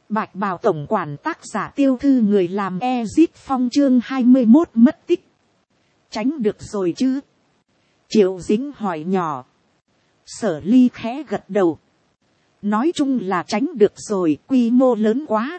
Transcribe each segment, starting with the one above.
Bạch bào tổng quản tác giả Tiêu Thư người làm Ezit Phong chương 21 mất tích. Tránh được rồi chứ? Triệu Dính hỏi nhỏ. Sở Ly khẽ gật đầu. Nói chung là tránh được rồi, quy mô lớn quá.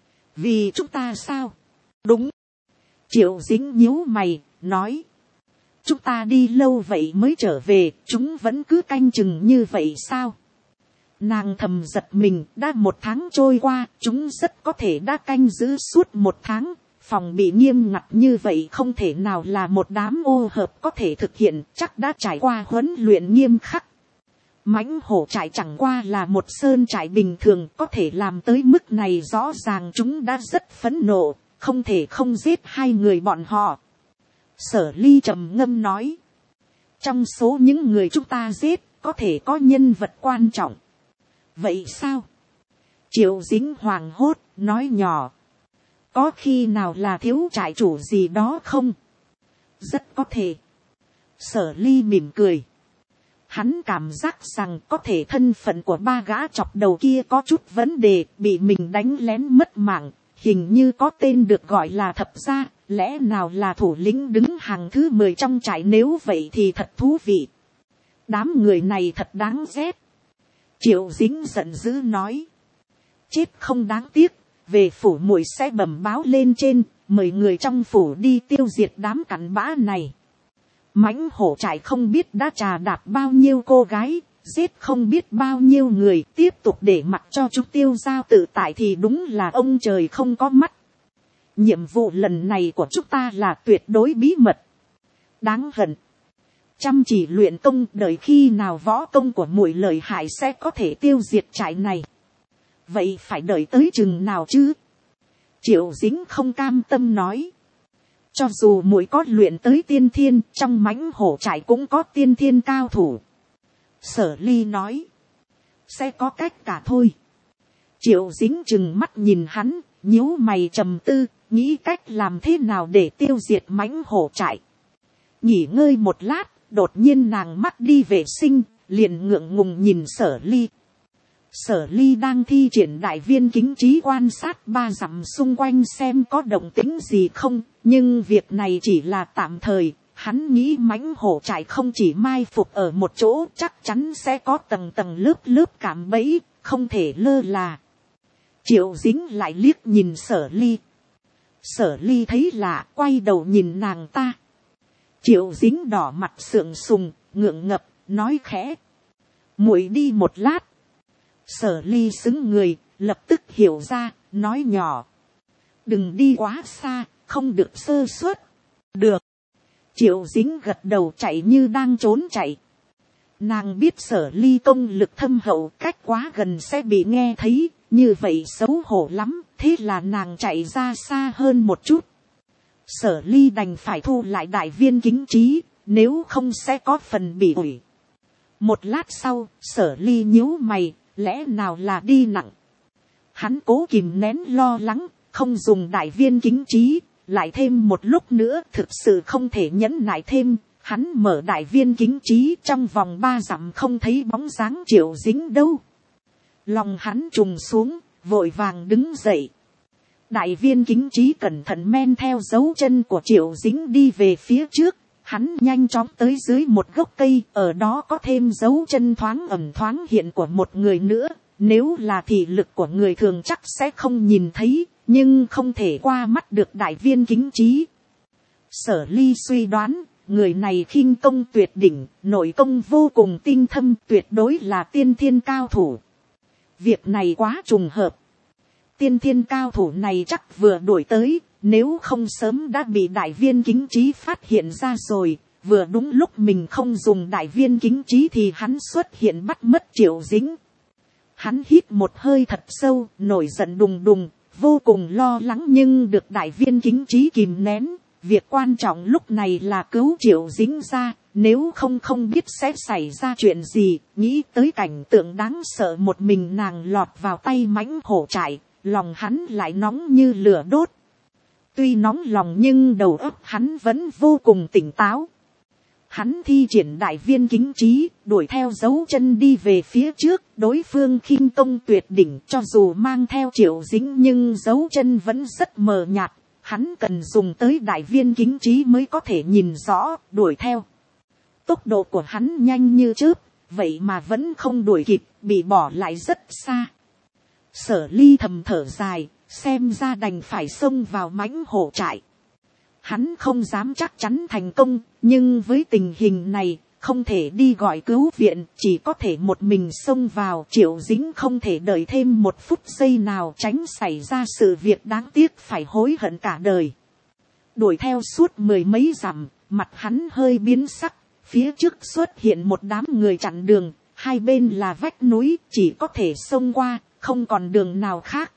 Vì chúng ta sao? Đúng. Triệu Dính nhíu mày, nói. Chúng ta đi lâu vậy mới trở về, chúng vẫn cứ canh chừng như vậy sao? Nàng thầm giật mình, đã 1 tháng trôi qua, chúng rất có thể đã canh giữ suốt 1 tháng. Phòng bị nghiêm ngặt như vậy không thể nào là một đám ô hợp có thể thực hiện, chắc đã trải qua huấn luyện nghiêm khắc. Mãnh hổ trại chẳng qua là một sơn trại bình thường, có thể làm tới mức này rõ ràng chúng đã rất phẫn nộ, không thể không giết 2 người bọn họ. Sở Ly trầm ngâm nói. Trong số những người chúng ta giết, có thể có nhân vật quan trọng. Vậy sao? Triệu Dính hoảng hốt, nói nhỏ. Có khi nào là thiếu trại chủ gì đó không? Rất có thể. Sở Ly mỉm cười. Hắn cảm giác rằng có thể thân phận của 3 gã chọc đầu kia có chút vấn đề, bị mình đánh lén mất mạng. Hình như có tên được gọi là Thập Gia, lẽ nào là thủ lĩnh đứng hàng thứ 10 trong trại, nếu vậy thì thật thú vị. Đám người này thật đáng ghét. Triệu Dính giận dữ nói. Chết không đáng tiếc, về phủ muội sẽ bẩm báo lên trên, mời người trong phủ đi tiêu diệt đám cặn bã này. Mãnh hổ trại không biết đã trà đạp bao nhiêu cô gái, giết không biết bao nhiêu người, tiếp tục để mặc cho chúng Tiêu Giao tự tại thì đúng là ông trời không có mắt. Nhiệm vụ lần này của chúng ta là tuyệt đối bí mật. Đáng hận. Chăm chỉ luyện công, đợi khi nào võ công của muội lợi hại sẽ có thể tiêu diệt trại này. Vậy phải đợi tới chừng nào chứ? Triệu Dính không cam tâm nói. Cho dù muội có luyện tới tiên thiên, trong mãnh hổ trại cũng có tiên thiên cao thủ. Sở Ly nói. Sẽ có cách cả thôi. Triệu Dính chừng mắt nhìn hắn, nhíu mày trầm tư, nghĩ cách làm thế nào để tiêu diệt mãnh hổ trại. Nghỉ ngơi một lát, đột nhiên nàng mắt đi vệ sinh, liền ngượng ngùng nhìn Sở Ly. Sở Ly đang thi triển đại viên kính trí quan sát 3 dặm xung quanh xem có động tĩnh gì không, nhưng việc này chỉ là tạm thời. Hắn nghĩ mãnh hổ trại không chỉ mai phục ở một chỗ, chắc chắn sẽ có tầng tầng lớp lớp cạm bẫy, không thể lơ là. Triệu Dính lại liếc nhìn Sở Ly. Sở Ly thấy lạ, quay đầu nhìn nàng ta. Triệu Dính đỏ mặt sượng sùng, ngượng ngập, nói khẽ. Muội đi một lát. Sở Ly xứng người, lập tức hiểu ra, nói nhỏ. Đừng đi quá xa, không được sơ suất. Được. Triệu Dính gật đầu, chạy như đang trốn chạy. Nàng biết Sở Ly công lực thâm hậu, cách quá gần sẽ bị nghe thấy, như vậy xấu hổ lắm, thế là nàng chạy ra xa hơn một chút. Sở Ly đành phải thu lại đại viên kính trí, nếu không sẽ có phần bị ủi. Một lát sau, Sở Ly nhíu mày, lẽ nào là đi nặng. Hắn cố kìm nén lo lắng, không dùng đại viên kính trí, lại thêm một lúc nữa thực sự không thể nhẫn nại thêm. Hắn mở đại viên kính trí, trong vòng 3 dặm không thấy bóng dáng Triệu Dính đâu. Lòng hắn trùng xuống, vội vàng đứng dậy. Đại viên kính trí cẩn thận men theo dấu chân của Triệu Dính đi về phía trước. Hắn nhanh chóng tới dưới một gốc cây, ở đó có thêm dấu chân thoáng ẩn thoáng hiện của một người nữa. Nếu là thị lực của người thường chắc sẽ không nhìn thấy, nhưng không thể qua mắt được đại viên kính trí. Sở Ly suy đoán, người này khinh công tuyệt đỉnh, nội công vô cùng tinh thâm, tuyệt đối là tiên thiên cao thủ. Việc này quá trùng hợp. Tiên thiên cao thủ này chắc vừa đuổi tới, nếu không sớm đã bị đại viên kính trí phát hiện ra rồi. Vừa đúng lúc mình không dùng đại viên kính trí thì hắn xuất hiện bắt mất Triệu Dính. Hắn hít một hơi thật sâu, nổi giận đùng đùng, vô cùng lo lắng nhưng được đại viên kính trí kìm nén. Việc quan trọng lúc này là cứu Triệu Dính ra, nếu không biết sẽ xảy ra chuyện gì. Nghĩ tới cảnh tượng đáng sợ một mình nàng lọt vào tay mãnh hổ trại, lòng hắn lại nóng như lửa đốt. Tuy nóng lòng nhưng đầu óc hắn vẫn vô cùng tỉnh táo. Hắn thi triển đại viên kính trí, đuổi theo dấu chân đi về phía trước, đối phương khinh công tuyệt đỉnh, cho dù mang theo Triệu Dính nhưng dấu chân vẫn rất mờ nhạt, hắn cần dùng tới đại viên kính trí mới có thể nhìn rõ, đuổi theo. Tốc độ của hắn nhanh như chớp, vậy mà vẫn không đuổi kịp, bị bỏ lại rất xa. Sở Ly thầm thở dài, xem ra đành phải xông vào mãnh hổ trại. Hắn không dám chắc chắn thành công, nhưng với tình hình này, không thể đi gọi cứu viện, chỉ có thể một mình xông vào. Triệu Dính không thể đợi thêm một phút giây nào, tránh xảy ra sự việc đáng tiếc phải hối hận cả đời. Đuổi theo suốt 10 mấy dặm, mặt hắn hơi biến sắc, phía trước xuất hiện một đám người chặn đường, hai bên là vách núi, chỉ có thể xông qua, không còn đường nào khác.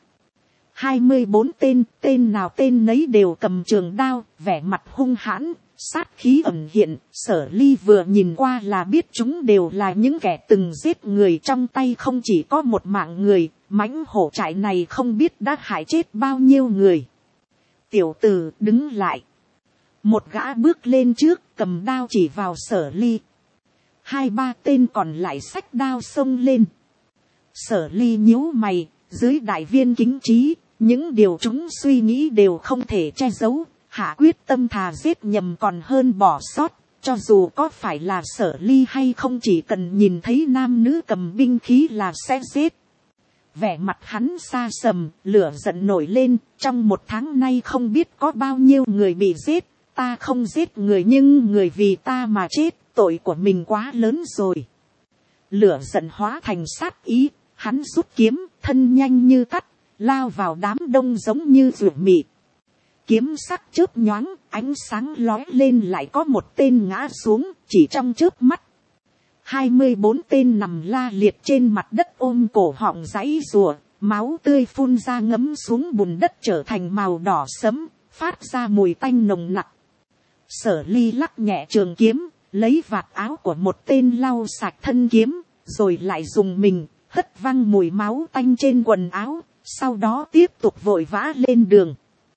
24 tên nào tên nấy đều cầm trường đao, vẻ mặt hung hãn, sát khí ẩn hiện. Sở Ly vừa nhìn qua là biết chúng đều là những kẻ từng giết người, trong tay không chỉ có một mạng người, mãnh hổ trại này không biết đã hại chết bao nhiêu người. Tiểu tử đứng lại. Một gã bước lên trước, cầm đao chỉ vào Sở Ly. 2-3 tên còn lại xách đao xông lên. Sở Ly nhíu mày, dưới đại viên kính trí, những điều chúng suy nghĩ đều không thể che giấu, hạ quyết tâm thà giết nhầm còn hơn bỏ sót, cho dù có phải là Sở Ly hay không, chỉ cần nhìn thấy nam nữ cầm binh khí là sẽ giết. Vẻ mặt hắn xa sầm, lửa giận nổi lên, trong 1 tháng nay không biết có bao nhiêu người bị giết, ta không giết người nhưng người vì ta mà chết, tội của mình quá lớn rồi. Lửa giận hóa thành sát ý, hắn rút kiếm, thân nhanh như cắt, lao vào đám đông giống như ruột mị. Kiếm sắc chớp nhoáng, ánh sáng lóe lên, lại có một tên ngã xuống, chỉ trong chớp mắt. 24 tên nằm la liệt trên mặt đất ôm cổ họng giãy giụa, máu tươi phun ra ngấm xuống bùn đất trở thành màu đỏ sẫm, phát ra mùi tanh nồng nặc. Sở Ly lắc nhẹ trường kiếm, lấy vạt áo của một tên lau sạch thân kiếm, rồi lại dùng mình, hất văng mùi máu tanh trên quần áo, sau đó tiếp tục vội vã lên đường.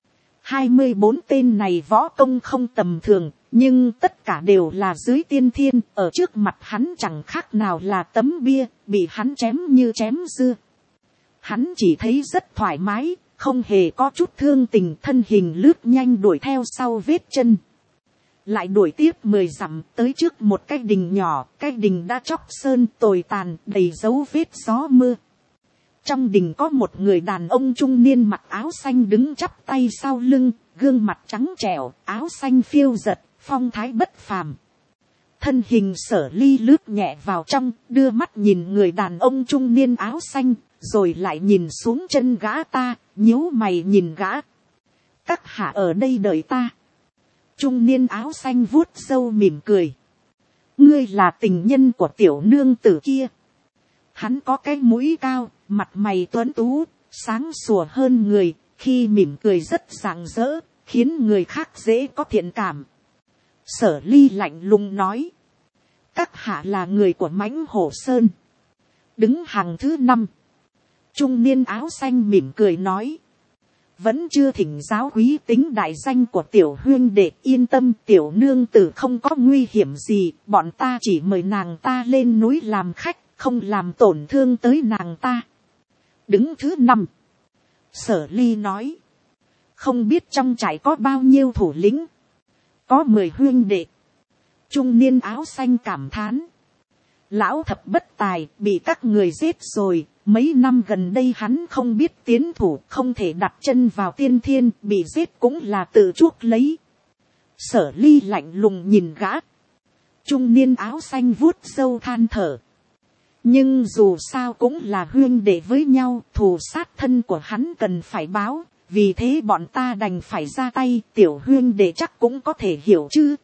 24 tên này võ công không tầm thường, nhưng tất cả đều là dưới tiên thiên, ở trước mặt hắn chẳng khác nào là tấm bia, bị hắn chém như chém dưa. Hắn chỉ thấy rất thoải mái, không hề có chút thương tình, thân hình lướt nhanh đuổi theo sau vết chân. Lại đuổi tiếp 10 dặm, tới trước một cái đình nhỏ, cái đình đã chóc sơn tồi tàn, đầy dấu vết gió mưa. Trong đình có một người đàn ông trung niên mặc áo xanh đứng chắp tay sau lưng, gương mặt trắng trẻo, áo xanh phiêu giật, phong thái bất phàm. Thân hình Sở Ly lướt nhẹ vào trong, đưa mắt nhìn người đàn ông trung niên áo xanh, rồi lại nhìn xuống chân gã ta, nhíu mày nhìn gã. Các hạ ở đây đợi ta. Trung niên áo xanh vuốt râu mỉm cười. Ngươi là tình nhân của tiểu nương tử kia. Hắn có cái mũi cao, mặt mày tuấn tú, sáng sủa hơn người, khi mỉm cười rất rạng rỡ, khiến người khác dễ có thiện cảm. Sở Ly lạnh lùng nói. Các hạ là người của mãnh hổ sơn. Đứng hàng thứ 5. Trung niên áo xanh mỉm cười nói. Vẫn chưa thỉnh giáo quý tính đại danh của tiểu huyên đệ, yên tâm, tiểu nương tử không có nguy hiểm gì, bọn ta chỉ mời nàng ta lên núi làm khách, không làm tổn thương tới nàng ta. Đứng thứ 5. Sở Ly nói. Không biết trong trại có bao nhiêu thủ lĩnh. Có 10 huyên đệ. Trung niên áo xanh cảm thán. Lão thập bất tài, bị các người giết rồi. Mấy năm gần đây hắn không biết tiến thủ, không thể đặt chân vào tiên thiên, bị giết cũng là tự chuốc lấy. Sở Ly lạnh lùng nhìn gã. Trung niên áo xanh vuốt râu than thở. Nhưng dù sao cũng là huyên đệ với nhau, thù sát thân của hắn cần phải báo, vì thế bọn ta đành phải ra tay, tiểu huyên đệ chắc cũng có thể hiểu chứ.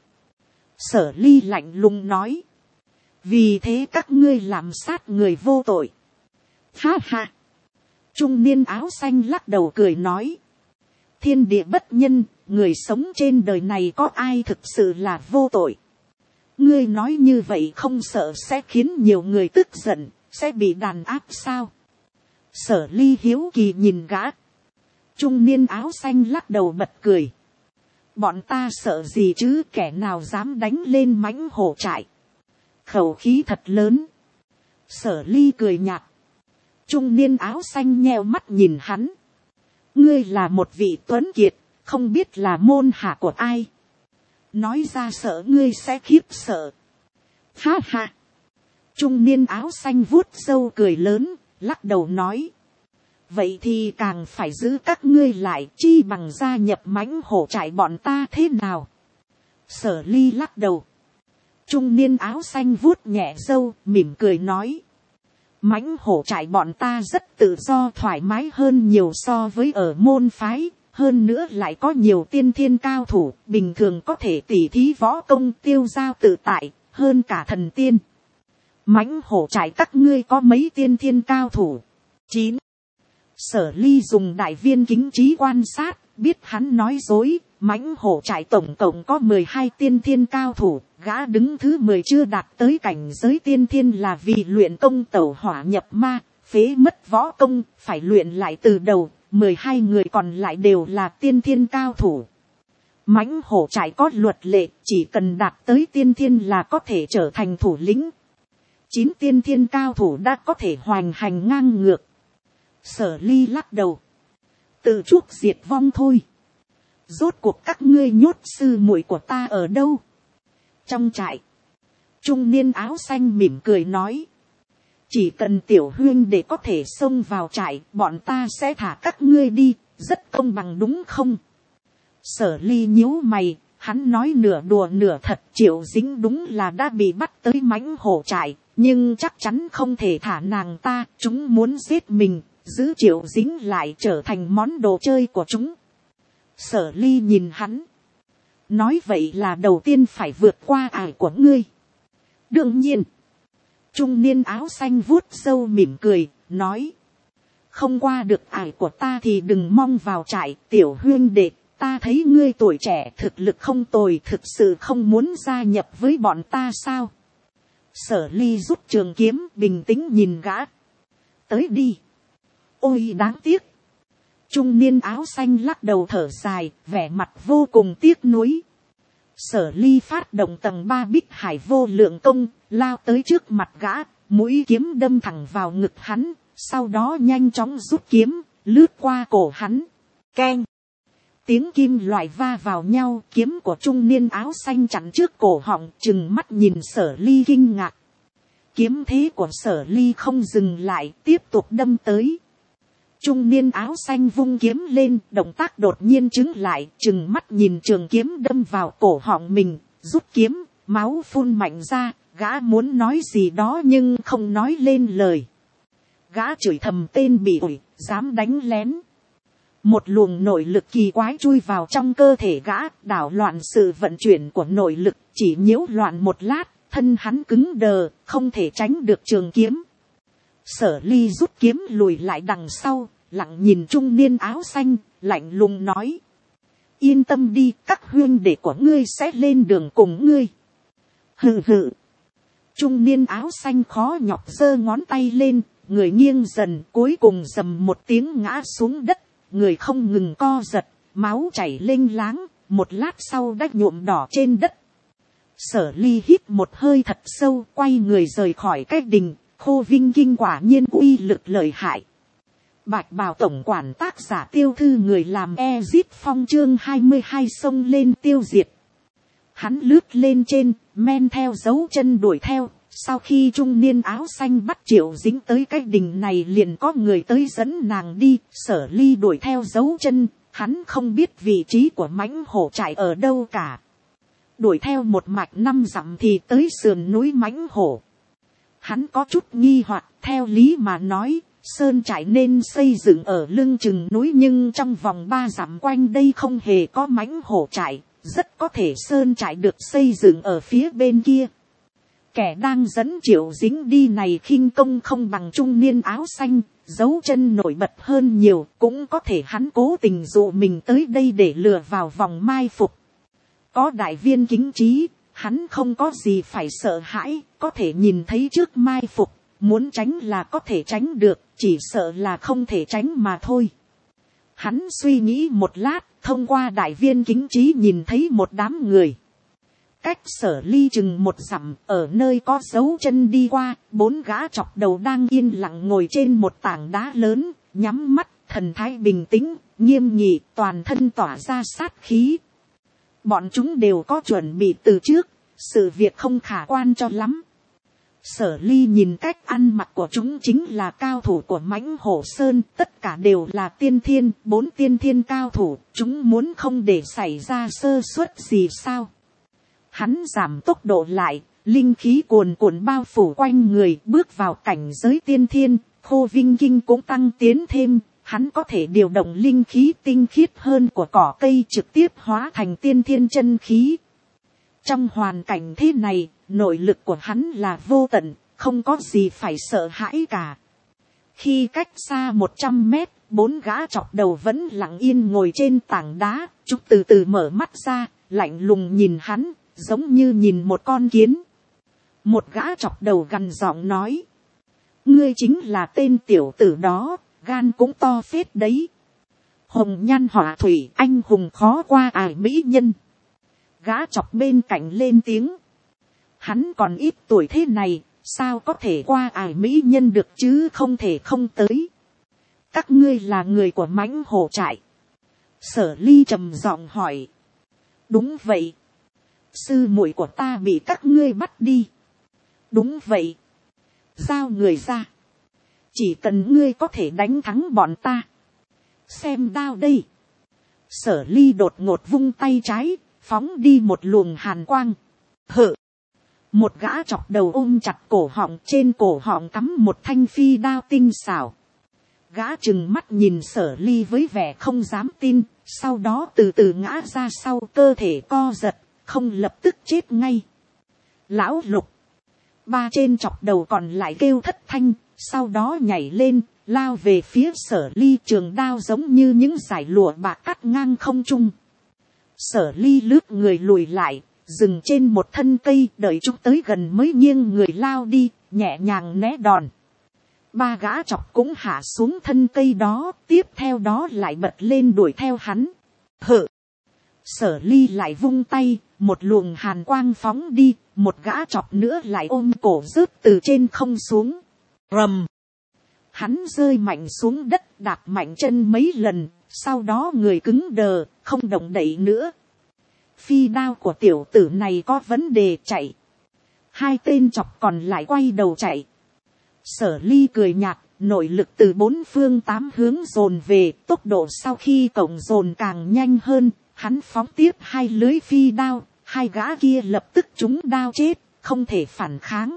Sở Ly lạnh lùng nói. Vì thế các ngươi làm sát người vô tội. Ha ha. Trung niên áo xanh lắc đầu cười nói. Thiên địa bất nhân, người sống trên đời này có ai thực sự là vô tội. Ngươi nói như vậy không sợ sẽ khiến nhiều người tức giận, sẽ bị đàn áp sao? Sở Ly hiếu kỳ nhìn gã. Trung niên áo xanh lắc đầu bật cười. bọn ta sợ gì chứ, kẻ nào dám đánh lên mãnh hổ trại. Khẩu khí thật lớn. Sở Ly cười nhạt. Trung niên áo xanh nheo mắt nhìn hắn. Ngươi là một vị tuấn kiệt, không biết là môn hạ của ai. Nói ra sợ ngươi sẽ khiếp sợ. Ha ha. Trung niên áo xanh vuốt râu cười lớn, lắc đầu nói. Vậy thì càng phải giữ các ngươi lại, chi bằng gia nhập mãnh hổ trại bọn ta thế nào. Sở Ly lắc đầu. Trung niên áo xanh vuốt nhẹ râu, mỉm cười nói. Mãnh hổ trại bọn ta rất tự do thoải mái hơn nhiều so với ở môn phái, hơn nữa lại có nhiều tiên thiên cao thủ, bình thường có thể tỉ thí võ công tiêu dao tự tại, hơn cả thần tiên. Mãnh hổ trại các ngươi có mấy tiên thiên cao thủ? 9. Sở Ly dùng đại viên kính trí quan sát, biết hắn nói dối. Mãnh hổ trại tổng cộng có 12 tiên thiên cao thủ, gã đứng thứ 10 chưa đạt tới cảnh giới tiên thiên là vì luyện công tẩu hỏa nhập ma, phế mất võ công, phải luyện lại từ đầu. 12 người còn lại đều là tiên thiên cao thủ. Mãnh hổ trại có luật lệ, chỉ cần đạt tới tiên thiên là có thể trở thành thủ lĩnh. 9 tiên thiên cao thủ đã có thể hoành hành ngang ngược. Sở Ly lắc đầu. Tự chuốc diệt vong thôi. Rốt cuộc các ngươi nhốt sư muội của ta ở đâu? Trong trại. Trung niên áo xanh mỉm cười nói. Chỉ cần tiểu huyên để có thể xông vào trại, bọn ta sẽ thả các ngươi đi, rất công bằng đúng không? Sở Ly nhíu mày, hắn nói nửa đùa nửa thật. Triệu Dính đúng là đã bị bắt tới mãnh hổ trại, nhưng chắc chắn không thể thả nàng ta. Chúng muốn giết mình, giữ Triệu Dính lại trở thành món đồ chơi của chúng. Sở Ly nhìn hắn. Nói vậy là đầu tiên phải vượt qua ải của ngươi. Đương nhiên. Trung niên áo xanh vuốt râu mỉm cười, nói. Không qua được ải của ta thì đừng mong vào trại, tiểu huyên đệ. Ta thấy ngươi tuổi trẻ thực lực không tồi, thực sự không muốn gia nhập với bọn ta sao? Sở Ly rút trường kiếm, bình tĩnh nhìn gã. Tới đi. Ôi đáng tiếc. Trung niên áo xanh lắc đầu thở dài, vẻ mặt vô cùng tiếc nuối. Sở Ly phát động tầng 3 Bích Hải vô lượng công, lao tới trước mặt gã, mũi kiếm đâm thẳng vào ngực hắn, sau đó nhanh chóng rút kiếm, lướt qua cổ hắn. Keng. Tiếng kim loại va vào nhau, kiếm của trung niên áo xanh chặn trước cổ họng, trừng mắt nhìn Sở Ly kinh ngạc. Kiếm thế của Sở Ly không dừng lại, tiếp tục đâm tới. Trung niên áo xanh vung kiếm lên, động tác đột nhiên chứng lại, trừng mắt nhìn trường kiếm đâm vào cổ họng mình, rút kiếm, máu phun mạnh ra, gã muốn nói gì đó nhưng không nói lên lời. Gã chửi thầm tên bị ủi, dám đánh lén. Một luồng nội lực kỳ quái chui vào trong cơ thể gã, đảo loạn sự vận chuyển của nội lực, chỉ nhiễu loạn một lát, thân hắn cứng đờ, không thể tránh được trường kiếm. Sở Ly rút kiếm lùi lại đằng sau, lặng nhìn trung niên áo xanh, lạnh lùng nói. Yên tâm đi, các huynh đệ của ngươi sẽ lên đường cùng ngươi. Hừ hừ. Trung niên áo xanh khó nhọc giơ ngón tay lên, người nghiêng dần, cuối cùng rầm một tiếng ngã xuống đất, người không ngừng co giật, máu chảy lênh láng, một lát sau đã nhuộm đỏ trên đất. Sở Ly hít một hơi thật sâu, quay người rời khỏi cái đình. Khô Vinh Kinh quả nhiên uy lực lợi hại. Bạch Bào tổng quản tác giả Tiêu Thư người làm Ezit Phong chương 22 xông lên tiêu diệt. Hắn lướt lên trên, men theo dấu chân đuổi theo. Sau khi trung niên áo xanh bắt Triệu Dính tới cái đình này liền có người tới dẫn nàng đi. Sở Ly đuổi theo dấu chân, hắn không biết vị trí của mãnh hổ trại ở đâu cả. Đuổi theo một mạch 5 dặm thì tới sườn núi mãnh hổ. Hắn có chút nghi hoặc, theo lý mà nói, sơn trại nên xây dựng ở lưng chừng núi nhưng trong vòng 3 dặm quanh đây không hề có mãnh hổ trại, rất có thể sơn trại được xây dựng ở phía bên kia. Kẻ đang dẫn Triệu Dính đi này khinh công không bằng trung niên áo xanh, dấu chân nổi bật hơn nhiều, cũng có thể hắn cố tình dụ mình tới đây để lừa vào vòng mai phục. Có đại viên kính trí, hắn không có gì phải sợ hãi, có thể nhìn thấy trước mai phục, muốn tránh là có thể tránh được, chỉ sợ là không thể tránh mà thôi. Hắn suy nghĩ một lát, thông qua đại viên kính trí nhìn thấy một đám người. Cách Sở Ly chừng một dặm, ở nơi có dấu chân đi qua, 4 gã chọc đầu đang yên lặng ngồi trên một tảng đá lớn, nhắm mắt, thần thái bình tĩnh, nghiêm nghị, toàn thân tỏa ra sát khí. Bọn chúng đều có chuẩn bị từ trước, sự việc không khả quan cho lắm. Sở Ly nhìn cách ăn mặc của chúng chính là cao thủ của Mãnh Hổ Sơn, tất cả đều là tiên thiên, 4 tiên thiên cao thủ, chúng muốn không để xảy ra sơ suất gì sao? Hắn giảm tốc độ lại, linh khí cuồn cuộn bao phủ quanh người, bước vào cảnh giới tiên thiên, Khô Vinh Kinh cũng tăng tiến thêm, hắn có thể điều động linh khí tinh khiết hơn của cỏ cây trực tiếp hóa thành tiên thiên chân khí. Trong hoàn cảnh thế này, nội lực của hắn là vô tận, không có gì phải sợ hãi cả. Khi cách xa 100 mét, 4 gã chọc đầu vẫn lặng yên ngồi trên tảng đá, chúng từ từ mở mắt ra, lạnh lùng nhìn hắn, giống như nhìn một con kiến. Một gã chọc đầu gằn giọng nói: ngươi chính là tên tiểu tử đó, gan cũng to phết đấy. Hồng nhan họa thủy, anh hùng khó qua ải mỹ nhân. Gã chọc bên cạnh lên tiếng: hắn còn ít tuổi thế này, sao có thể qua ải mỹ nhân được chứ, không thể không tới. Các ngươi là người của Mãnh Hổ trại? Sở Ly trầm giọng hỏi. Đúng vậy. Sư muội của ta bị các ngươi bắt đi. Đúng vậy. Giao người ra. Chỉ cần ngươi có thể đánh thắng bọn ta. Xem đao đây. Sở Ly đột ngột vung tay trái, phóng đi một luồng hàn quang. Hự. Một gã chọc đầu ôm chặt cổ họng, trên cổ họng cắm một thanh phi đao tinh xảo. Gã trừng mắt nhìn Sở Ly với vẻ không dám tin, sau đó từ từ ngã ra sau, cơ thể co giật, không lập tức chết ngay. Lão Lục. 3 trên chọc đầu còn lại kêu thất thanh, sau đó nhảy lên, lao về phía Sở Ly, trường đao giống như những dải lụa bạc cắt ngang không trung. Sở Ly lướt người lùi lại, dừng trên một thân cây, đợi chúng tới gần mới nghiêng người lao đi, nhẹ nhàng né đòn. 3 gã chọc cũng hạ xuống thân cây đó, tiếp theo đó lại bật lên đuổi theo hắn. Hự. Sở Ly lại vung tay, một luồng hàn quang phóng đi, một gã chọc nữa lại ôm cổ rớt từ trên không xuống. Rầm. Hắn rơi mạnh xuống đất, đạp mạnh chân mấy lần, sau đó người cứng đờ, không động đậy nữa. Phi đao của tiểu tử này có vấn đề, chạy. 2 tên chọc còn lại quay đầu chạy. Sở Ly cười nhạt, nội lực từ 4 phương 8 hướng dồn về, tốc độ sau khi cộng dồn càng nhanh hơn, hắn phóng tiếp 2 lưới phi đao, 2 gã kia lập tức trúng đao chết, không thể phản kháng.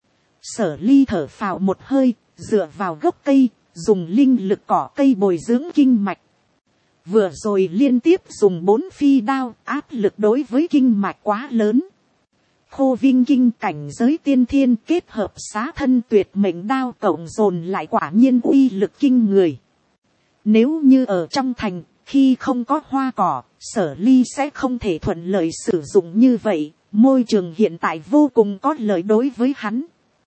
Sở Ly thở phào một hơi, dựa vào gốc cây, dùng linh lực cỏ cây bồi dưỡng kinh mạch. Vừa rồi liên tiếp dùng 4 phi đao, áp lực đối với kinh mạch quá lớn. Khô Vinh Kinh cảnh giới tiên thiên kết hợp xá thân tuyệt mệnh đao cộng dồn lại quả nhiên uy lực kinh người. Nếu như ở trong thành, khi không có hoa cỏ, Sở Ly sẽ không thể thuận lợi sử dụng như vậy, môi trường hiện tại vô cùng có lợi đối với hắn.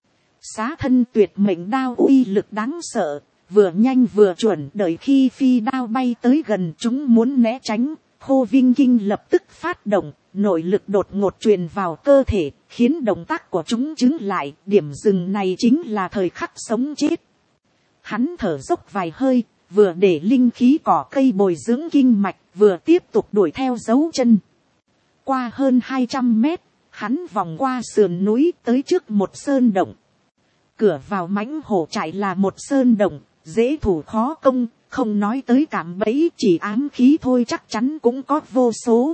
Xá thân tuyệt mệnh đao uy lực đáng sợ, vừa nhanh vừa chuẩn, đợi khi phi đao bay tới gần chúng muốn né tránh, Khô Vinh Kinh lập tức phát động, nội lực đột ngột truyền vào cơ thể, khiến động tác của chúng chứng lại, điểm dừng này chính là thời khắc sống chết. Hắn thở dốc vài hơi, vừa để linh khí cỏ cây bồi dưỡng kinh mạch, vừa tiếp tục đuổi theo dấu chân. Qua hơn 200 mét, hắn vòng qua sườn núi tới trước một sơn động. Cửa vào Mãnh Hổ trại là một sơn động, dễ thủ khó công, không nói tới cạm bẫy, chỉ ám khí thôi chắc chắn cũng có vô số.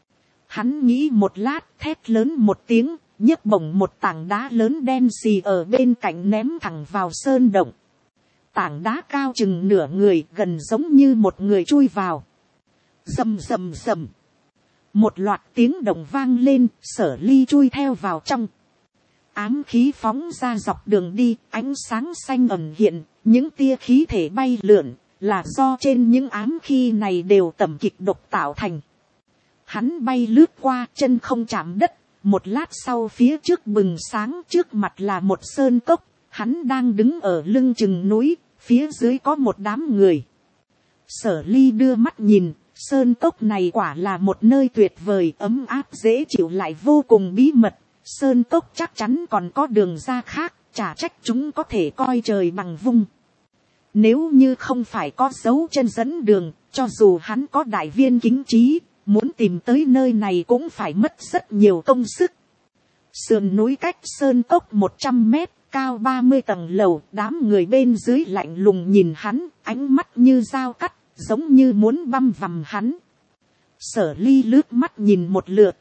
Hắn nghĩ một lát, thét lớn một tiếng, nhấc bổng một tảng đá lớn đen xì ở bên cạnh ném thẳng vào sơn động. Tảng đá cao chừng nửa người, gần giống như một người chui vào. Rầm rầm rầm. Một loạt tiếng động vang lên, Sở Ly chui theo vào trong. Ám khí phóng ra dọc đường đi, ánh sáng xanh ẩn hiện, những tia khí thể bay lượn, là do trên những ám khí này đều tẩm kịch độc tạo thành. Hắn bay lướt qua, chân không chạm đất, một lát sau phía trước bừng sáng, trước mặt là một sơn cốc, hắn đang đứng ở lưng chừng núi, phía dưới có một đám người. Sở ly đưa mắt nhìn, sơn cốc này quả là một nơi tuyệt vời, ấm áp dễ chịu lại vô cùng bí mật. Sơn cốc chắc chắn còn có đường ra khác, chả trách chúng có thể coi trời bằng vung. Nếu như không phải có dấu chân dẫn đường, cho dù hắn có đại viên kính trí, muốn tìm tới nơi này cũng phải mất rất nhiều công sức. Sườn núi cách sơn cốc 100 mét, cao 30 tầng lầu, đám người bên dưới lạnh lùng nhìn hắn, ánh mắt như dao cắt, giống như muốn băm vằm hắn. Sở ly lướt mắt nhìn một lượt,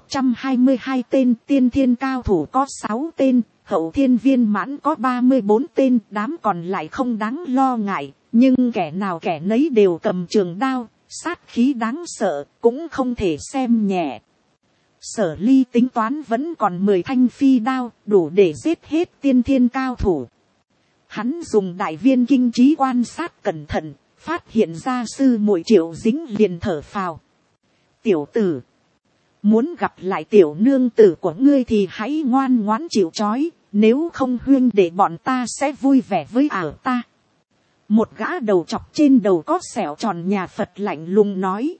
122 tên tiên thiên cao thủ có 6 tên, hậu thiên viên mãn có 34 tên, đám còn lại không đáng lo ngại, nhưng kẻ nào kẻ nấy đều cầm trường đao, sát khí đáng sợ, cũng không thể xem nhẹ. Sở ly tính toán vẫn còn 10 thanh phi đao, đủ để giết hết tiên thiên cao thủ. Hắn dùng đại viên kinh trí quan sát cẩn thận, phát hiện ra sư muội Triệu Dính liền thở phào. Tiểu tử, muốn gặp lại tiểu nương tử của ngươi thì hãy ngoan ngoãn chịu trói, nếu không huyên để bọn ta sẽ vui vẻ với ta. Một gã đầu chọc trên đầu có sẹo tròn nhà Phật lạnh lùng nói.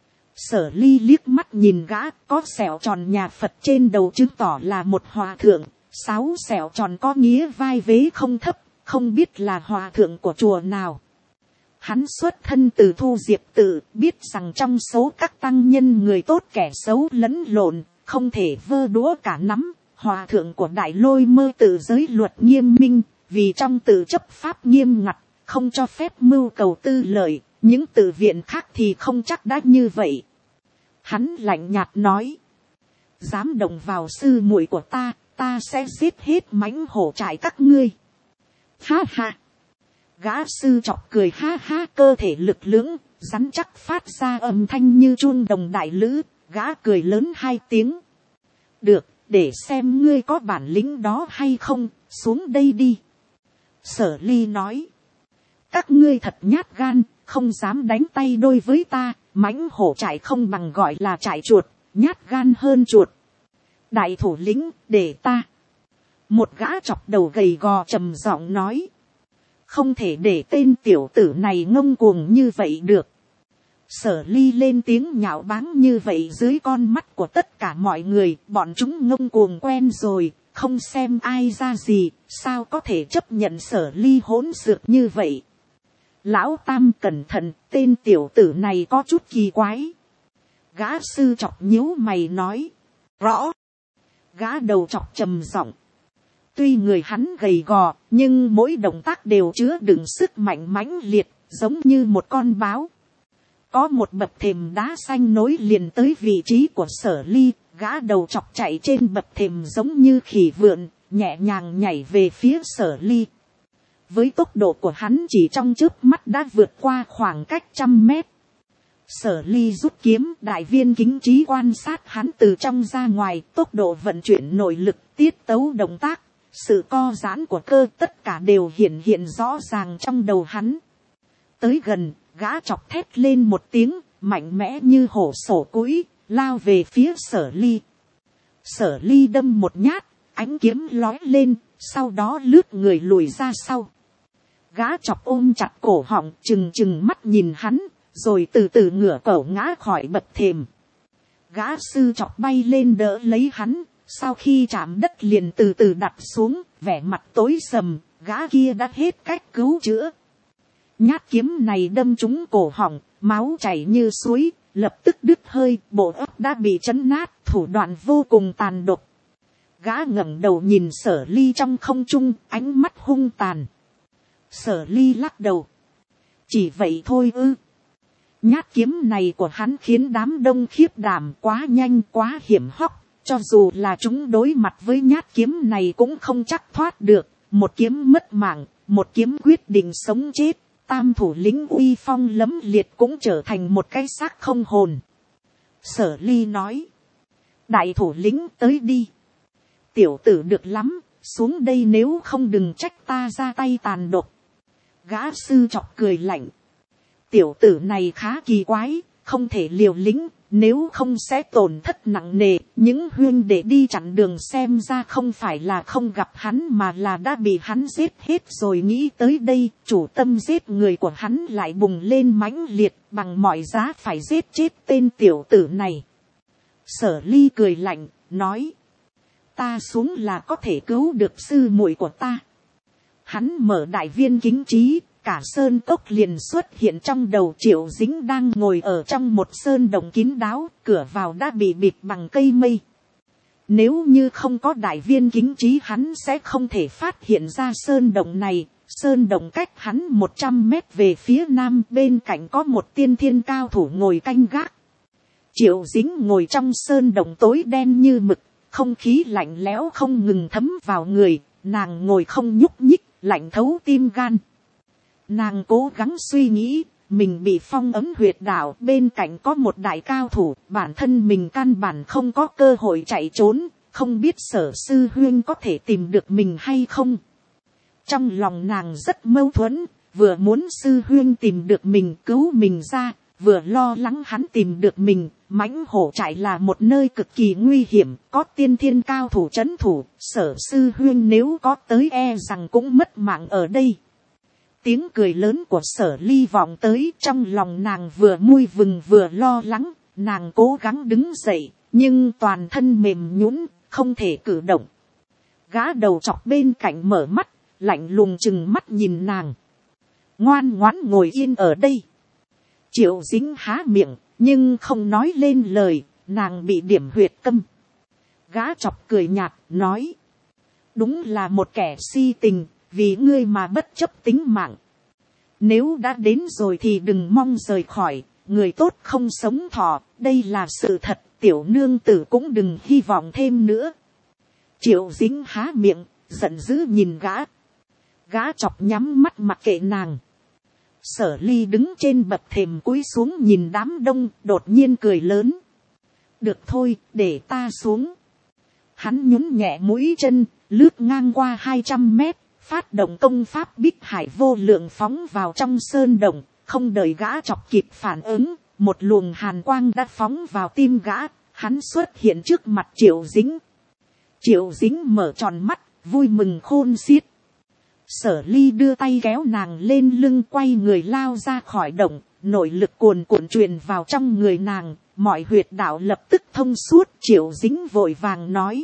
Sở ly liếc mắt nhìn gã có sẹo tròn nhà Phật trên đầu chứng tỏ là một hòa thượng, 6 sẹo tròn có nghĩa vai vế không thấp, không biết là hòa thượng của chùa nào. Hắn xuất thân từ Thu Diệp Tự, biết rằng trong số các tăng nhân người tốt kẻ xấu lẫn lộn, không thể vơ đũa cả nắm. Hòa thượng của Đại Lôi Mơ Tự giới luật nghiêm minh, vì trong tự chấp pháp nghiêm ngặt, không cho phép mưu cầu tư lợi, những tự viện khác thì không chắc đã như vậy. Hắn lạnh nhạt nói, dám động vào sư muội của ta sẽ giết hết mãnh hổ trại các ngươi. Ha ha. Gã sư chọc cười ha ha, cơ thể lực lưỡng, rắn chắc phát ra âm thanh như chuông đồng đại lữ, gã cười lớn 2 tiếng. Được, để xem ngươi có bản lĩnh đó hay không, xuống đây đi. Sở ly nói, các ngươi thật nhát gan, không dám đánh tay đôi với ta, mãnh hổ trại không bằng gọi là trại chuột, nhát gan hơn chuột. Đại thủ lĩnh, để ta. Một gã chọc đầu gầy gò trầm giọng nói, không thể để tên tiểu tử này ngông cuồng như vậy được. Sở ly lên tiếng nhạo báng như vậy dưới con mắt của tất cả mọi người, bọn chúng ngông cuồng quen rồi, không xem ai ra gì, sao có thể chấp nhận sở ly hỗn xược như vậy. Lão Tam cẩn thận, tên tiểu tử này có chút kỳ quái. Gã sư chọc nhíu mày nói, rõ. Gã đầu chọc trầm giọng, tuy người hắn gầy gò, nhưng mỗi động tác đều chứa đựng sức mạnh mãnh liệt, giống như một con báo. Có một bậc thềm đá xanh nối liền tới vị trí của sở ly, gã đầu chọc chạy trên bậc thềm giống như khỉ vượn, nhẹ nhàng nhảy về phía sở ly. Với tốc độ của hắn chỉ trong chớp mắt đã vượt qua khoảng cách 100 mét. Sở ly rút kiếm, đại viên kính trí quan sát hắn từ trong ra ngoài, tốc độ vận chuyển nội lực, tiết tấu động tác, sự co giãn của cơ, tất cả đều hiện rõ ràng trong đầu hắn. Tới gần, gã chọc thét lên một tiếng, mạnh mẽ như hổ sổ cũi, lao về phía sở ly. Sở ly đâm một nhát, ánh kiếm lói lên, sau đó lướt người lùi ra sau. Gã chọc ôm chặt cổ họng, trừng mắt nhìn hắn, rồi từ từ ngửa cổ ngã khỏi bậc thềm. Gã sư chọc bay lên đỡ lấy hắn, sau khi chạm đất liền từ từ đặt xuống, vẻ mặt tối sầm, gã kia đã hết cách cứu chữa. Nhát kiếm này đâm trúng cổ họng, máu chảy như suối, lập tức đứt hơi, bộ óc đã bị chấn nát, thủ đoạn vô cùng tàn độc. Gã ngẩng đầu nhìn sở ly trong không trung, ánh mắt hung tàn. Sở ly lắc đầu. Chỉ vậy thôi ư. Nhát kiếm này của hắn khiến đám đông khiếp đảm, quá nhanh quá hiểm hóc. Cho dù là chúng đối mặt với nhát kiếm này cũng không chắc thoát được. Một kiếm mất mạng, một kiếm quyết định sống chết. Tam thủ lĩnh uy phong lẫm liệt cũng trở thành một cái xác không hồn. Sở ly nói. Đại thủ lĩnh tới đi. Tiểu tử được lắm, xuống đây nếu không đừng trách ta ra tay tàn độc. Gã sư chọc cười lạnh. Tiểu tử này khá kỳ quái, không thể liều lĩnh, nếu không sẽ tổn thất nặng nề. Những huyên để đi chặn đường xem ra không phải là không gặp hắn mà là đã bị hắn giết hết rồi. Nghĩ tới đây, chủ tâm giết người của hắn lại bùng lên mãnh liệt, bằng mọi giá phải giết chết tên tiểu tử này. Sở Ly cười lạnh, nói, ta xuống là có thể cứu được sư muội của ta. Hắn mở đại viên kính trí, cả sơn cốc liền xuất hiện trong đầu. Triệu Dính đang ngồi ở trong một sơn động kín đáo, cửa vào đã bị bịt bằng cây mây. Nếu như không có đại viên kính trí hắn sẽ không thể phát hiện ra sơn động này. Sơn động cách hắn 100 mét về phía nam, bên cạnh có một tiên thiên cao thủ ngồi canh gác. Triệu Dính ngồi trong sơn động tối đen như mực, không khí lạnh lẽo không ngừng thấm vào người, nàng ngồi không nhúc nhích, lạnh thấu tim gan. Nàng cố gắng suy nghĩ, mình bị phong ấn huyệt đạo, bên cạnh có một đại cao thủ, bản thân mình căn bản không có cơ hội chạy trốn, không biết Sở sư huyên có thể tìm được mình hay không. Trong lòng nàng rất mâu thuẫn, vừa muốn sư huyên tìm được mình cứu mình ra, vừa lo lắng hắn tìm được mình. Mãnh hổ trại là một nơi cực kỳ nguy hiểm, có tiên thiên cao thủ trấn thủ, Sở sư huyên nếu có tới e rằng cũng mất mạng ở đây. Tiếng cười lớn của Sở Ly vọng tới, trong lòng nàng vừa vui mừng vừa lo lắng. Nàng cố gắng đứng dậy, nhưng toàn thân mềm nhũn, không thể cử động. Gã đầu chọc bên cạnh mở mắt, lạnh lùng chừng mắt nhìn nàng. Ngoan ngoãn ngồi yên ở đây. Triệu Dính há miệng, nhưng không nói lên lời, nàng bị điểm huyệt câm. Gã chọc cười nhạt, nói, đúng là một kẻ si tình, vì ngươi mà bất chấp tính mạng. Nếu đã đến rồi thì đừng mong rời khỏi, người tốt không sống thọ, đây là sự thật, tiểu nương tử cũng đừng hy vọng thêm nữa. Triệu Dính há miệng, giận dữ nhìn gã. Gã chọc nhắm mắt mặc kệ nàng. Sở Ly đứng trên bậc thềm cúi xuống nhìn đám đông, đột nhiên cười lớn. Được thôi, để ta xuống. Hắn nhún nhẹ mũi chân, lướt ngang qua 200 mét, phát động công pháp Bích Hải vô lượng phóng vào trong sơn động. Không đợi gã chọc kịp phản ứng, một luồng hàn quang đã phóng vào tim gã. Hắn xuất hiện trước mặt Triệu Dính. Triệu Dính mở tròn mắt, vui mừng khôn xiết. Sở Ly đưa tay kéo nàng lên lưng, quay người lao ra khỏi động, nội lực cuồn cuộn truyền vào trong người nàng, mọi huyệt đạo lập tức thông suốt. Triệu Dính vội vàng nói,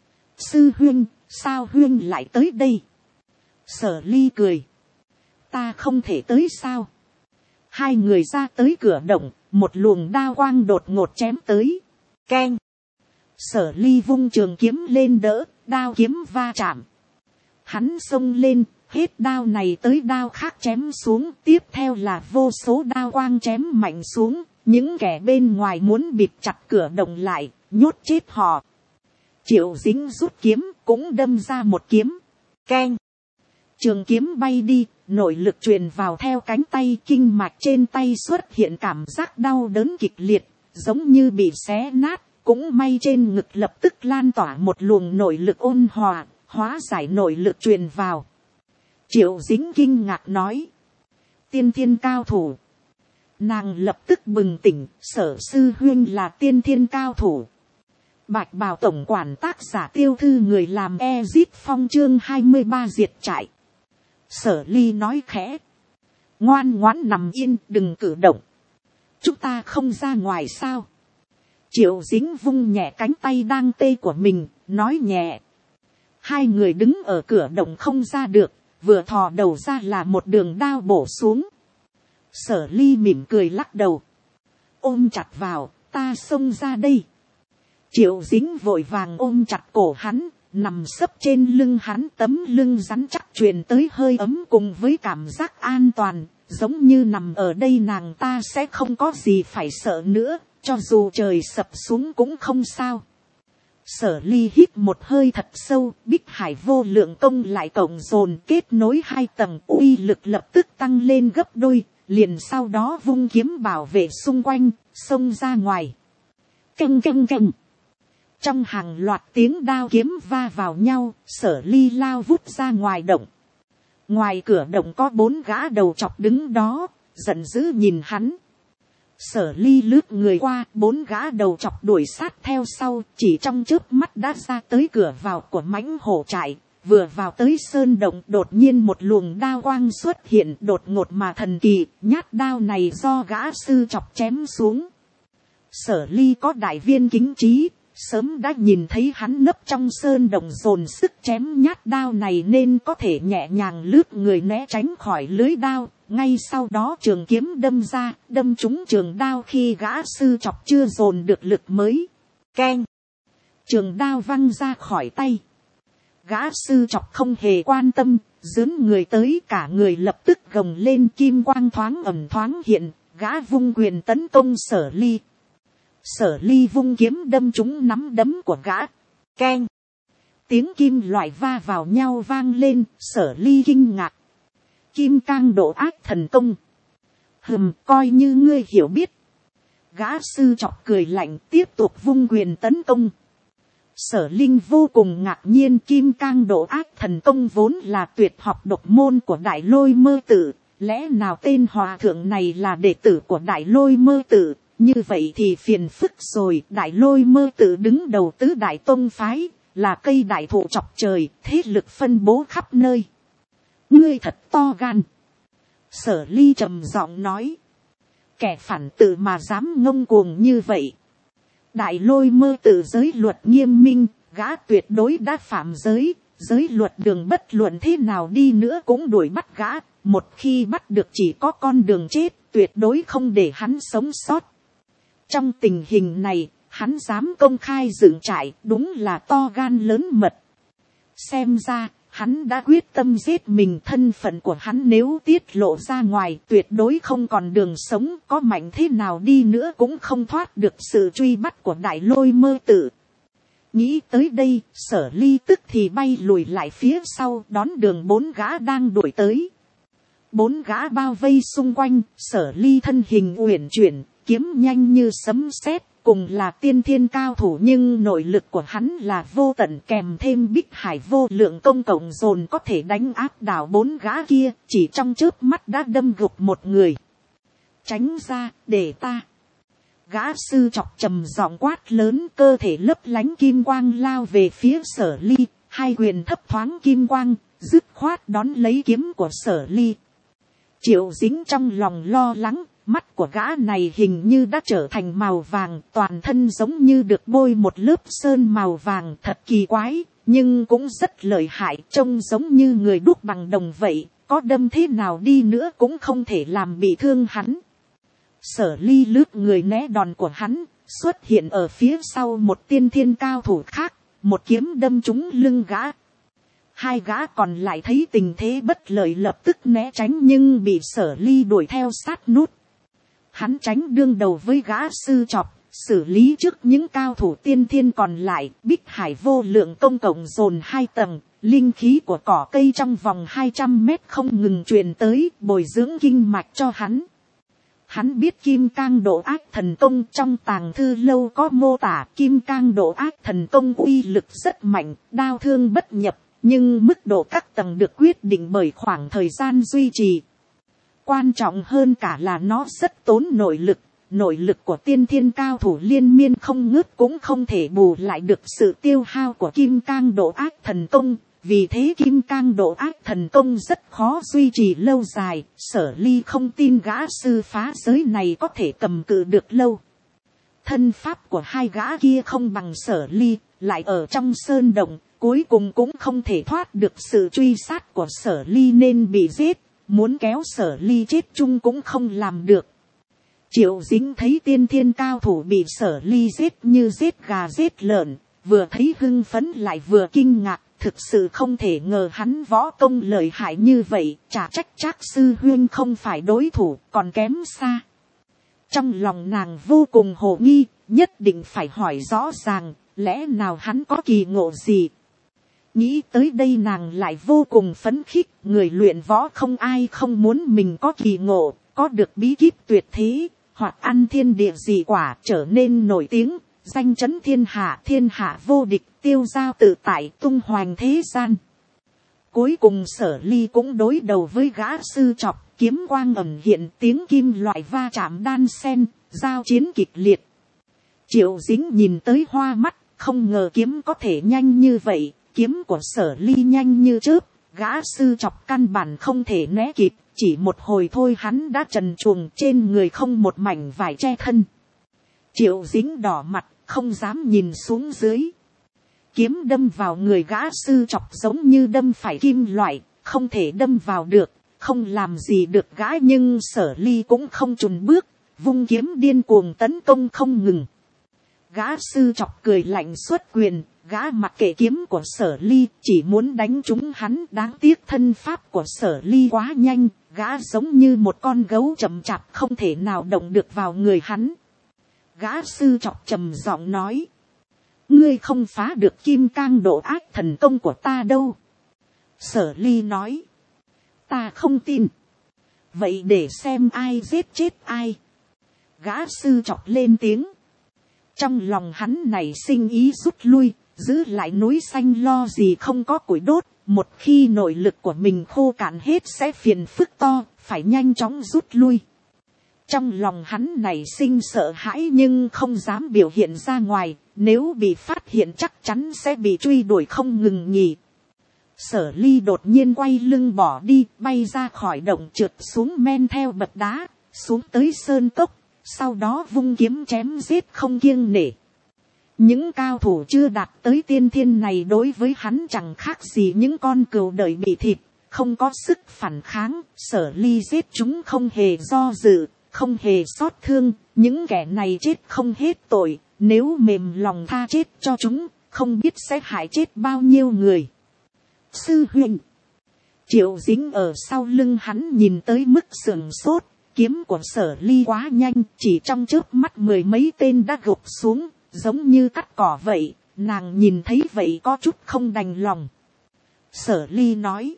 sư huyên, sao huyên lại tới đây? Sở Ly cười, ta không thể tới sao? Hai người ra tới cửa động, một luồng đao quang đột ngột chém tới. Keng! Sở Ly vung trường kiếm lên đỡ, đao kiếm va chạm. Hắn xông lên, hết đao này tới đao khác chém xuống, tiếp theo là vô số đao quang chém mạnh xuống. Những kẻ bên ngoài muốn bịt chặt cửa động lại, nhốt chết họ. Triệu Dính rút kiếm, cũng đâm ra một kiếm. Keng! Trường kiếm bay đi, nội lực truyền vào theo cánh tay, kinh mạch trên tay xuất hiện cảm giác đau đớn kịch liệt, giống như bị xé nát. Cũng may trên ngực lập tức lan tỏa một luồng nội lực ôn hòa, hóa giải nội lực truyền vào. Triệu Dính kinh ngạc nói, tiên thiên cao thủ. Nàng lập tức bừng tỉnh, Sở sư huyên là tiên thiên cao thủ. Bạch bào tổng quản tác giả Tiêu Thư người làm Ezit Phong chương 23 diệt trại. Sở Ly nói khẽ, ngoan ngoãn nằm yên, đừng cử động. Chúng ta không ra ngoài sao? Triệu Dính vung nhẹ cánh tay đang tê của mình, nói nhẹ. Hai người đứng ở cửa động không ra được, vừa thò đầu ra là một đường đao bổ xuống. Sở Ly mỉm cười lắc đầu, ôm chặt vào, ta xông ra đây. Triệu Dính vội vàng ôm chặt cổ hắn, nằm sấp trên lưng hắn, tấm lưng rắn chắc truyền tới hơi ấm cùng với cảm giác an toàn, giống như nằm ở đây nàng ta sẽ không có gì phải sợ nữa, cho dù trời sập xuống cũng không sao. Sở Ly hít một hơi thật sâu, Bích Hải vô lượng công lại cộng dồn kết nối hai tầng, uy lực lập tức tăng lên gấp đôi, liền sau đó vung kiếm bảo vệ xung quanh, xông ra ngoài. Canh canh canh. Trong hàng loạt tiếng đao kiếm va vào nhau, Sở Ly lao vút ra ngoài động. Ngoài cửa động có 4 gã đầu chọc đứng đó, giận dữ nhìn hắn. Sở Ly lướt người qua, 4 gã đầu chọc đuổi sát theo sau, chỉ trong chớp mắt đã ra tới cửa vào của mãnh hổ trại. Vừa vào tới sơn động, đột nhiên một luồng đao quang xuất hiện, đột ngột mà thần kỳ, nhát đao này do gã sư chọc chém xuống. Sở Ly có đại viên kính trí, sớm đã nhìn thấy hắn nấp trong sơn động dồn sức chém nhát đao này nên có thể nhẹ nhàng lướt người né tránh khỏi lưới đao. Ngay sau đó trường kiếm đâm ra, đâm trúng trường đao khi gã sư chọc chưa dồn được lực mới. Keng! Trường đao văng ra khỏi tay. Gã sư chọc không hề quan tâm, dướn người tới, cả người lập tức gồng lên, kim quang thoáng ẩn thoáng hiện, gã vung quyền tấn công Sở Ly. Sở Ly vung kiếm đâm trúng nắm đấm của gã. Keng! Tiếng kim loại va vào nhau vang lên, Sở Ly kinh ngạc. Kim cang độ ác thần công. Coi như ngươi hiểu biết. Gã sư chọc cười lạnh, tiếp tục vung quyền tấn công. Sở Linh vô cùng ngạc nhiên, kim cang độ ác thần công vốn là tuyệt học độc môn của Đại Lôi Mơ Tự. Lẽ nào tên hòa thượng này là đệ tử của Đại Lôi Mơ Tự? Như vậy thì phiền phức rồi. Đại Lôi Mơ Tự đứng đầu tứ đại tông phái, là cây đại thụ chọc trời, thế lực phân bố khắp nơi. Ngươi thật to gan. Sở Ly trầm giọng nói. Kẻ phản tự mà dám ngông cuồng như vậy. Đại Lôi Mơ Tự giới luật nghiêm minh, gã tuyệt đối đã phạm giới. Giới luật đường bất luận thế nào đi nữa cũng đuổi bắt gã. Một khi bắt được chỉ có con đường chết, tuyệt đối không để hắn sống sót. Trong tình hình này, hắn dám công khai dựng trại, đúng là to gan lớn mật. Xem ra, hắn đã quyết tâm giết mình. Thân phận của hắn nếu tiết lộ ra ngoài, tuyệt đối không còn đường sống, có mạnh thế nào đi nữa cũng không thoát được sự truy bắt của Đại Lôi Mơ Tự. Nghĩ tới đây, Sở Ly tức thì bay lùi lại phía sau, đón đường 4 gã đang đuổi tới. 4 gã bao vây xung quanh, Sở Ly thân hình uyển chuyển, kiếm nhanh như sấm sét, cùng là tiên thiên cao thủ nhưng nội lực của hắn là vô tận, kèm thêm bích hải vô lượng công cộng dồn có thể đánh áp đảo 4 gã kia, chỉ trong chớp mắt đã đâm gục một người. Tránh ra, để ta. Gã sư chọc trầm giọng quát lớn, cơ thể lấp lánh kim quang lao về phía Sở Ly, 2 quyền thấp thoáng kim quang, dứt khoát đón lấy kiếm của Sở Ly. Triệu Dính trong lòng lo lắng, mắt của gã này hình như đã trở thành màu vàng, toàn thân giống như được bôi một lớp sơn màu vàng, thật kỳ quái, nhưng cũng rất lợi hại, trông giống như người đúc bằng đồng vậy, có đâm thế nào đi nữa cũng không thể làm bị thương hắn. Sở Ly lướt người né đòn của hắn, xuất hiện ở phía sau một tiên thiên cao thủ khác, một kiếm đâm trúng lưng gã. 2 gã còn lại thấy tình thế bất lợi lập tức né tránh nhưng bị Sở Ly đuổi theo sát nút. Hắn tránh đương đầu với gã sư chọc, xử lý trước những cao thủ tiên thiên còn lại, bích hải vô lượng công cộng dồn 2 tầng, linh khí của cỏ cây trong vòng 200 mét không ngừng truyền tới, bồi dưỡng kinh mạch cho hắn. Hắn biết kim cang độ ác thần công, trong tàng thư lâu có mô tả kim cang độ ác thần công uy lực rất mạnh, đao thương bất nhập, nhưng mức độ các tầng được quyết định bởi khoảng thời gian duy trì. Quan trọng hơn cả là nó rất tốn nội lực của tiên thiên cao thủ liên miên không ngớt cũng không thể bù lại được sự tiêu hao của kim cang độ ác thần công. Vì thế kim cang độ ác thần công rất khó duy trì lâu dài, Sở Ly không tin gã sư phá giới này có thể cầm cự được lâu. Thân pháp của 2 gã kia không bằng Sở Ly, lại ở trong sơn động, cuối cùng cũng không thể thoát được sự truy sát của Sở Ly nên bị giết. Muốn kéo Sở Ly chết chung cũng không làm được. Triệu Dính thấy tiên thiên cao thủ bị Sở Ly giết như giết gà giết lợn, vừa thấy hưng phấn lại vừa kinh ngạc, thực sự không thể ngờ hắn võ công lợi hại như vậy, chả trách Trác sư huynh không phải đối thủ, còn kém xa. Trong lòng nàng vô cùng hồ nghi, nhất định phải hỏi rõ ràng, lẽ nào hắn có kỳ ngộ gì. Nghĩ tới đây nàng lại vô cùng phấn khích, người luyện võ không ai không muốn mình có kỳ ngộ, có được bí kíp tuyệt thế, hoặc ăn thiên địa dị quả trở nên nổi tiếng, danh chấn thiên hạ vô địch, tiêu dao tự tại, tung hoành thế gian. Cuối cùng Sở Ly cũng đối đầu với gã sư chọc, kiếm quang ẩn hiện, tiếng kim loại va chạm đan sen, giao chiến kịch liệt. Triệu Dính nhìn tới hoa mắt, không ngờ kiếm có thể nhanh như vậy, kiếm của Sở Ly nhanh như chớp, gã sư chọc căn bản không thể né kịp, chỉ một hồi thôi hắn đã trần truồng, trên người không một mảnh vải che thân. Triệu Dính đỏ mặt, không dám nhìn xuống dưới. Kiếm đâm vào người gã sư chọc giống như đâm phải kim loại, không thể đâm vào được, không làm gì được gã, nhưng Sở Ly cũng không chùn bước, vung kiếm điên cuồng tấn công không ngừng. Gã sư chọc cười lạnh xuất quyền, gã mặc kệ kiếm của Sở Ly, chỉ muốn đánh trúng hắn, đáng tiếc thân pháp của Sở Ly quá nhanh, gã giống như một con gấu chậm chạp không thể nào động được vào người hắn. Gã sư chọc trầm giọng nói, ngươi không phá được kim cang độ ác thần công của ta đâu. Sở Ly nói, ta không tin. Vậy để xem ai giết chết ai. Gã sư chọc lên tiếng. Trong lòng hắn nảy sinh ý rút lui, giữ lại núi xanh lo gì không có củi đốt. Một khi nội lực của mình khô cạn hết sẽ phiền phức to, phải nhanh chóng rút lui. Trong lòng hắn nảy sinh sợ hãi nhưng không dám biểu hiện ra ngoài, nếu bị phát hiện chắc chắn sẽ bị truy đuổi không ngừng nghỉ. Sở Ly đột nhiên quay lưng bỏ đi, bay ra khỏi động, trượt xuống men theo bậc đá, xuống tới sơn cốc, sau đó vung kiếm chém giết không kiêng nể. Những cao thủ chưa đạt tới tiên thiên này đối với hắn chẳng khác gì những con cừu đợi bị thịt, không có sức phản kháng. Sở Ly giết chúng không hề do dự, không hề xót thương, những kẻ này chết không hết tội, nếu mềm lòng tha chết cho chúng, không biết sẽ hại chết bao nhiêu người. Sư huynh, Triệu Dính ở sau lưng hắn nhìn tới mức sườn sốt, kiếm của Sở Ly quá nhanh, chỉ trong chớp mắt mười mấy tên đã gục xuống, giống như cắt cỏ vậy, nàng nhìn thấy vậy có chút không đành lòng. Sở Ly nói,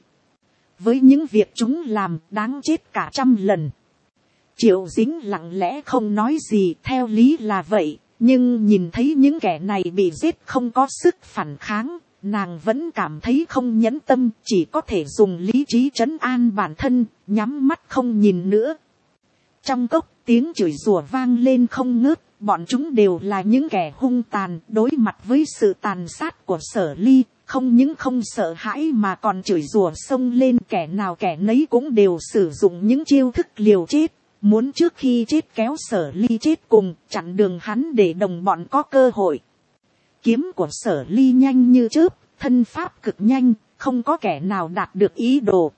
với những việc chúng làm đáng chết cả 100 lần. Triệu Dính lặng lẽ không nói gì, theo lý là vậy, nhưng nhìn thấy những kẻ này bị giết không có sức phản kháng, nàng vẫn cảm thấy không nhẫn tâm, chỉ có thể dùng lý trí trấn an bản thân, nhắm mắt không nhìn nữa. Trong cốc tiếng chửi rủa vang lên không ngớt, bọn chúng đều là những kẻ hung tàn, đối mặt với sự tàn sát của Sở Ly, không những không sợ hãi mà còn chửi rủa xông lên, kẻ nào kẻ nấy cũng đều sử dụng những chiêu thức liều chết, muốn trước khi chết kéo Sở Ly chết cùng, chặn đường hắn để đồng bọn có cơ hội. Kiếm của Sở Ly nhanh như chớp, thân pháp cực nhanh, không có kẻ nào đạt được ý đồ.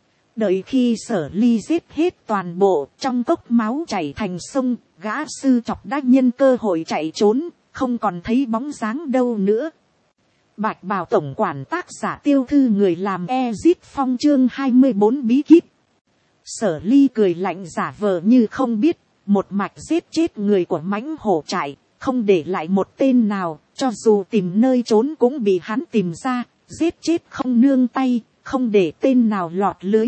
Đợi khi Sở Ly giết hết toàn bộ, trong cốc máu chảy thành sông, gã sư chọc đã nhân cơ hội chạy trốn, không còn thấy bóng dáng đâu nữa. Bạch Bào tổng quản, tác giả Tiêu Thư, người làm Ezit Phong, chương 24 bí kíp. Sở Ly cười lạnh giả vờ như không biết, một mạch giết chết người của mãnh hổ trại, không để lại một tên nào, cho dù tìm nơi trốn cũng bị hắn tìm ra, giết chết không nương tay, không để tên nào lọt lưới.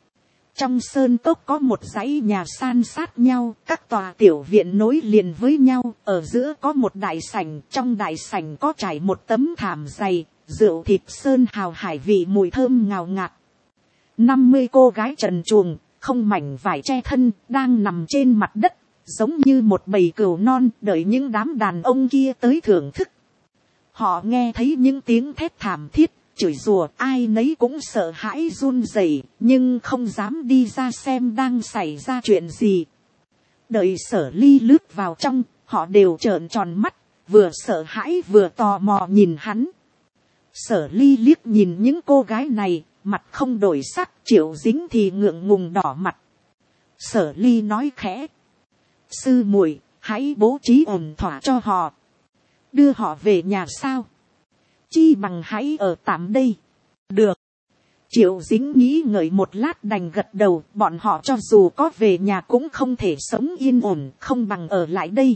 Trong sơn cốc có một dãy nhà san sát nhau, các tòa tiểu viện nối liền với nhau, ở giữa có một đại sảnh, trong đại sảnh có trải một tấm thảm dày, rượu thịt sơn hào hải vị mùi thơm ngào ngạt. 50 cô gái trần truồng, không mảnh vải che thân, đang nằm trên mặt đất, giống như một bầy cừu non, đợi những đám đàn ông kia tới thưởng thức. Họ nghe thấy những tiếng thét thảm thiết, chửi rủa, ai nấy cũng sợ hãi run rẩy, nhưng không dám đi ra xem đang xảy ra chuyện gì. Đợi Sở Ly lướt vào trong, họ đều trợn tròn mắt, vừa sợ hãi vừa tò mò nhìn hắn. Sở Ly liếc nhìn những cô gái này, mặt không đổi sắc, Triệu Dính thì ngượng ngùng đỏ mặt. Sở Ly nói khẽ, sư muội, hãy bố trí ổn thỏa cho họ. Đưa họ về nhà sao? Chi bằng hãy ở tạm đây. Được. Triệu Dính nghĩ ngợi một lát đành gật đầu, bọn họ cho dù có về nhà cũng không thể sống yên ổn, không bằng ở lại đây.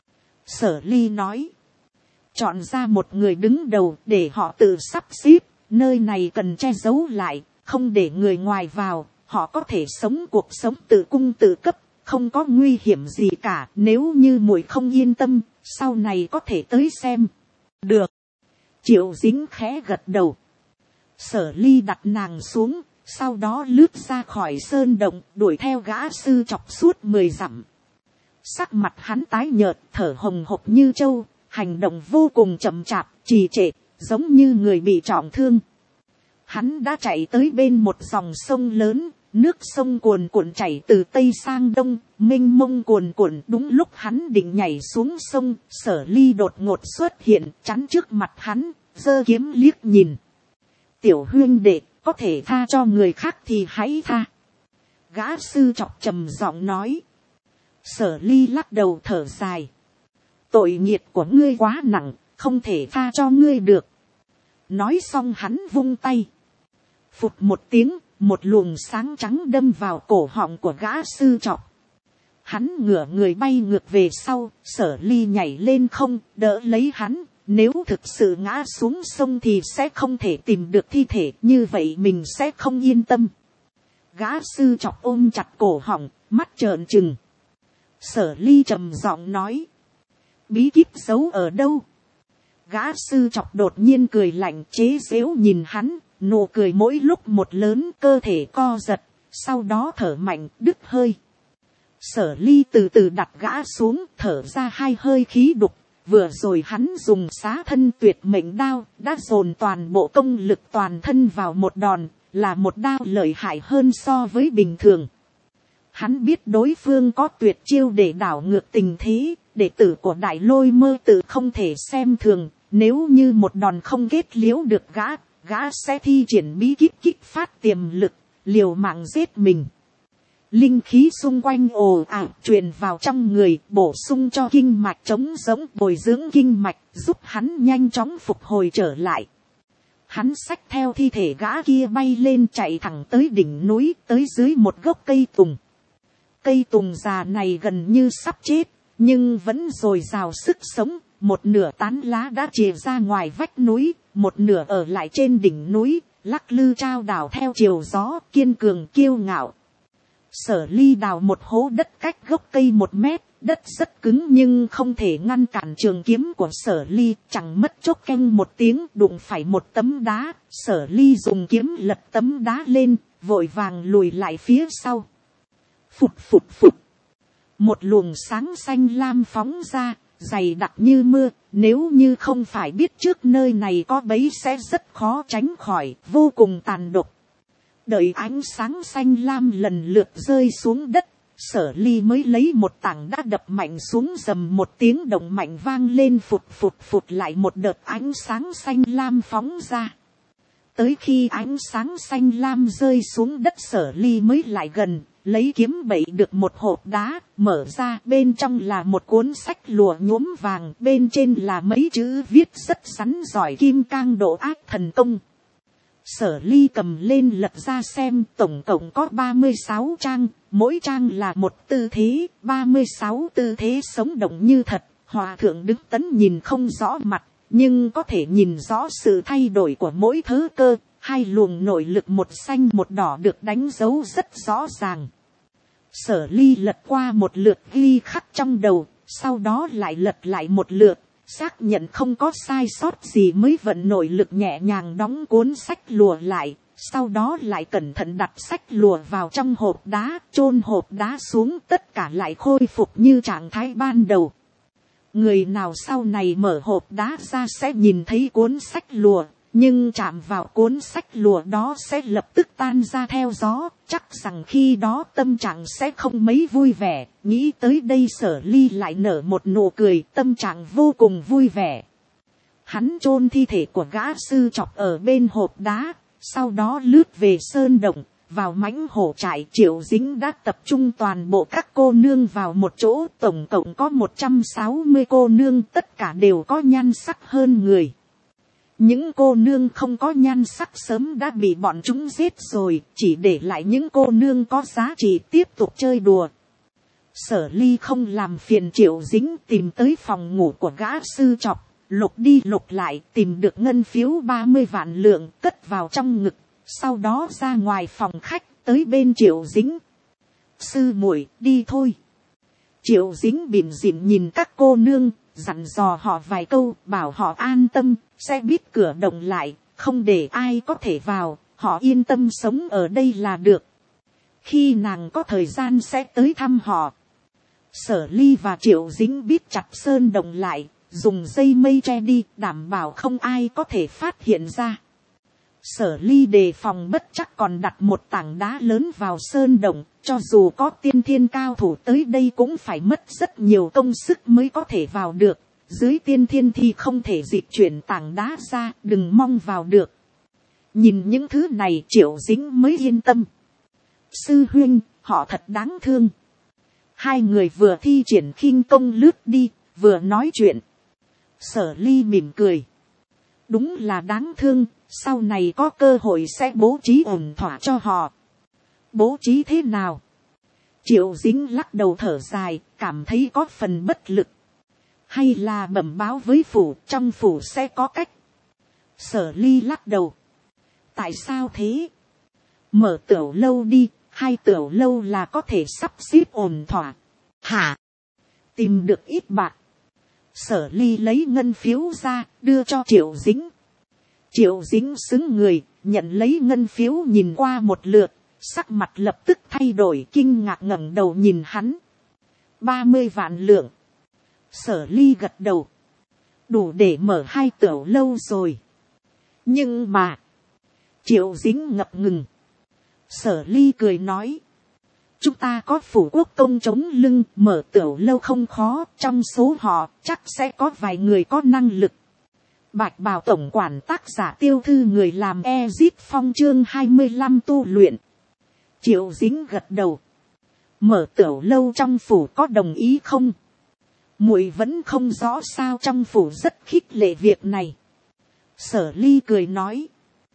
Sở Ly nói, chọn ra một người đứng đầu để họ tự sắp xếp, nơi này cần che giấu lại, không để người ngoài vào, họ có thể sống cuộc sống tự cung tự cấp, không có nguy hiểm gì cả, nếu như muội không yên tâm, sau này có thể tới xem. Được. Triệu Dính khẽ gật đầu. Sở Ly đặt nàng xuống, sau đó lướt ra khỏi sơn động, đuổi theo gã sư chọc suốt 10 dặm. Sắc mặt hắn tái nhợt, thở hồng hộc như trâu, hành động vô cùng chậm chạp, trì trệ, giống như người bị trọng thương. Hắn đã chạy tới bên một dòng sông lớn, nước sông cuồn cuộn chảy từ tây sang đông, mênh mông cuồn cuộn. Đúng lúc hắn định nhảy xuống sông, Sở Ly đột ngột xuất hiện, chắn trước mặt hắn, giơ kiếm liếc nhìn. Tiểu huyên đệ, có thể tha cho người khác thì hãy tha. Gã sư chọc trầm giọng nói. Sở Ly lắc đầu thở dài. Tội nghiệt của ngươi quá nặng, không thể tha cho ngươi được. Nói xong hắn vung tay. Phụt một tiếng, một luồng sáng trắng đâm vào cổ họng của gã sư chọc. Hắn ngửa người bay ngược về sau, Sở Ly nhảy lên không, đỡ lấy hắn. Nếu thực sự ngã xuống sông thì sẽ không thể tìm được thi thể, như vậy mình sẽ không yên tâm. Gã sư chọc ôm chặt cổ họng, mắt trợn trừng. Sở Ly trầm giọng nói. Bí kíp giấu ở đâu? Gã sư chọc đột nhiên cười lạnh chế giễu nhìn hắn, nụ cười mỗi lúc một lớn, cơ thể co giật, sau đó thở mạnh, đứt hơi. Sở Ly từ từ đặt gã xuống, thở ra hai hơi khí đục. Vừa rồi hắn dùng xá thân tuyệt mệnh đao, đã dồn toàn bộ công lực toàn thân vào một đòn, là một đao lợi hại hơn so với bình thường. Hắn biết đối phương có tuyệt chiêu để đảo ngược tình thế, đệ tử của Đại Lôi Mơ Tự không thể xem thường, nếu như một đòn không kết liễu được gã sẽ thi triển bí kíp kích phát tiềm lực, liều mạng giết mình. Linh khí xung quanh ồ ạt truyền vào trong người, bổ sung cho kinh mạch trống rỗng, bồi dưỡng kinh mạch, giúp hắn nhanh chóng phục hồi trở lại. Hắn xách theo thi thể gã kia bay lên, chạy thẳng tới đỉnh núi, tới dưới một gốc cây tùng. Cây tùng già này gần như sắp chết, nhưng vẫn dồi dào sức sống, một nửa tán lá đã chìa ra ngoài vách núi, một nửa ở lại trên đỉnh núi, lắc lư trao đảo theo chiều gió, kiên cường kiêu ngạo. Sở Ly đào một hố đất cách gốc cây 1 mét, đất rất cứng nhưng không thể ngăn cản trường kiếm của Sở Ly, chẳng mất chốc canh một tiếng đụng phải một tấm đá, Sở Ly dùng kiếm lật tấm đá lên, vội vàng lùi lại phía sau. Phụt phụt phụt. Một luồng sáng xanh lam phóng ra, dày đặc như mưa, nếu như không phải biết trước nơi này có bẫy sẽ rất khó tránh khỏi, vô cùng tàn độc. Đợi ánh sáng xanh lam lần lượt rơi xuống đất, Sở Ly mới lấy một tảng đá đập mạnh xuống, rầm một tiếng động mạnh vang lên, phụt phụt phụt lại một đợt ánh sáng xanh lam phóng ra. Tới khi ánh sáng xanh lam rơi xuống đất, Sở Ly mới lại gần, lấy kiếm bậy được một hộp đá, mở ra, bên trong là một cuốn sách lụa nhuốm vàng, bên trên là mấy chữ viết rất rắn giỏi kim cang độ ác thần công. Sở Ly cầm lên lật ra xem, tổng cộng có 36 trang, mỗi trang là một tư thế, 36 tư thế sống động như thật. Hòa thượng Đức Tấn nhìn không rõ mặt, nhưng có thể nhìn rõ sự thay đổi của mỗi thớ cơ, hai luồng nội lực một xanh một đỏ được đánh dấu rất rõ ràng. Sở Ly lật qua một lượt ghi khắc trong đầu, sau đó lại lật lại một lượt, xác nhận không có sai sót gì mới vận nội lực nhẹ nhàng đóng cuốn sách lùa lại, sau đó lại cẩn thận đặt sách lùa vào trong hộp đá, chôn hộp đá xuống, tất cả lại khôi phục như trạng thái ban đầu. Người nào sau này mở hộp đá ra sẽ nhìn thấy cuốn sách lùa, nhưng chạm vào cuốn sách lùa đó sẽ lập tức tan ra theo gió, chắc rằng khi đó tâm trạng sẽ không mấy vui vẻ. Nghĩ tới đây Sở Ly lại nở một nụ cười, tâm trạng vô cùng vui vẻ. Hắn chôn thi thể của gã sư chọc ở bên hộp đá, sau đó lướt về sơn động, vào mãnh hổ trại. Triệu Dính đã tập trung toàn bộ các cô nương vào một chỗ, tổng cộng có 160 cô nương, tất cả đều có nhan sắc hơn người. Những cô nương không có nhan sắc sớm đã bị bọn chúng giết rồi, chỉ để lại những cô nương có giá trị tiếp tục chơi đùa. Sở Ly không làm phiền Triệu Dính, tìm tới phòng ngủ của gã sư chọc, lục đi lục lại, tìm được ngân phiếu 30 vạn lượng, cất vào trong ngực, sau đó ra ngoài phòng khách, tới bên Triệu Dính. Sư muội, đi thôi. Triệu Dính bỉm dịm nhìn các cô nương, dặn dò họ vài câu, bảo họ an tâm, sẽ biết cửa động lại, không để ai có thể vào, họ yên tâm sống ở đây là được. Khi nàng có thời gian sẽ tới thăm họ. Sở Ly và Triệu Dính biết chặt sơn đồng lại, dùng dây mây che đi, đảm bảo không ai có thể phát hiện ra. Sở Ly đề phòng bất chắc còn đặt một tảng đá lớn vào sơn đồng, cho dù có tiên thiên cao thủ tới đây cũng phải mất rất nhiều công sức mới có thể vào được. Dưới tiên thiên thì không thể dịch chuyển tảng đá ra, đừng mong vào được. Nhìn những thứ này Triệu Dính mới yên tâm. Sư huynh, họ thật đáng thương. Hai người vừa thi triển khinh công lướt đi, vừa nói chuyện. Sở Ly mỉm cười. Đúng là đáng thương, sau này có cơ hội sẽ bố trí ổn thỏa cho họ. Bố trí thế nào? Triệu Dính lắc đầu thở dài, cảm thấy có phần bất lực. Hay là bẩm báo với phủ, trong phủ sẽ có cách. Sở Ly lắc đầu. Tại sao thế? Mở tiểu lâu đi, 2 tiểu lâu là có thể sắp xếp ổn thỏa. Hả? Tìm được ít bạc. Sở Ly lấy ngân phiếu ra, đưa cho Triệu Dính. Triệu Dính xứng người, nhận lấy ngân phiếu nhìn qua một lượt, sắc mặt lập tức thay đổi, kinh ngạc ngẩng đầu nhìn hắn. 30 vạn lượng. Sở Ly gật đầu. Đủ để mở 2 tiểu lâu rồi. Nhưng mà. Triệu Dính ngập ngừng. Sở Ly cười nói. Chúng ta có phủ quốc công chống lưng, mở tiểu lâu không khó, trong số họ chắc sẽ có vài người có năng lực. Bạch Bào tổng quản tác giả Tiêu Thư người làm Ezit Phong chương 25 tu luyện. Triệu Dính gật đầu. Mở tiểu lâu trong phủ có đồng ý không? Muội vẫn không rõ sao trong phủ rất khích lệ việc này. Sở Ly cười nói.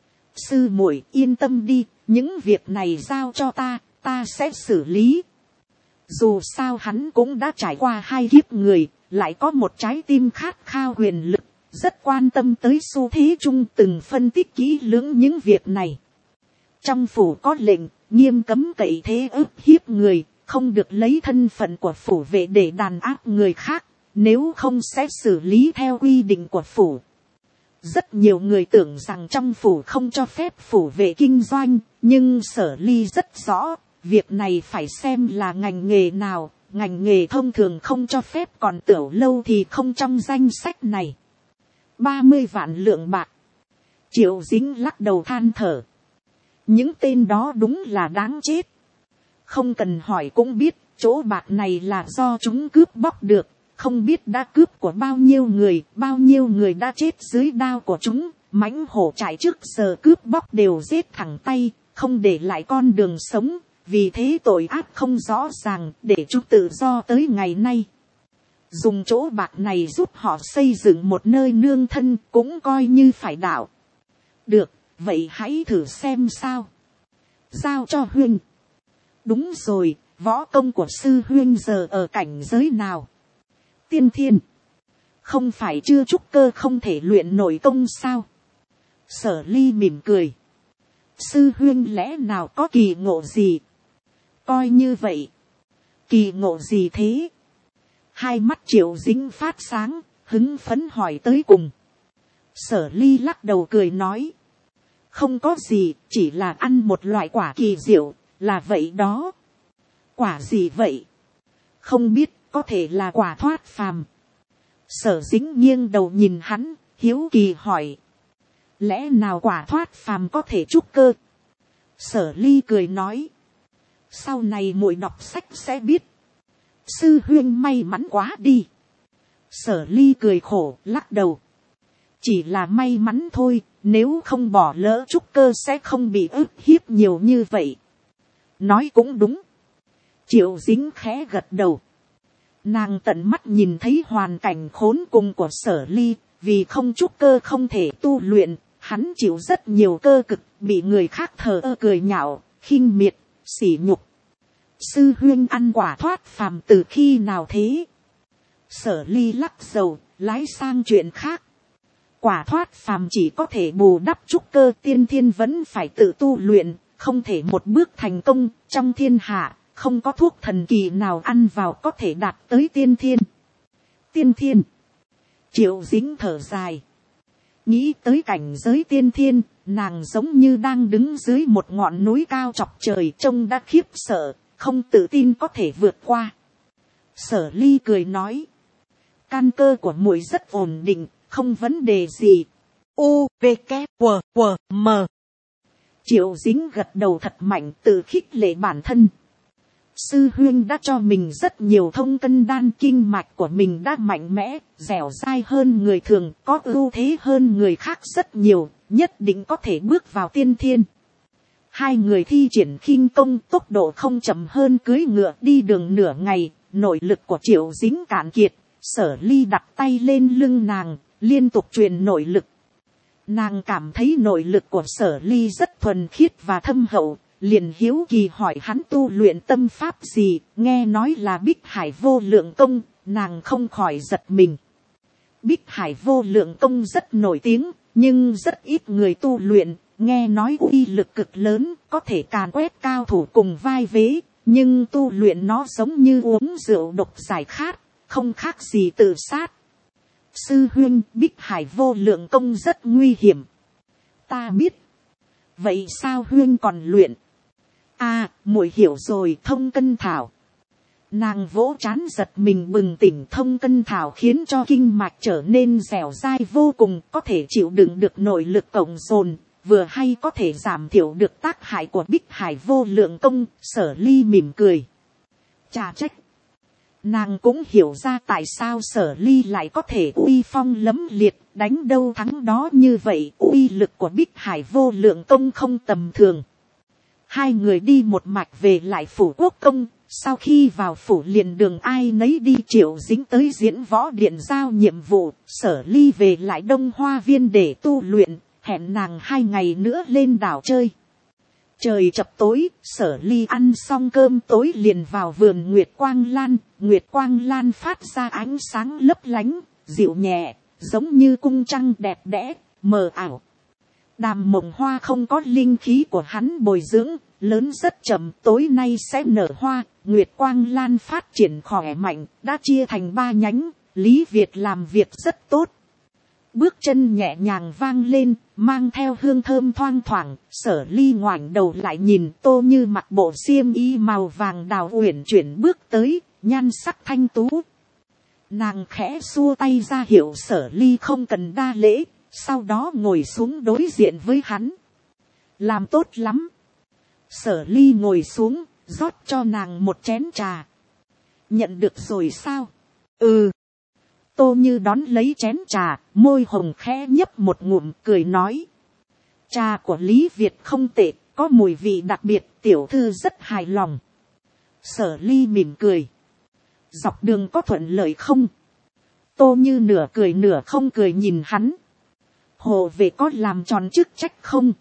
Sư muội yên tâm đi, những việc này giao cho ta sẽ xử lý. Dù sao hắn cũng đã trải qua 2 kiếp người, lại có một trái tim khát khao quyền lực, rất quan tâm tới xu thế chung, từng phân tích kỹ lưỡng những việc này. Trong phủ có lệnh, nghiêm cấm cậy thế ức hiếp người, không được lấy thân phận của phủ vệ để đàn áp người khác, nếu không sẽ xử lý theo quy định của phủ. Rất nhiều người tưởng rằng trong phủ không cho phép phủ vệ kinh doanh, nhưng Sở Ly rất rõ, việc này phải xem là ngành nghề nào, ngành nghề thông thường không cho phép, còn tiểu lâu thì không trong danh sách này. 30 vạn lượng bạc. Triệu Dính lắc đầu than thở. Những tên đó đúng là đáng chết. Không cần hỏi cũng biết, chỗ bạc này là do chúng cướp bóc được. Không biết đã cướp của bao nhiêu người đã chết dưới đao của chúng. Mãnh hổ trại trước giờ cướp bóc đều giết thẳng tay, không để lại con đường sống. Vì thế tội ác không rõ ràng, để chúng tự do tới ngày nay. Dùng chỗ bạc này giúp họ xây dựng một nơi nương thân, cũng coi như phải đạo. Được, vậy hãy thử xem sao. Giao cho huynh. Đúng rồi, võ công của sư huynh giờ ở cảnh giới nào? Tiên thiên. Không phải chưa trúc cơ không thể luyện nổi công sao? Sở Ly mỉm cười. Sư huynh lẽ nào có kỳ ngộ gì? Coi như vậy. Kỳ ngộ gì thế? Hai mắt Triệu Dính phát sáng, hứng phấn hỏi tới cùng. Sở Ly lắc đầu cười nói. Không có gì, chỉ là ăn một loại quả kỳ diệu, là vậy đó. Quả gì vậy? Không biết, có thể là quả thoát phàm. Sở Dính nghiêng đầu nhìn hắn, hiếu kỳ hỏi. Lẽ nào quả thoát phàm có thể trúc cơ? Sở Ly cười nói. Sau này muội đọc sách sẽ biết. Sư huynh may mắn quá đi. Sở Ly cười khổ, lắc đầu. Chỉ là may mắn thôi, nếu không bỏ lỡ trúc cơ sẽ không bị ức hiếp nhiều như vậy. Nói cũng đúng. Triệu Dính khẽ gật đầu. Nàng tận mắt nhìn thấy hoàn cảnh khốn cùng của Sở Ly, vì không trúc cơ không thể tu luyện, hắn chịu rất nhiều cơ cực, bị người khác thờ ơ cười nhạo, khinh miệt, sỉ nhục. Sư huynh ăn quả thoát phàm từ khi nào thế? Sở Ly lắc đầu, lái sang chuyện khác. Quả thoát phàm chỉ có thể bù đắp trúc cơ, tiên thiên vẫn phải tự tu luyện, không thể một bước thành công. Trong thiên hạ, không có thuốc thần kỳ nào ăn vào có thể đạt tới tiên thiên. Tiên thiên. Triệu Dính thở dài. Nghĩ tới cảnh giới tiên thiên, nàng giống như đang đứng dưới một ngọn núi cao chọc trời, trông đã khiếp sợ, không tự tin có thể vượt qua. Sở ly cười nói, căn cơ của muội rất ổn định, không vấn đề gì. U, V, K, W, W, M. Triệu Dính gật đầu thật mạnh, tự khích lệ bản thân. Sư huynh đã cho mình rất nhiều thông cân đan, kinh mạch của mình đã mạnh mẽ, dẻo dai hơn người thường, có ưu thế hơn người khác rất nhiều, nhất định có thể bước vào tiên thiên. Hai người thi triển khinh công, tốc độ không chậm hơn cưỡi ngựa, đi đường nửa ngày, nội lực của Triệu Dính cạn kiệt. Sở ly đặt tay lên lưng nàng, liên tục truyền nội lực. Nàng cảm thấy nội lực của sở ly rất thuần khiết và thâm hậu, liền hiếu kỳ hỏi hắn tu luyện tâm pháp gì, nghe nói là Bích Hải vô lượng công, nàng không khỏi giật mình. Bích Hải vô lượng công rất nổi tiếng, nhưng rất ít người tu luyện, nghe nói uy lực cực lớn, có thể càn quét cao thủ cùng vai vế, nhưng tu luyện nó giống như uống rượu độc giải khát, không khác gì tự sát. Sư huynh, Bích Hải vô lượng công rất nguy hiểm. Ta biết. Vậy sao huynh còn luyện? À, muội hiểu rồi, thông cân thảo. Nàng vỗ trán giật mình bừng tỉnh. Thông cân thảo khiến cho kinh mạch trở nên dẻo dai vô cùng, có thể chịu đựng được nội lực cộng dồn, vừa hay có thể giảm thiểu được tác hại của Bích Hải vô lượng công. Sở ly mỉm cười. Chà trách. Nàng cũng hiểu ra tại sao sở ly lại có thể uy phong lẫm liệt, đánh đâu thắng đó như vậy. Uy lực của Bích Hải vô lượng công không tầm thường. Hai người đi một mạch về lại phủ quốc công, sau khi vào phủ liền đường ai nấy đi. Triệu Dính tới diễn võ điện giao nhiệm vụ, sở ly về lại Đông Hoa viên để tu luyện, hẹn nàng 2 ngày nữa lên đảo chơi. Trời chập tối, sở ly ăn xong cơm tối liền vào vườn Nguyệt Quang Lan. Nguyệt Quang Lan phát ra ánh sáng lấp lánh, dịu nhẹ, giống như cung trăng đẹp đẽ, mờ ảo. Đàm Mộng Hoa không có linh khí của hắn bồi dưỡng, lớn rất chậm, tối nay sẽ nở hoa. Nguyệt Quang Lan phát triển khỏe mạnh, đã chia thành 3 nhánh, Lý Việt làm việc rất tốt. Bước chân nhẹ nhàng vang lên, mang theo hương thơm thoang thoảng. Sở ly ngoảnh đầu lại nhìn Tô Như mặc bộ xiêm y màu vàng đào uyển chuyển bước tới, nhan sắc thanh tú. Nàng khẽ xua tay ra hiệu sở ly không cần đa lễ, sau đó ngồi xuống đối diện với hắn. Làm tốt lắm. Sở ly ngồi xuống, rót cho nàng một chén trà. Nhận được rồi sao? Ừ. Tô Như đón lấy chén trà, môi hồng khẽ nhấp một ngụm, cười nói. Trà của Lý Việt không tệ, có mùi vị đặc biệt, tiểu thư rất hài lòng. Sở ly mỉm cười. Dọc đường có thuận lợi không? Tô Như nửa cười nửa không cười nhìn hắn. Hồ về có làm tròn chức trách không?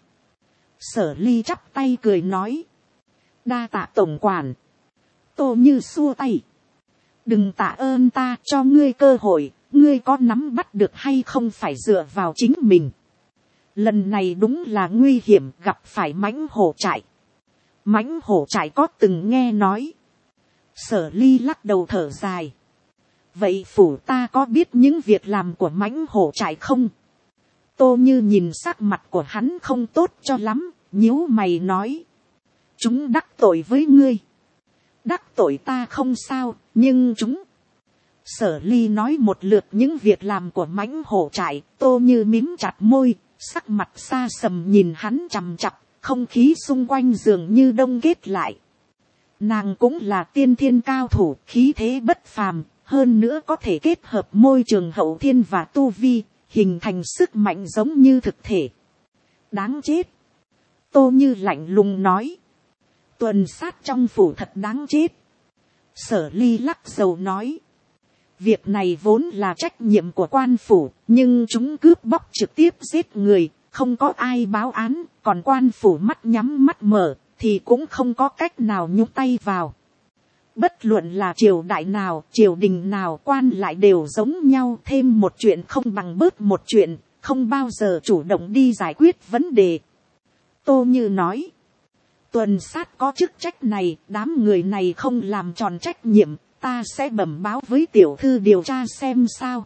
Sở ly chắp tay cười nói. Đa tạ tổng quản. Tô Như xua tay. Đừng tạ ơn ta, cho ngươi cơ hội, ngươi có nắm bắt được hay không phải dựa vào chính mình. Lần này đúng là nguy hiểm, gặp phải mãnh hổ trại. Mãnh hổ trại có từng nghe nói. Sở ly lắc đầu thở dài. Vậy phủ ta có biết những việc làm của mãnh hổ trại không? Tô Như nhìn sắc mặt của hắn không tốt cho lắm, nhíu mày nói. Chúng đắc tội với ngươi. Đắc tội ta không sao, nhưng chúng... Sở ly nói một lượt những việc làm của mãnh hổ trại. Tô Như mím chặt môi, sắc mặt xa sầm nhìn hắn chằm chặp, không khí xung quanh dường như đông kết lại. Nàng cũng là tiên thiên cao thủ, khí thế bất phàm, hơn nữa có thể kết hợp môi trường hậu thiên và tu vi, hình thành sức mạnh giống như thực thể. Đáng chết. Tô Như lạnh lùng nói. Tuần sát trong phủ thật đáng chết. Sở ly lắc đầu nói. Việc này vốn là trách nhiệm của quan phủ, nhưng chúng cướp bóc trực tiếp giết người, không có ai báo án, còn quan phủ mắt nhắm mắt mở, thì cũng không có cách nào nhúng tay vào. Bất luận là triều đại nào, triều đình nào, quan lại đều giống nhau, thêm một chuyện không bằng bớt một chuyện, không bao giờ chủ động đi giải quyết vấn đề. Tô Như nói. Tuần sát có chức trách này, đám người này không làm tròn trách nhiệm, ta sẽ bẩm báo với tiểu thư điều tra xem sao.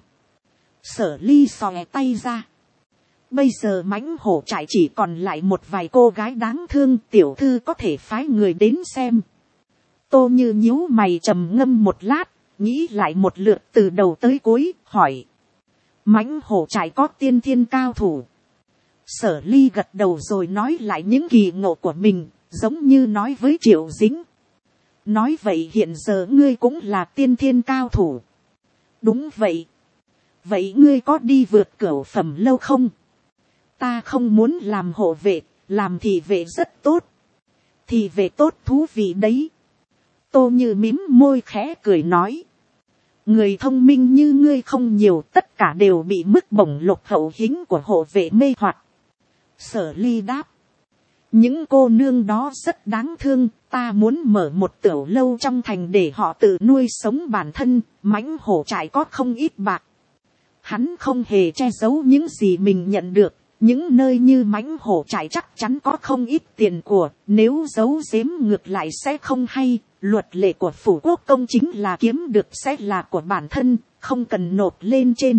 Sở ly xòe tay ra. Bây giờ mãnh hổ trại chỉ còn lại một vài cô gái đáng thương, tiểu thư có thể phái người đến xem. Tô Như nhíu mày trầm ngâm một lát, nghĩ lại một lượt từ đầu tới cuối, hỏi. Mãnh hổ trại có tiên thiên cao thủ. Sở Ly gật đầu rồi nói lại những kỳ ngộ của mình, giống như nói với Triệu Dính. Nói vậy hiện giờ ngươi cũng là tiên thiên cao thủ. Đúng vậy. Vậy ngươi có đi vượt cửu phẩm lâu không? Ta không muốn làm hộ vệ, làm thị vệ rất tốt. Thị vệ tốt thú vị đấy. Tô Như mím môi khẽ cười nói. Người thông minh như ngươi không nhiều, tất cả đều bị mức bổng lục hậu hĩnh của hộ vệ mê hoặc. Sở Ly đáp. Những cô nương đó rất đáng thương, ta muốn mở một tiểu lâu trong thành để họ tự nuôi sống bản thân, mãnh hổ trại có không ít bạc. Hắn không hề che giấu những gì mình nhận được, những nơi như mãnh hổ trại chắc chắn có không ít tiền của, nếu giấu giếm ngược lại sẽ không hay. Luật lệ của phủ quốc công chính là kiếm được sẽ là của bản thân, không cần nộp lên trên.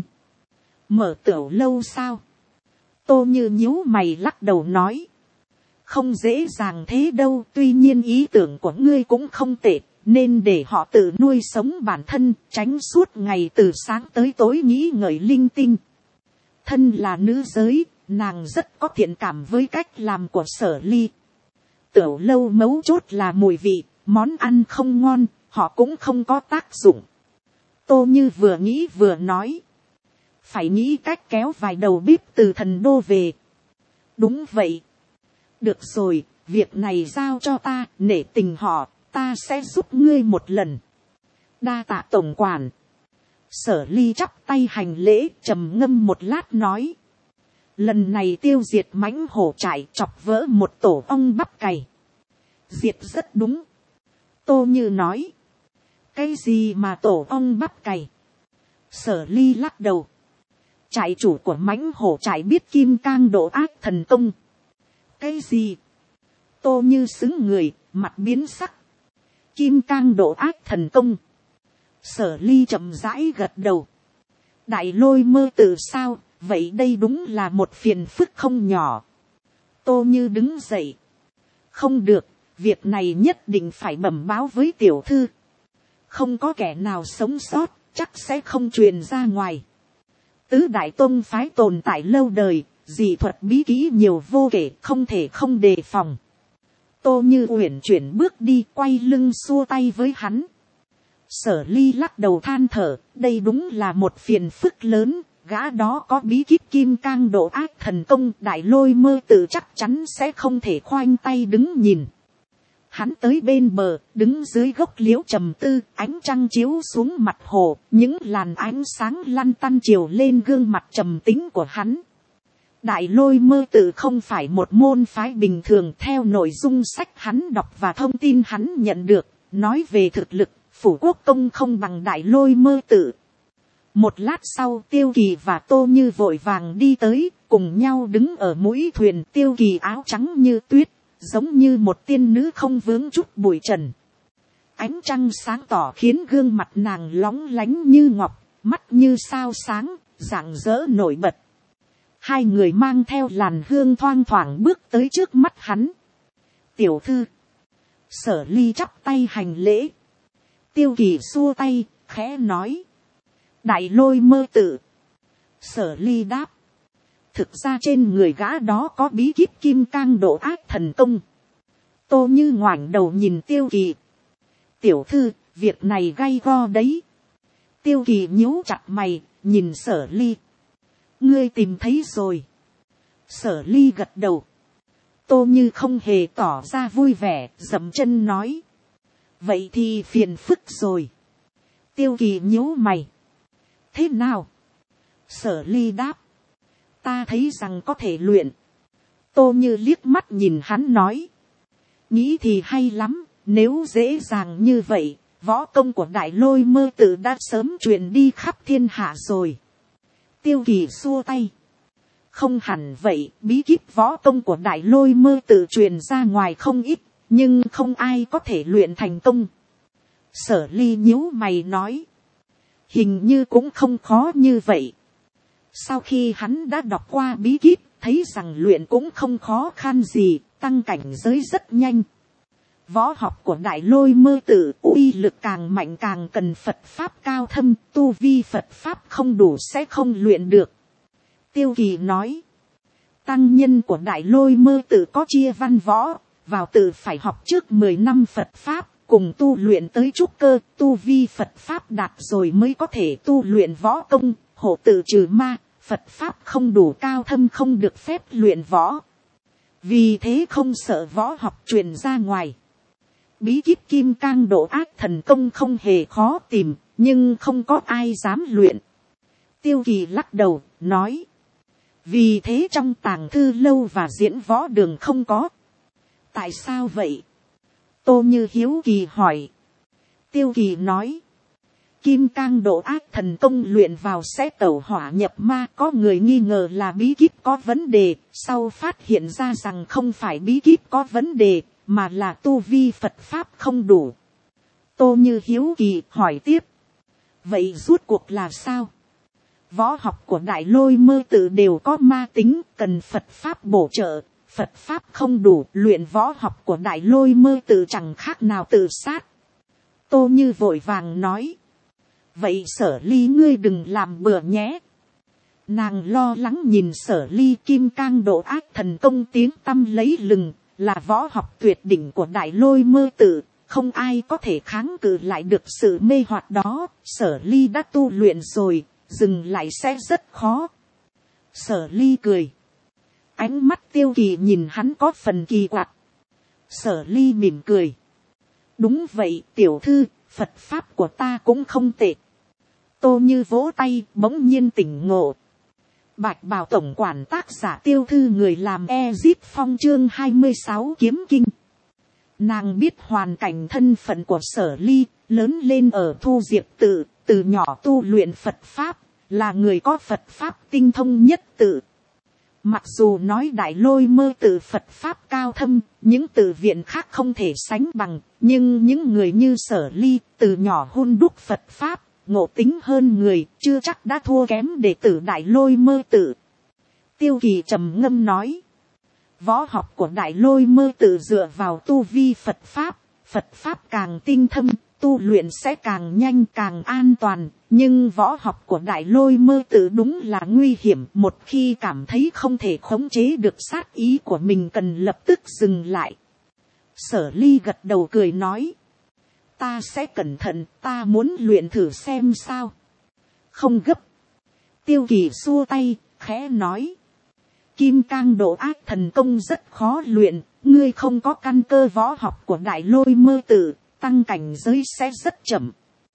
Mở tiểu lâu sao? Tô Như nhíu mày lắc đầu nói. Không dễ dàng thế đâu, tuy nhiên ý tưởng của ngươi cũng không tệ, nên để họ tự nuôi sống bản thân, tránh suốt ngày từ sáng tới tối nghĩ ngợi linh tinh. Thân là nữ giới, nàng rất có thiện cảm với cách làm của Sở Ly. Tiểu lâu mấu chốt là mùi vị, món ăn không ngon, họ cũng không có tác dụng. Tô Như vừa nghĩ vừa nói. Phải nghĩ cách kéo vài đầu bếp từ thần đô về. Đúng vậy. Được rồi, việc này giao cho ta, nể tình họ, ta sẽ giúp ngươi một lần. Đa tạ tổng quản. Sở Ly chắp tay hành lễ, trầm ngâm một lát nói. Lần này tiêu diệt mãnh hổ trại, chọc vỡ một tổ ong bắp cày. Diệt rất đúng. Tô Như nói. Cái gì mà tổ ong bắp cày? Sở Ly lắc đầu. Trại chủ của mãnh hổ trại biết kim cang độ ác thần công. Cái gì? Tô Như xứng người, mặt biến sắc. Kim cang độ ác thần công. Sở Ly chậm rãi gật đầu. Đại Lôi Mơ Tự sao? Vậy đây đúng là một phiền phức không nhỏ. Tô Như đứng dậy. Không được, việc này nhất định phải bẩm báo với tiểu thư. Không có kẻ nào sống sót, chắc sẽ không truyền ra ngoài. Tứ đại tông phái tồn tại lâu đời, dị thuật bí kỹ nhiều vô kể, không thể không đề phòng. Tô Như uyển chuyển bước đi, quay lưng xua tay với hắn. Sở Ly lắc đầu than thở, đây đúng là một phiền phức lớn, gã đó có bí kíp kim cang độ ác thần công, Đại Lôi Mơ Tự chắc chắn sẽ không thể khoanh tay đứng nhìn. Hắn tới bên bờ, đứng dưới gốc liễu trầm tư, ánh trăng chiếu xuống mặt hồ, những làn ánh sáng lăn tăn chiều lên gương mặt trầm tính của hắn. Đại Lôi Mơ Tự không phải một môn phái bình thường, theo nội dung sách hắn đọc và thông tin hắn nhận được, nói về thực lực, phủ quốc công không bằng Đại Lôi Mơ Tự. Một lát sau Tiêu Kỳ và Tô Như vội vàng đi tới, cùng nhau đứng ở mũi thuyền. Tiêu Kỳ áo trắng như tuyết, giống như một tiên nữ không vướng chút bụi trần. Ánh trăng sáng tỏ khiến gương mặt nàng lóng lánh như ngọc, mắt như sao sáng, rạng rỡ nổi bật. Hai người mang theo làn hương thoang thoảng bước tới trước mắt hắn. Tiểu thư. Sở Ly chắp tay hành lễ. Tiêu Kỳ xua tay, khẽ nói. Đại Lôi Mơ Tự. Sở Ly đáp. Thực ra trên người gã đó có bí kíp kim cang độ ác thần công. Tô Như ngoảnh đầu nhìn Tiêu Kỳ. Tiểu thư, việc này gay go đấy. Tiêu Kỳ nhíu chặt mày, nhìn Sở Ly. Ngươi tìm thấy rồi. Sở Ly gật đầu. Tô Như không hề tỏ ra vui vẻ, dậm chân nói. Vậy thì phiền phức rồi. Tiêu Kỳ nhíu mày. Thế nào? Sở Ly đáp. Ta thấy rằng có thể luyện. Tô Như liếc mắt nhìn hắn nói. Nghĩ thì hay lắm, nếu dễ dàng như vậy, võ công của Đại Lôi Mơ Tự đã sớm truyền đi khắp thiên hạ rồi. Tiêu Kỳ xua tay. Không hẳn vậy, bí kíp võ công của Đại Lôi Mơ Tự truyền ra ngoài không ít, nhưng không ai có thể luyện thành công. Sở Ly nhíu mày nói. Hình như cũng không khó như vậy. Sau khi hắn đã đọc qua bí kíp, thấy rằng luyện cũng không khó khăn gì, tăng cảnh giới rất nhanh. Võ học của đại lôi mơ tự uy lực càng mạnh càng cần Phật pháp cao thâm, tu vi Phật pháp không đủ sẽ không luyện được. Tiêu Kỳ nói, tăng nhân của đại lôi mơ tự có chia văn võ, vào tự phải học trước 10 năm Phật pháp, cùng tu luyện tới trúc cơ, tu vi Phật pháp đạt rồi mới có thể tu luyện võ công, hộ tự trừ ma, Phật pháp không đủ cao thâm không được phép luyện võ. Vì thế không sợ võ học truyền ra ngoài. Bí kíp kim cang độ ác thần công không hề khó tìm, nhưng không có ai dám luyện. Tiêu Kỳ lắc đầu, nói. Vì thế trong tàng thư lâu và diễn võ đường không có. Tại sao vậy? Tô Như hiếu kỳ hỏi. Tiêu Kỳ nói. Kim cang độ ác thần công luyện vào sẽ tẩu hỏa nhập ma, có người nghi ngờ là bí kíp có vấn đề, sau phát hiện ra rằng không phải bí kíp có vấn đề, mà là tu vi Phật pháp không đủ. Tô Như hiếu kỳ hỏi tiếp. Vậy rốt cuộc là sao? Võ học của đại lôi mơ tự đều có ma tính, cần Phật pháp bổ trợ, Phật pháp không đủ, luyện võ học của đại lôi mơ tự chẳng khác nào tự sát. Tô Như vội vàng nói. Vậy Sở Ly ngươi đừng làm bừa nhé. Nàng lo lắng nhìn Sở Ly kim cang độ ác thần công tiếng tăm lấy lừng, là võ học tuyệt đỉnh của đại lôi mơ tự, không ai có thể kháng cự lại được sự mê hoặc đó. Sở Ly đã tu luyện rồi, dừng lại sẽ rất khó. Sở Ly cười. Ánh mắt Tiêu Kỳ nhìn hắn có phần kỳ quặc. Sở Ly mỉm cười. Đúng vậy tiểu thư, Phật pháp của ta cũng không tệ. Tô Như vỗ tay bỗng nhiên tỉnh ngộ. Bạch Bào tổng quản tác giả Tiêu Thư người làm Ezip Phong chương 26 kiếm kinh. Nàng biết hoàn cảnh thân phận của Sở Ly, lớn lên ở Thu Diệp tự, từ nhỏ tu luyện Phật pháp, là người có Phật pháp tinh thông nhất tự. Mặc dù nói đại lôi mơ tự Phật pháp cao thâm, những tự viện khác không thể sánh bằng, nhưng những người như Sở Ly từ nhỏ hun đúc Phật pháp, ngộ tính hơn người, chưa chắc đã thua kém đệ tử đại lôi mơ tự. Tiêu Kỳ trầm ngâm nói. Võ học của đại lôi mơ tự dựa vào tu vi Phật pháp càng tinh thâm, tu luyện sẽ càng nhanh càng an toàn. Nhưng võ học của đại lôi mơ tự đúng là nguy hiểm, một khi cảm thấy không thể khống chế được sát ý của mình cần lập tức dừng lại. Sở Ly gật đầu cười nói. Ta sẽ cẩn thận, ta muốn luyện thử xem sao. Không gấp. Tiêu Kỳ xua tay, khẽ nói. Kim cang độ ác thần công rất khó luyện, ngươi không có căn cơ võ học của đại lôi mơ tự, tăng cảnh giới sẽ rất chậm.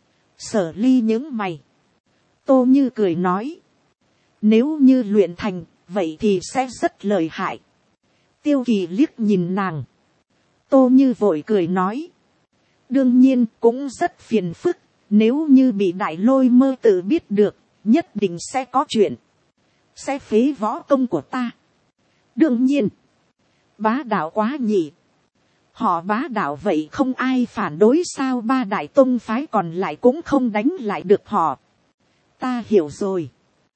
Sở Ly nhướng mày. Tô Như cười nói. Nếu như luyện thành, vậy thì sẽ rất lợi hại. Tiêu Kỳ liếc nhìn nàng. Tô Như vội cười nói. Đương nhiên cũng rất phiền phức, nếu như bị đại lôi mơ tự biết được, nhất định sẽ có chuyện. Sẽ phế võ công của ta. Đương nhiên, bá đạo quá nhỉ. Họ bá đạo vậy không ai phản đối sao, ba đại tông phái còn lại cũng không đánh lại được họ. Ta hiểu rồi.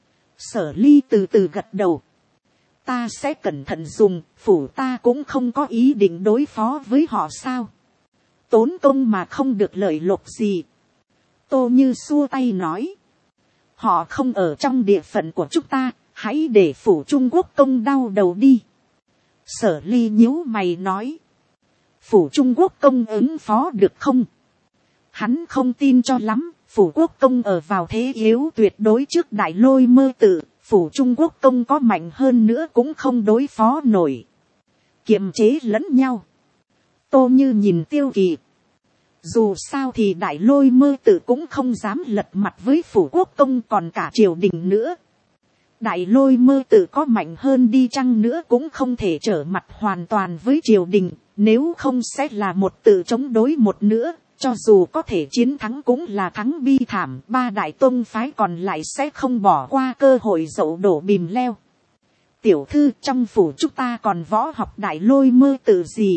Sở Ly từ từ gật đầu. Ta sẽ cẩn thận dùng, phủ ta cũng không có ý định đối phó với họ sao. Tốn công mà không được lợi lộc gì. Tô Như xua tay nói. Họ không ở trong địa phận của chúng ta, hãy để phủ Trung Quốc công đau đầu đi. Sở Ly nhíu mày nói. Phủ Trung Quốc công ứng phó được không? Hắn không tin cho lắm, phủ Quốc công ở vào thế yếu tuyệt đối trước đại lôi mơ tự, phủ Trung Quốc công có mạnh hơn nữa cũng không đối phó nổi. Kiềm chế lẫn nhau. Tô Như nhìn Tiêu Kỳ. Dù sao thì đại lôi mơ tự cũng không dám lật mặt với phủ Quốc công còn cả triều đình nữa. Đại lôi mơ tự có mạnh hơn đi chăng nữa cũng không thể trở mặt hoàn toàn với triều đình, nếu không sẽ là một tự chống đối một nữa, cho dù có thể chiến thắng cũng là thắng bi thảm, ba đại tông phái còn lại sẽ không bỏ qua cơ hội dậu đổ bìm leo. Tiểu thư, trong phủ chúng ta còn võ học đại lôi mơ tự gì?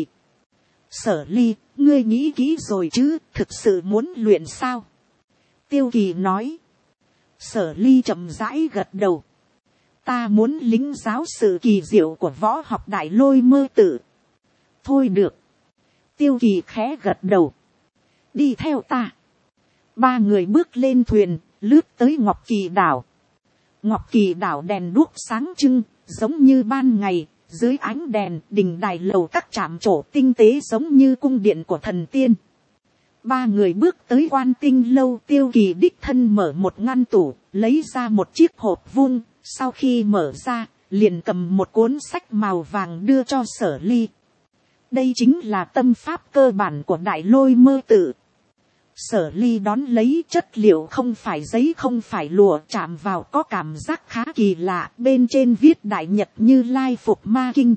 Sở Ly, ngươi nghĩ kỹ rồi chứ, thực sự muốn luyện sao? Tiêu Kỳ nói. Sở Ly chậm rãi gật đầu. Ta muốn lĩnh giáo sự kỳ diệu của võ học đại lôi mơ tự. Thôi được. Tiêu kỳ khẽ gật đầu. Đi theo ta. Ba người bước lên thuyền, lướt tới Ngọc Kỳ đảo. Ngọc Kỳ đảo đèn đuốc sáng trưng, giống như ban ngày, dưới ánh đèn, đình đài lầu các trạm trổ tinh tế giống như cung điện của thần tiên. Ba người bước tới Quan Tinh lâu, Tiêu kỳ đích thân mở một ngăn tủ, lấy ra một chiếc hộp vuông, sau khi mở ra, liền cầm một cuốn sách màu vàng đưa cho Sở Ly. Đây chính là tâm pháp cơ bản của Đại Lôi Mơ Tự. Sở Ly đón lấy, chất liệu không phải giấy không phải lụa, chạm vào có cảm giác khá kỳ lạ, bên trên viết Đại Nhật Như Lai Phục Ma Kinh.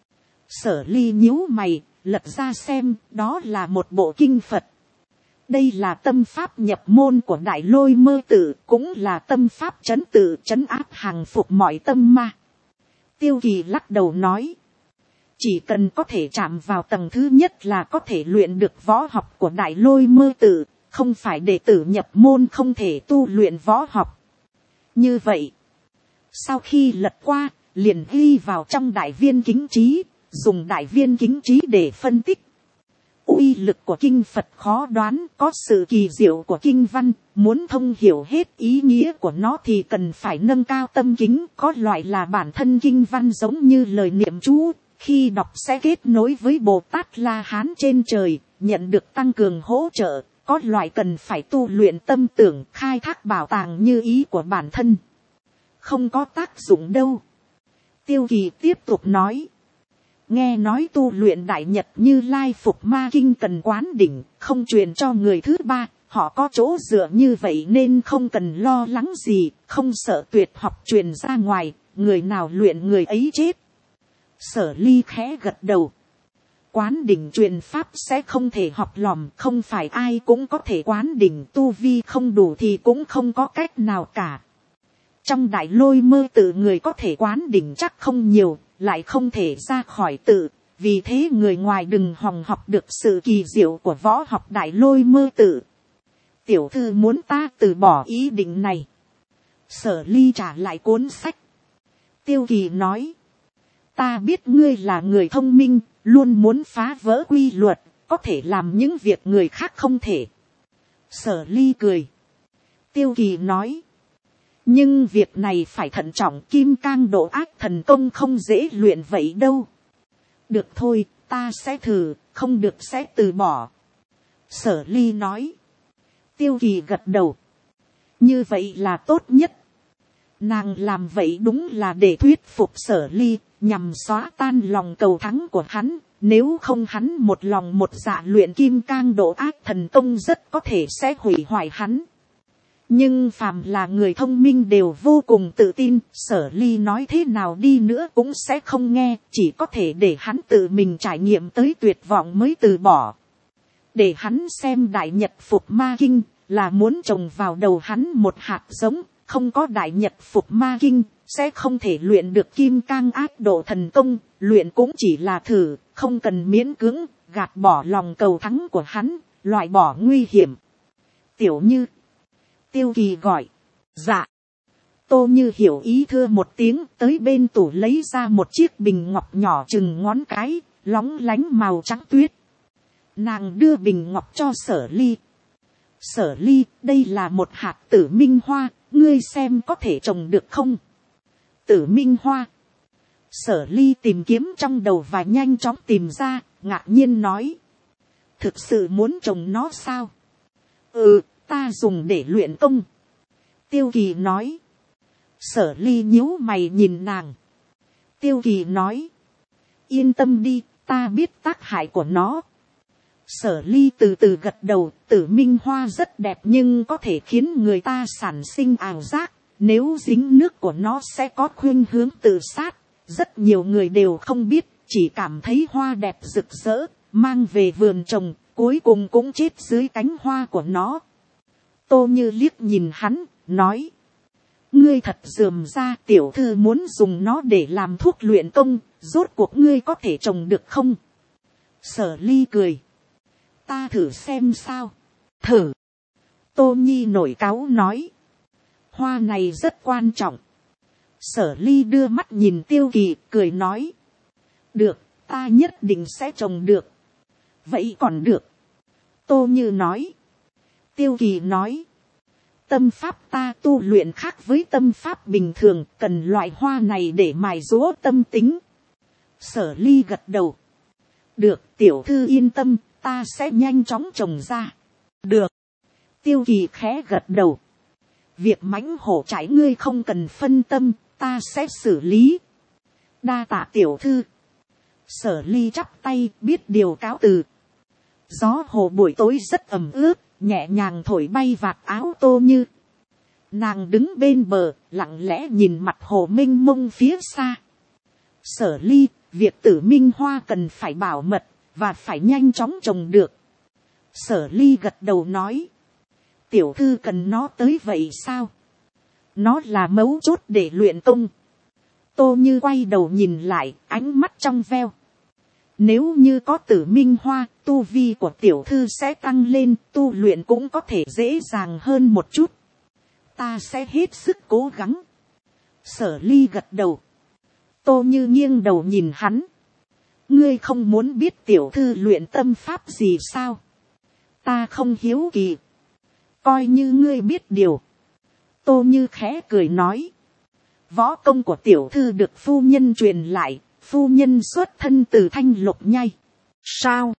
Sở Ly nhíu mày, lật ra xem, đó là một bộ kinh Phật. Đây là tâm pháp nhập môn của Đại Lôi Mơ Tự, cũng là tâm pháp trấn tự trấn áp hàng phục mọi tâm ma. Tiêu kỳ lắc đầu nói, chỉ cần có thể chạm vào tầng thứ nhất là có thể luyện được võ học của Đại Lôi Mơ Tự, không phải đệ tử nhập môn không thể tu luyện võ học. Như vậy, sau khi lật qua, liền ghi vào trong Đại Viên Kính Trí, dùng Đại Viên Kính Trí để phân tích. Uy lực của kinh Phật khó đoán, có sự kỳ diệu của kinh văn, muốn thông hiểu hết ý nghĩa của nó thì cần phải nâng cao tâm kính, có loại là bản thân kinh văn giống như lời niệm chú, khi đọc sẽ kết nối với Bồ Tát La Hán trên trời, nhận được tăng cường hỗ trợ, có loại cần phải tu luyện tâm tưởng, khai thác bảo tàng như ý của bản thân. Không có tác dụng đâu. Tiêu kỳ tiếp tục nói. Nghe nói tu luyện Đại Nhật Như Lai Phục Ma Kinh cần quán đỉnh, không truyền cho người thứ ba, họ có chỗ dựa như vậy nên không cần lo lắng gì, không sợ tuyệt học truyền ra ngoài, người nào luyện người ấy chết. Sở Ly khẽ gật đầu. Quán đỉnh truyền pháp sẽ không thể học lòm, không phải ai cũng có thể quán đỉnh, tu vi không đủ thì cũng không có cách nào cả. Trong Đại Lôi Mơ Tự người có thể quán đỉnh chắc không nhiều, lại không thể ra khỏi tự, vì thế người ngoài đừng hòng học được sự kỳ diệu của võ học Đại Lôi Mơ Tự. Tiểu thư muốn ta từ bỏ ý định này. Sở Ly trả lại cuốn sách. Tiêu kỳ nói, ta biết ngươi là người thông minh, luôn muốn phá vỡ quy luật, có thể làm những việc người khác không thể. Sở Ly cười. Tiêu kỳ nói, nhưng việc này phải thận trọng, Kim Cang Độ Ác thần công không dễ luyện vậy đâu. Được thôi, ta sẽ thử, không được sẽ từ bỏ. Sở Ly nói. Tiêu kỳ gật đầu. Như vậy là tốt nhất. Nàng làm vậy đúng là để thuyết phục Sở Ly, nhằm xóa tan lòng cầu thắng của hắn. Nếu không hắn một lòng một dạ luyện Kim Cang Độ Ác thần công rất có thể sẽ hủy hoại hắn. Nhưng phàm là người thông minh đều vô cùng tự tin, Sở Ly nói thế nào đi nữa cũng sẽ không nghe, chỉ có thể để hắn tự mình trải nghiệm tới tuyệt vọng mới từ bỏ. Để hắn xem Đại Nhật Phục Ma Kinh, là muốn trồng vào đầu hắn một hạt giống, không có Đại Nhật Phục Ma Kinh, sẽ không thể luyện được Kim Cang Ác Độ thần công, luyện cũng chỉ là thử, không cần miễn cưỡng, gạt bỏ lòng cầu thắng của hắn, loại bỏ nguy hiểm. Tiểu Như. Tiêu kỳ gọi. Dạ. Tô Như hiểu ý thưa một tiếng, tới bên tủ lấy ra một chiếc bình ngọc nhỏ chừng ngón cái, lóng lánh màu trắng tuyết. Nàng đưa bình ngọc cho Sở Ly. Sở Ly, đây là một hạt tử minh hoa, ngươi xem có thể trồng được không? Tử minh hoa. Sở Ly tìm kiếm trong đầu và nhanh chóng tìm ra, ngạc nhiên nói. Thực sự muốn trồng nó sao? Ừ, ta dùng để luyện công. Tiêu kỳ nói. Sở Ly nhíu mày nhìn nàng. Tiêu kỳ nói. Yên tâm đi, ta biết tác hại của nó. Sở Ly từ từ gật đầu, tử minh hoa rất đẹp nhưng có thể khiến người ta sản sinh ảo giác. Nếu dính nước của nó sẽ có khuynh hướng tự sát. Rất nhiều người đều không biết, chỉ cảm thấy hoa đẹp rực rỡ, mang về vườn trồng, cuối cùng cũng chết dưới cánh hoa của nó. Tô Như liếc nhìn hắn, nói. Ngươi thật rườm ra, tiểu thư muốn dùng nó để làm thuốc luyện công, rốt cuộc ngươi có thể trồng được không? Sở Ly cười. Ta thử xem sao. Thử. Tô Nhi nổi cáu nói. Hoa này rất quan trọng. Sở Ly đưa mắt nhìn Tiêu kỳ, cười nói. Được, ta nhất định sẽ trồng được. vậy còn được. Tô Như nói. Tiêu Kỳ nói. Tâm pháp ta tu luyện khác với tâm pháp bình thường, cần loại hoa này để mài giũa tâm tính. Sở Ly gật đầu. Được, tiểu thư yên tâm, ta sẽ nhanh chóng trồng ra. Được. Tiêu Kỳ khẽ gật đầu. Việc mãnh hổ trải ngươi không cần phân tâm, ta sẽ xử lý. Đa tạ tiểu thư. Sở Ly chắp tay biết điều cáo từ. Gió hồ buổi tối rất ẩm ướt, nhẹ nhàng thổi bay vạt áo Tô Như. Nàng đứng bên bờ, lặng lẽ nhìn mặt hồ mênh mông phía xa. Sở Ly, việc Tử Minh Hoa cần phải bảo mật, và phải nhanh chóng trồng được. Sở Ly gật đầu nói. Tiểu thư cần nó tới vậy sao? Nó là mấu chốt để luyện công. Tô Như quay đầu nhìn lại, ánh mắt trong veo. Nếu như có Tử Minh Hoa, tu vi của tiểu thư sẽ tăng lên, tu luyện cũng có thể dễ dàng hơn một chút. Ta sẽ hết sức cố gắng. Sở Ly gật đầu. Tô Như nghiêng đầu nhìn hắn. Ngươi không muốn biết tiểu thư luyện tâm pháp gì sao? Ta không hiếu kỳ. Coi như ngươi biết điều. Tô Như khẽ cười nói. Võ công của tiểu thư được phu nhân truyền lại. Phu nhân xuất thân từ Thanh Lục Nhai. Sao?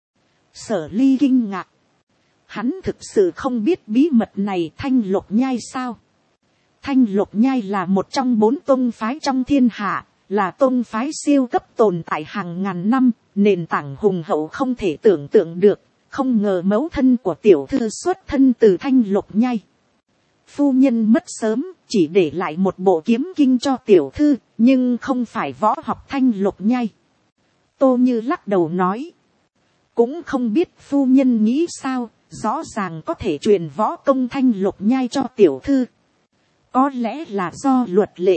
Sở Ly kinh ngạc. Hắn thực sự không biết bí mật này. Thanh Lục Nhai sao? Thanh Lục Nhai là một trong 4 tông phái trong thiên hạ. Là tông phái siêu cấp tồn tại hàng ngàn năm. Nền tảng hùng hậu không thể tưởng tượng được. Không ngờ mẫu thân của tiểu thư xuất thân từ Thanh Lục Nhai. Phu nhân mất sớm, chỉ để lại một bộ kiếm kinh cho tiểu thư, nhưng không phải võ học Thanh Lục Nhai. Tô Như lắc đầu nói. Cũng không biết phu nhân nghĩ sao, rõ ràng có thể truyền võ công Thanh Lục Nhai cho tiểu thư. Có lẽ là do luật lệ.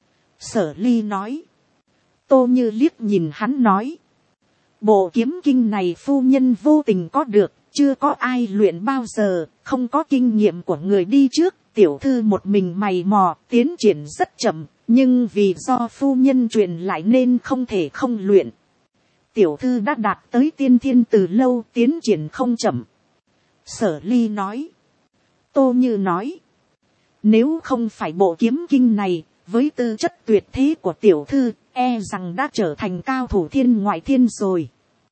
Sở Ly nói. Tô Như liếc nhìn hắn nói. Bộ kiếm kinh này phu nhân vô tình có được, chưa có ai luyện bao giờ, không có kinh nghiệm của người đi trước, tiểu thư một mình mày mò, tiến triển rất chậm, nhưng vì do phu nhân truyền lại nên không thể không luyện. Tiểu thư đã đạt tới tiên thiên từ lâu, tiến triển không chậm. Sở Ly nói. Tô Như nói. Nếu không phải bộ kiếm kinh này, với tư chất tuyệt thế của tiểu thư, e rằng đã trở thành cao thủ thiên ngoại thiên rồi.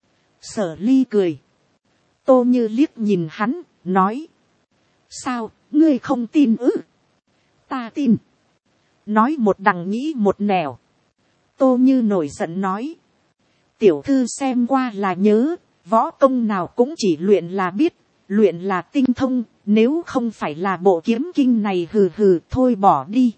Sở Ly cười. Tô Như liếc nhìn hắn, nói. Sao, ngươi không tin ư? Ta tin. Nói một đằng nghĩ một nẻo. Tô Như nổi giận nói. Tiểu thư xem qua là nhớ, võ công nào cũng chỉ luyện là biết, luyện là tinh thông, nếu không phải là bộ kiếm kinh này hừ hừ thôi bỏ đi.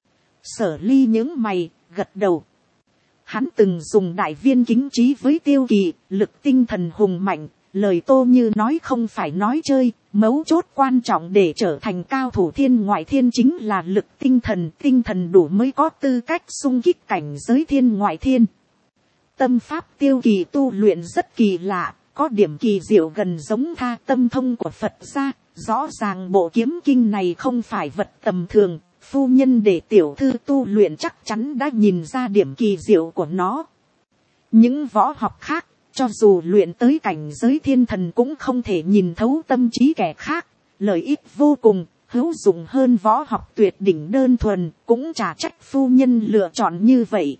Sở Ly nhướng mày, gật đầu. Hắn từng dùng đại viên kính trí với Tiêu Kỳ, lực tinh thần hùng mạnh, lời Tô Như nói không phải nói chơi, mấu chốt quan trọng để trở thành cao thủ thiên ngoại thiên chính là lực tinh thần đủ mới có tư cách xung kích cảnh giới thiên ngoại thiên. Tâm pháp Tiêu Kỳ tu luyện rất kỳ lạ, có điểm kỳ diệu gần giống tha tâm thông của Phật gia, rõ ràng bộ kiếm kinh này không phải vật tầm thường. Phu nhân để tiểu thư tu luyện chắc chắn đã nhìn ra điểm kỳ diệu của nó. Những võ học khác, cho dù luyện tới cảnh giới thiên thần cũng không thể nhìn thấu tâm trí kẻ khác. Lợi ích vô cùng, hữu dụng hơn võ học tuyệt đỉnh đơn thuần, cũng chả trách phu nhân lựa chọn như vậy.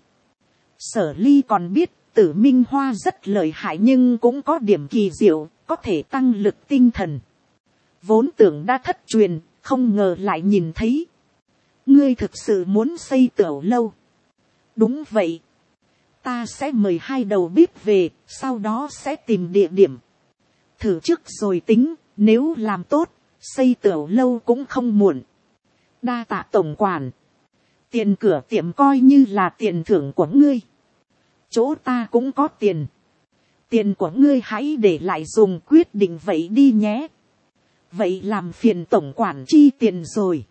Sở Ly còn biết, Tử Minh Hoa rất lợi hại nhưng cũng có điểm kỳ diệu, có thể tăng lực tinh thần. Vốn tưởng đã thất truyền, không ngờ lại nhìn thấy. Ngươi thực sự muốn xây tiểu lâu? Đúng vậy. Ta sẽ mời 2 đầu bếp về, sau đó sẽ tìm địa điểm. Thử trước rồi tính, nếu làm tốt, xây tiểu lâu cũng không muộn. Đa tạ tổng quản. Tiền cửa tiệm coi như là tiền thưởng của ngươi. Chỗ ta cũng có tiền. Tiền của ngươi hãy để lại dùng quyết định vậy đi nhé. Vậy làm phiền tổng quản chi tiền rồi.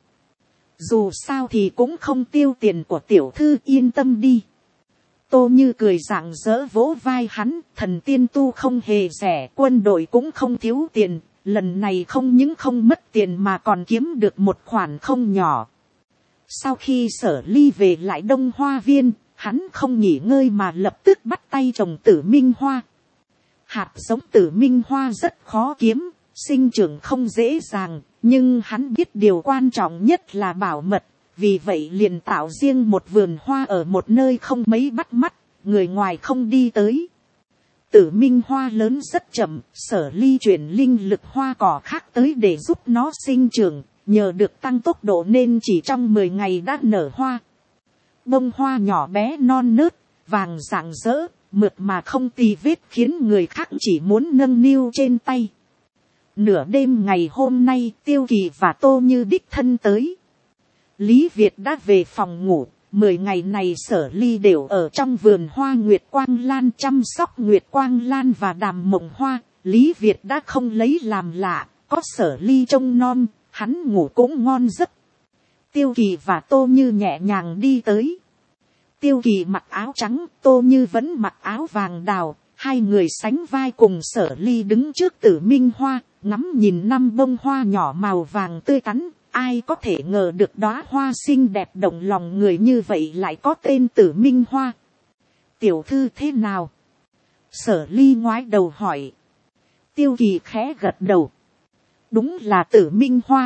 Dù sao thì cũng không tiêu tiền của tiểu thư, yên tâm đi. Tô Như cười rạng rỡ vỗ vai hắn, thần tiên tu không hề rẻ, quân đội cũng không thiếu tiền, lần này không những không mất tiền mà còn kiếm được một khoản không nhỏ. Sau khi Sở Ly về lại Đông Hoa Viên, hắn không nghỉ ngơi mà lập tức bắt tay trồng Tử Minh Hoa. Hạt giống tử minh hoa rất khó kiếm, sinh trưởng không dễ dàng, nhưng hắn biết điều quan trọng nhất là bảo mật, vì vậy liền tạo riêng một vườn hoa ở một nơi không mấy bắt mắt, người ngoài không đi tới. Tử minh hoa lớn rất chậm, Sở Ly chuyển linh lực hoa cỏ khác tới để giúp nó sinh trưởng, nhờ được tăng tốc độ nên chỉ trong 10 ngày đã nở hoa. Bông hoa nhỏ bé non nớt, vàng rạng rỡ, mượt mà không tì vết khiến người khác chỉ muốn nâng niu trên tay. Nửa đêm ngày hôm nay Tiêu Kỳ và Tô Như đích thân tới. Lý Việt đã về phòng ngủ, 10 ngày này Sở Ly đều ở trong vườn hoa Nguyệt Quang Lan chăm sóc Nguyệt Quang Lan và Đàm Mộng Hoa. Lý Việt đã không lấy làm lạ, có Sở Ly trông nom, hắn ngủ cũng ngon giấc. Tiêu Kỳ và Tô Như nhẹ nhàng đi tới. Tiêu Kỳ mặc áo trắng, Tô Như vẫn mặc áo vàng đào, hai người sánh vai cùng Sở Ly đứng trước Tử Minh Hoa, ngắm nhìn 5 bông hoa nhỏ màu vàng tươi tắn. Ai có thể ngờ được đóa hoa xinh đẹp động lòng người như vậy lại có tên Tử Minh Hoa. Tiểu thư thế nào? Sở Ly ngoái đầu hỏi. Tiêu Kỳ khẽ gật đầu. Đúng là Tử Minh Hoa.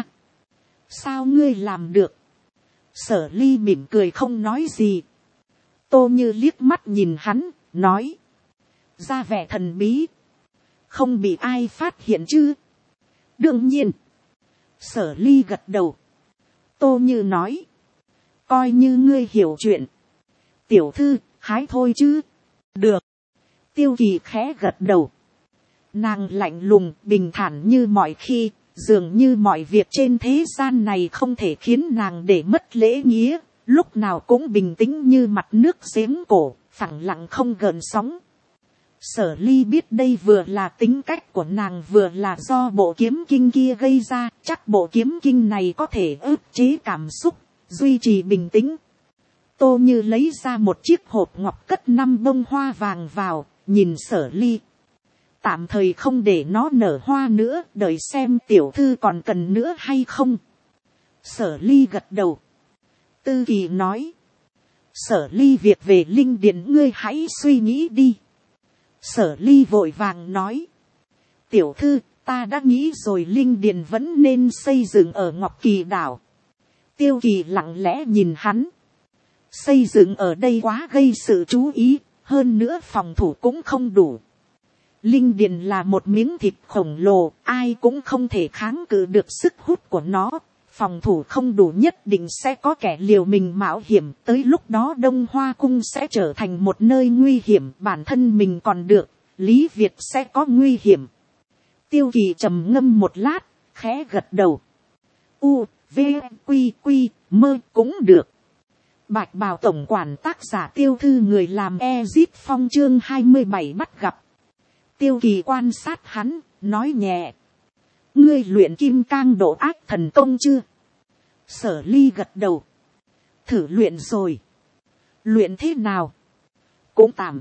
Sao ngươi làm được? Sở Ly mỉm cười không nói gì. Tô Như liếc mắt nhìn hắn, nói. Ra vẻ thần bí. Không bị ai phát hiện chứ? Đương nhiên. Sở Ly gật đầu. Tô Như nói. Coi như ngươi hiểu chuyện. Tiểu thư, hái thôi chứ. Được. Tiêu Kỳ khẽ gật đầu. Nàng lạnh lùng, bình thản như mọi khi. Dường như mọi việc trên thế gian này không thể khiến nàng để mất lễ nghĩa. Lúc nào cũng bình tĩnh như mặt nước giếng cổ, phẳng lặng không gợn sóng. Sở Ly biết đây vừa là tính cách của nàng vừa là do bộ kiếm kinh kia gây ra, chắc bộ kiếm kinh này có thể ức chế cảm xúc, duy trì bình tĩnh. Tô Như lấy ra một chiếc hộp ngọc cất 5 bông hoa vàng vào, nhìn Sở Ly. Tạm thời không để nó nở hoa nữa, đợi xem tiểu thư còn cần nữa hay không. Sở Ly gật đầu. Tư Kỳ nói. Sở Ly việc về linh điền ngươi hãy suy nghĩ đi. Sở Ly vội vàng nói. Tiểu thư, ta đã nghĩ rồi, linh điền vẫn nên xây dựng ở Ngọc Kỳ đảo. Tiêu Kỳ lặng lẽ nhìn hắn. Xây dựng ở đây quá gây sự chú ý, hơn nữa phòng thủ cũng không đủ. Linh điền là một miếng thịt khổng lồ, ai cũng không thể kháng cự được sức hút của nó. Phòng thủ không đủ nhất định sẽ có kẻ liều mình mạo hiểm, tới lúc đó Đông Hoa Cung sẽ trở thành một nơi nguy hiểm, bản thân mình còn được, Lý Việt sẽ có nguy hiểm. Tiêu Kỳ trầm ngâm một lát, khẽ gật đầu. U, V, Quy, Quy, Mơ cũng được. Bạch Bào tổng quản tác giả Tiêu Thư người làm Ezip Phong chương 27 bắt gặp. Tiêu Kỳ quan sát hắn, nói nhẹ. Ngươi luyện kim cang độ ác thần công chưa? Sở Ly gật đầu. Thử luyện rồi. Luyện thế nào? Cũng tạm.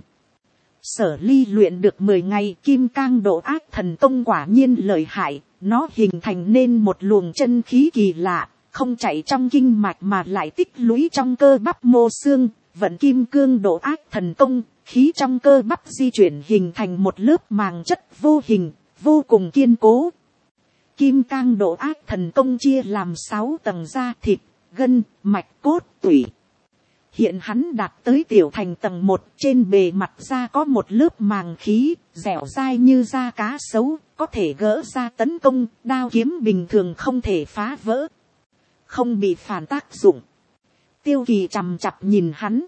Sở Ly luyện được 10 ngày, kim cang độ ác thần công quả nhiên lợi hại. Nó hình thành nên một luồng chân khí kỳ lạ, không chạy trong kinh mạch mà lại tích lũy trong cơ bắp mô xương. Vận kim cương độ ác thần công, khí trong cơ bắp di chuyển hình thành một lớp màng chất vô hình, vô cùng kiên cố. Kim cang độ ác thần công chia làm 6 tầng da thịt, gân, mạch, cốt, tủy. Hiện hắn đạt tới tiểu thành tầng 1, trên bề mặt da có một lớp màng khí, dẻo dai như da cá sấu, có thể gỡ ra tấn công, đao kiếm bình thường không thể phá vỡ. Không bị phản tác dụng. Tiêu Kỳ chằm chặp nhìn hắn.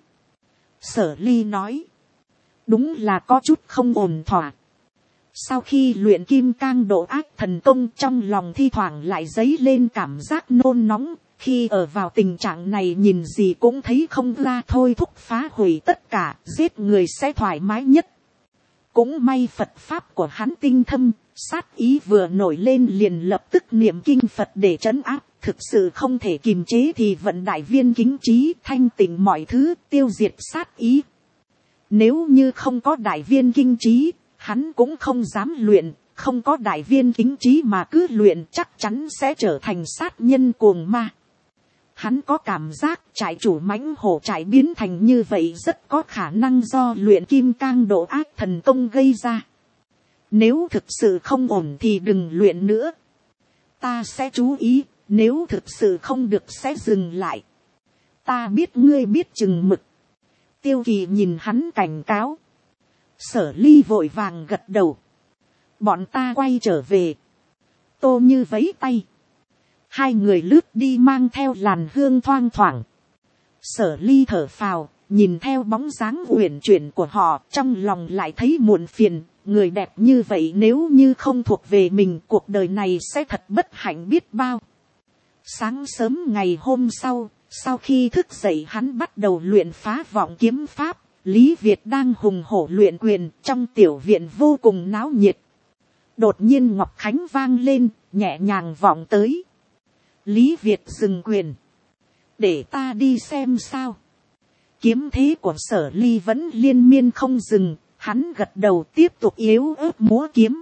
Sở Ly nói. Đúng là có chút không ổn thỏa. Sau khi luyện kim cang độ ác thần công trong lòng thi thoảng lại dấy lên cảm giác nôn nóng. Khi ở vào tình trạng này nhìn gì cũng thấy không ra, thôi thúc phá hủy tất cả, giết người sẽ thoải mái nhất. Cũng may Phật Pháp của hắn tinh thâm, sát ý vừa nổi lên liền lập tức niệm kinh Phật để trấn áp. Thực sự không thể kiềm chế thì vận đại viên kính trí, thanh tịnh mọi thứ, tiêu diệt sát ý. Nếu như không có đại viên kinh trí, hắn cũng không dám luyện, không có đại viên kính trí mà cứ luyện chắc chắn sẽ trở thành sát nhân cuồng ma. Hắn có cảm giác trại chủ mãnh hổ trại biến thành như vậy rất có khả năng do luyện kim cang độ ác thần công gây ra. Nếu thực sự không ổn thì đừng luyện nữa. Ta sẽ chú ý, nếu thực sự không được sẽ dừng lại. Ta biết ngươi biết chừng mực. Tiêu Kỳ nhìn hắn cảnh cáo. Sở Ly vội vàng gật đầu. Bọn ta quay trở về. Tô Như vẫy tay. Hai người lướt đi mang theo làn hương thoang thoảng. Sở Ly thở phào, nhìn theo bóng dáng uyển chuyển của họ, trong lòng lại thấy muộn phiền. Người đẹp như vậy nếu như không thuộc về mình, cuộc đời này sẽ thật bất hạnh biết bao. Sáng sớm ngày hôm sau khi thức dậy hắn bắt đầu luyện phá vọng kiếm pháp. Lý Việt đang hùng hổ luyện quyền, trong tiểu viện vô cùng náo nhiệt. Đột nhiên Ngọc Khánh vang lên, nhẹ nhàng vọng tới. Lý Việt dừng quyền. Để ta đi xem sao. Kiếm thế của Sở Ly vẫn liên miên không dừng, hắn gật đầu tiếp tục yếu ớt múa kiếm.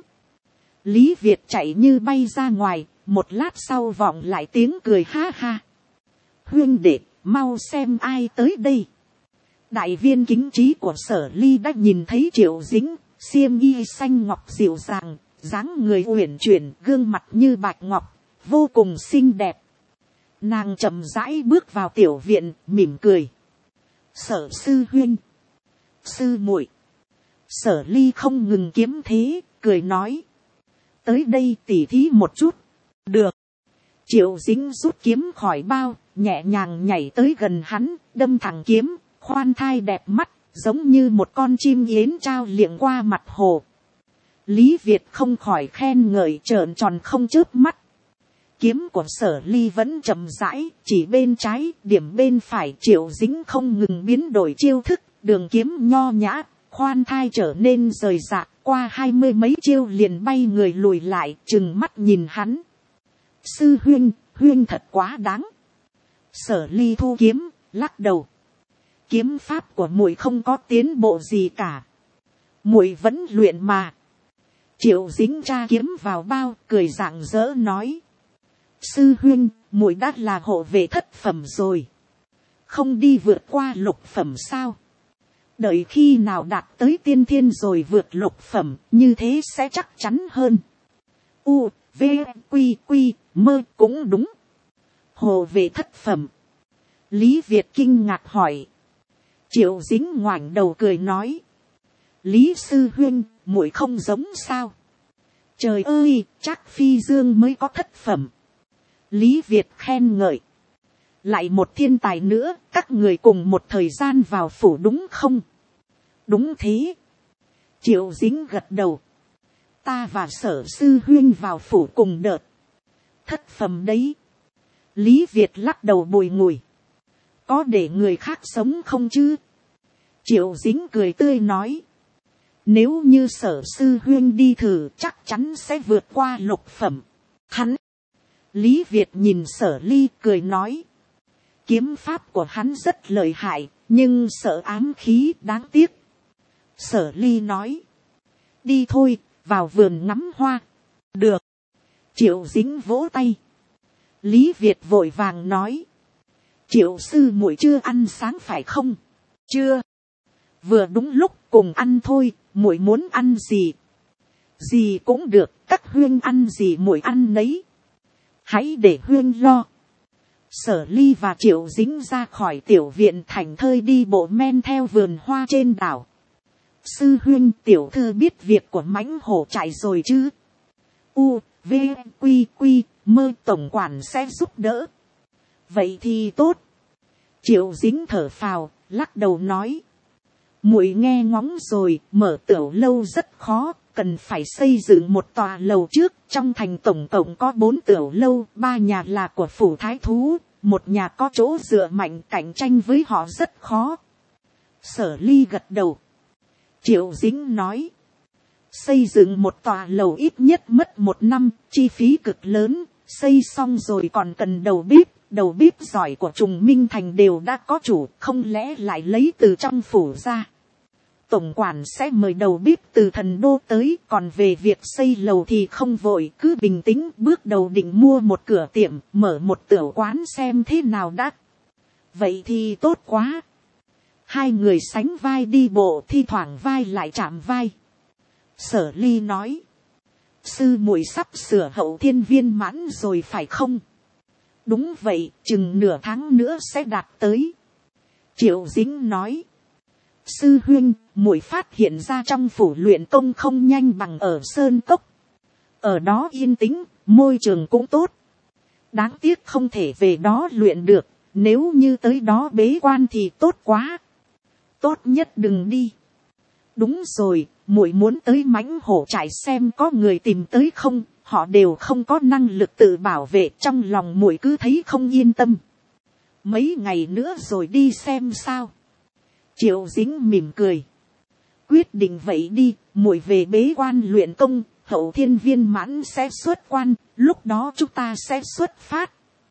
Lý Việt chạy như bay ra ngoài, một lát sau vọng lại tiếng cười ha ha. Huynh đệ, mau xem ai tới đây. Đại viên kính trí của Sở Ly đã nhìn thấy Triệu Dĩnh, xiêm y xanh ngọc dịu dàng, dáng người uyển chuyển, gương mặt như bạch ngọc, vô cùng xinh đẹp. Nàng chậm rãi bước vào tiểu viện, mỉm cười. Sở sư huynh, sư muội. Sở Ly không ngừng kiếm thế, cười nói. Tới đây tỉ thí một chút. Được. Triệu Dĩnh rút kiếm khỏi bao, nhẹ nhàng nhảy tới gần hắn, đâm thẳng kiếm, khoan thai đẹp mắt, giống như một con chim yến trao liệng qua mặt hồ. Lý Việt không khỏi khen ngợi trợn tròn không chớp mắt. Kiếm của Sở Ly vẫn chậm rãi, chỉ bên trái, điểm bên phải. Triệu Dĩnh không ngừng biến đổi chiêu thức, đường kiếm nho nhã, khoan thai trở nên rời rạc, qua 20 mấy chiêu liền bay người lùi lại, trừng mắt nhìn hắn. Sư huynh, huynh thật quá đáng. Sở Ly thu kiếm, lắc đầu. Kiếm pháp của muội không có tiến bộ gì cả. Muội vẫn luyện mà. Triệu Dĩnh tra kiếm vào bao, cười rạng rỡ nói. Sư huynh, muội đã là hộ vệ thất phẩm rồi. Không đi vượt qua lục phẩm sao? Đợi khi nào đạt tới tiên thiên rồi vượt lục phẩm, như thế sẽ chắc chắn hơn. U, V, Quy, Quy, Mơ cũng đúng. Hộ vệ thất phẩm. Lý Việt kinh ngạc hỏi. Triệu Dĩnh ngoảnh đầu cười nói. Lý sư huynh, muội không giống sao? Trời ơi, chắc Phi Dương mới có thất phẩm. Lý Việt khen ngợi. Lại một thiên tài nữa, các người cùng một thời gian vào phủ đúng không? Đúng thế. Triệu Dĩnh gật đầu. Ta và Sở sư huynh vào phủ cùng đợt. Thất phẩm đấy. Lý Việt lắc đầu bùi ngùi. Có để người khác sống không chứ? Triệu Dĩnh cười tươi nói. Nếu như Sở sư huynh đi thử chắc chắn sẽ vượt qua lục phẩm. Hắn. Lý Việt nhìn Sở Ly cười nói. Kiếm pháp của hắn rất lợi hại, nhưng sợ ám khí đáng tiếc. Sở Ly nói. Đi thôi, vào vườn ngắm hoa. Được. Triệu Dĩnh vỗ tay. Lý Việt vội vàng nói. Triệu sư muội chưa ăn sáng phải không? Chưa. Vừa đúng lúc cùng ăn thôi, muội muốn ăn gì? Gì cũng được, các huynh ăn gì muội ăn nấy. Hãy để huynh lo. Sở Ly và Triệu Dĩnh ra khỏi tiểu viện thảnh thơi đi bộ men theo vườn hoa trên đảo. Sư huynh, tiểu thư biết việc của mãnh hổ trại rồi chứ? U, V, Quy, Quy, Mơ tổng quản sẽ giúp đỡ. Vậy thì tốt. Triệu Dĩnh thở phào, lắc đầu nói. Muội nghe ngóng rồi, mở tiểu lâu rất khó, cần phải xây dựng một tòa lầu trước. Trong thành tổng cộng có 4 tiểu lâu, 3 nhà là của phủ thái thú, một nhà có chỗ dựa mạnh, cạnh tranh với họ rất khó. Sở Ly gật đầu. Triệu Dĩnh nói. Xây dựng một tòa lầu ít nhất mất 1 năm, chi phí cực lớn, xây xong rồi còn cần đầu bếp. Đầu bếp giỏi của Trùng Minh Thành đều đã có chủ, không lẽ lại lấy từ trong phủ ra. Tổng quản sẽ mời đầu bếp từ thần đô tới, còn về việc xây lầu thì không vội, cứ bình tĩnh. Bước đầu định mua một cửa tiệm, mở một tiểu quán xem thế nào đã. Vậy thì tốt quá. Hai người sánh vai đi bộ, thi thoảng vai lại chạm vai. Sở Ly nói, sư muội sắp sửa hậu thiên viên mãn rồi phải không? Đúng vậy, chừng nửa tháng nữa sẽ đạt tới. Triệu Dính nói, sư huynh, muội phát hiện ra trong phủ luyện công không nhanh bằng ở sơn cốc. Ở đó yên tĩnh, môi trường cũng tốt. Đáng tiếc không thể về đó luyện được, nếu như tới đó bế quan thì tốt quá. Tốt nhất đừng đi. Đúng rồi, muội muốn tới Mãnh Hổ trại xem có người tìm tới không, họ đều không có năng lực tự bảo vệ, trong lòng muội cứ thấy không yên tâm. Mấy ngày nữa rồi đi xem sao. Triệu Dính mỉm cười. Quyết định vậy đi, muội về bế quan luyện công, hậu thiên viên mãn sẽ xuất quan, lúc đó chúng ta sẽ xuất phát.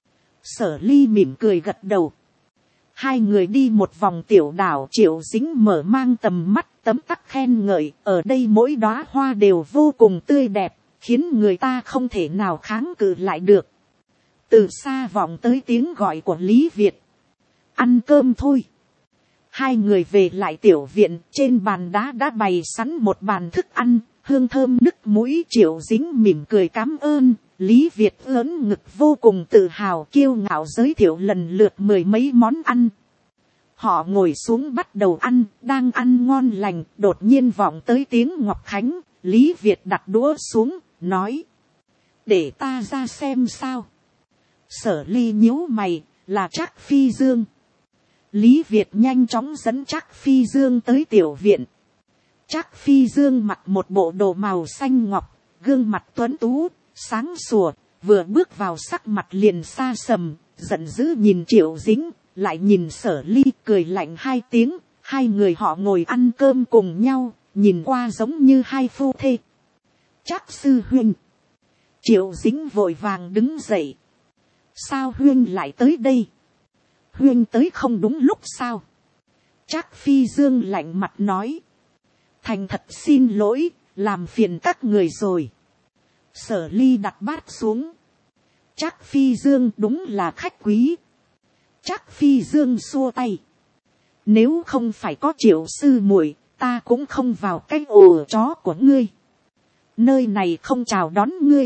Sở Ly mỉm cười gật đầu. Hai người đi một vòng tiểu đảo, Triệu Dính mở mang tầm mắt, tấm tắc khen ngợi, ở đây mỗi đóa hoa đều vô cùng tươi đẹp, khiến người ta không thể nào kháng cự lại được. Từ xa vọng tới tiếng gọi của Lý Việt. Ăn cơm thôi. Hai người về lại tiểu viện, trên bàn đá đã bày sẵn một bàn thức ăn, hương thơm nức mũi. Triệu Dính mỉm cười cám ơn. Lý Việt ớn ngực vô cùng tự hào kiêu ngạo giới thiệu lần lượt mười mấy món ăn. Họ ngồi xuống bắt đầu ăn, đang ăn ngon lành, đột nhiên vọng tới tiếng Ngọc Khánh. Lý Việt đặt đũa xuống, nói, để ta ra xem sao. Sở Ly nhíu mày, là Trác Phi Dương. Lý Việt nhanh chóng dẫn Trác Phi Dương tới tiểu viện. Trác Phi Dương mặc một bộ đồ màu xanh ngọc, gương mặt tuấn tú, sáng sủa, vừa bước vào sắc mặt liền xa sầm, giận dữ nhìn Triệu Dính, lại nhìn Sở Ly, cười lạnh hai tiếng. Hai người họ ngồi ăn cơm cùng nhau, nhìn qua giống như hai phu thê. Trác sư huynh. Triệu Dính vội vàng đứng dậy. Sao huynh lại tới đây? Huynh tới không đúng lúc sao? Trác Phi Dương lạnh mặt nói. Thành thật xin lỗi, làm phiền các người rồi. Sở Ly đặt bát xuống. Trác Phi Dương đúng là khách quý. Trác Phi Dương xua tay. Nếu không phải có Triệu sư muội, ta cũng không vào cái ổ chó của ngươi. Nơi này không chào đón ngươi.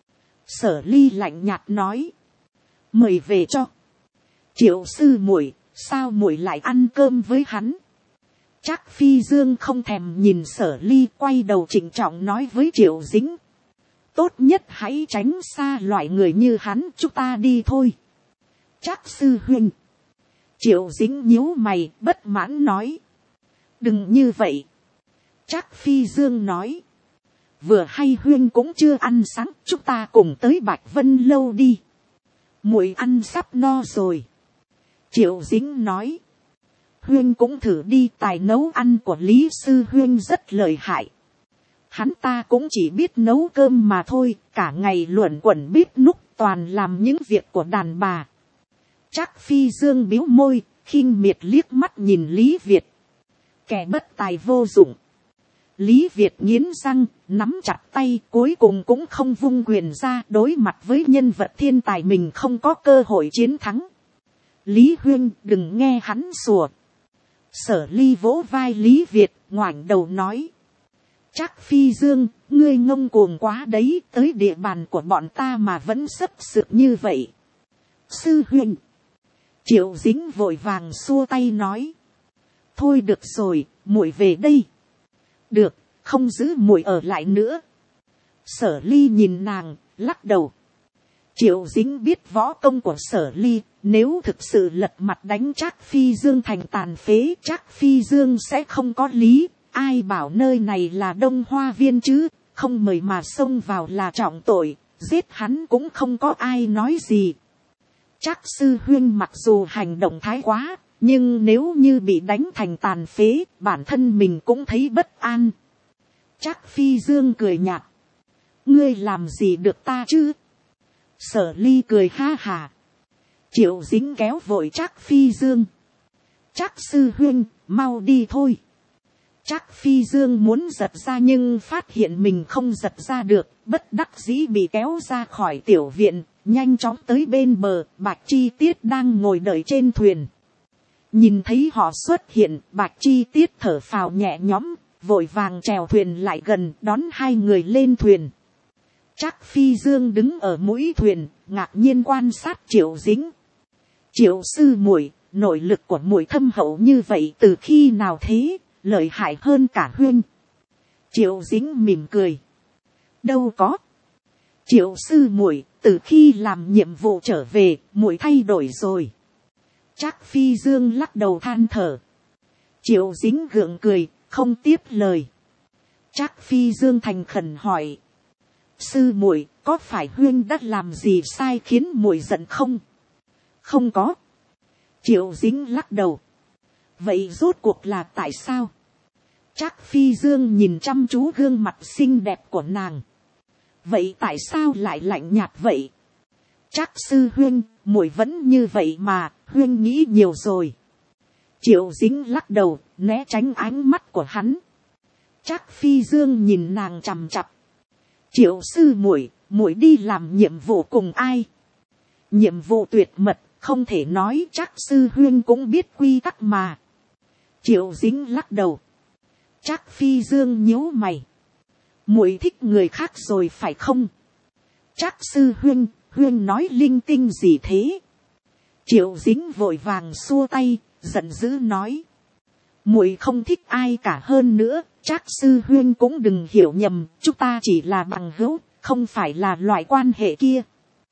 Sở Ly lạnh nhạt nói. Mời về cho. Triệu sư muội, sao muội lại ăn cơm với hắn? Trác Phi Dương không thèm nhìn Sở Ly, quay đầu trịnh trọng nói với Triệu Dính. Tốt nhất hãy tránh xa loại người như hắn, chúng ta đi thôi. Trác sư huynh. Triệu Dính nhíu mày, bất mãn nói. Đừng như vậy. Trác Phi Dương nói. Vừa hay huynh cũng chưa ăn sáng, chúng ta cùng tới Bạch Vân Lâu đi. Muội ăn sắp no rồi. Triệu Dính nói. Huynh cũng thử đi, tài nấu ăn của Lý sư huynh rất lợi hại. Hắn ta cũng chỉ biết nấu cơm mà thôi, cả ngày luẩn quẩn bếp núc, toàn làm những việc của đàn bà. Trác Phi Dương bĩu môi, khinh miệt liếc mắt nhìn Lý Việt. Kẻ bất tài vô dụng. Lý Việt nghiến răng, nắm chặt tay, cuối cùng cũng không vung quyền ra, đối mặt với nhân vật thiên tài mình không có cơ hội chiến thắng. Lý huynh, đừng nghe hắn sủa. Sở Ly vỗ vai Lý Việt, ngoảnh đầu nói. Trác Phi Dương, ngươi ngông cuồng quá đấy, tới địa bàn của bọn ta mà vẫn sấp sượt như vậy. Sư huynh. Triệu Dính vội vàng xua tay nói. Thôi được rồi, muội về đây. Được, không giữ muội ở lại nữa. Sở Ly nhìn nàng, lắc đầu. Triệu Dính biết võ công của Sở Ly, nếu thực sự lật mặt đánh Trác Phi Dương thành tàn phế, Trác Phi Dương sẽ không có lý. Ai bảo nơi này là Đông Hoa Viên chứ, không mời mà xông vào là trọng tội, giết hắn cũng không có ai nói gì. Trác sư huynh mặc dù hành động thái quá, nhưng nếu như bị đánh thành tàn phế, bản thân mình cũng thấy bất an. Trác Phi Dương cười nhạt. Ngươi làm gì được ta chứ? Sở Ly cười ha hà. Triệu Dính kéo vội Trác Phi Dương. Trác sư huynh, mau đi thôi. Trác Phi Dương muốn giật ra nhưng phát hiện mình không giật ra được, bất đắc dĩ bị kéo ra khỏi tiểu viện, nhanh chóng tới bên bờ. Bạch Chi Tiết đang ngồi đợi trên thuyền. Nhìn thấy họ xuất hiện, Bạch Chi Tiết thở phào nhẹ nhõm, vội vàng chèo thuyền lại gần đón hai người lên thuyền. Trác Phi Dương đứng ở mũi thuyền, ngạc nhiên quan sát Triệu Dính. Triệu sư muội, nội lực của muội thâm hậu như vậy từ khi nào thế, lợi hại hơn cả Huyên. Triệu Dính mỉm cười. Đâu có. Triệu sư muội, từ khi làm nhiệm vụ trở về, muội thay đổi rồi. Trác Phi Dương lắc đầu than thở. Triệu Dính gượng cười, không tiếp lời. Trác Phi Dương thành khẩn hỏi. Sư muội, có phải Huyên đã làm gì sai khiến muội giận không? Không có. Triệu Dính lắc đầu. Vậy rốt cuộc là tại sao? Trác Phi Dương nhìn chăm chú gương mặt xinh đẹp của nàng. Vậy tại sao lại lạnh nhạt vậy? Trác sư Huyên, muội vẫn như vậy mà, Huyên nghĩ nhiều rồi. Triệu Dính lắc đầu, né tránh ánh mắt của hắn. Trác Phi Dương nhìn nàng chằm chặp. Triệu sư muội, muội đi làm nhiệm vụ cùng ai? Nhiệm vụ tuyệt mật, không thể nói. Trác sư Huyên cũng biết quy tắc mà. Triệu Dính lắc đầu. Trác Phi Dương nhíu mày. Muội thích người khác rồi phải không? Trác sư Huyên, Huyên nói linh tinh gì thế? Triệu Dính vội vàng xua tay, giận dữ nói. Muội không thích ai cả, hơn nữa, Trác sư Huyên cũng đừng hiểu nhầm, chúng ta chỉ là bằng hữu, không phải là loại quan hệ kia.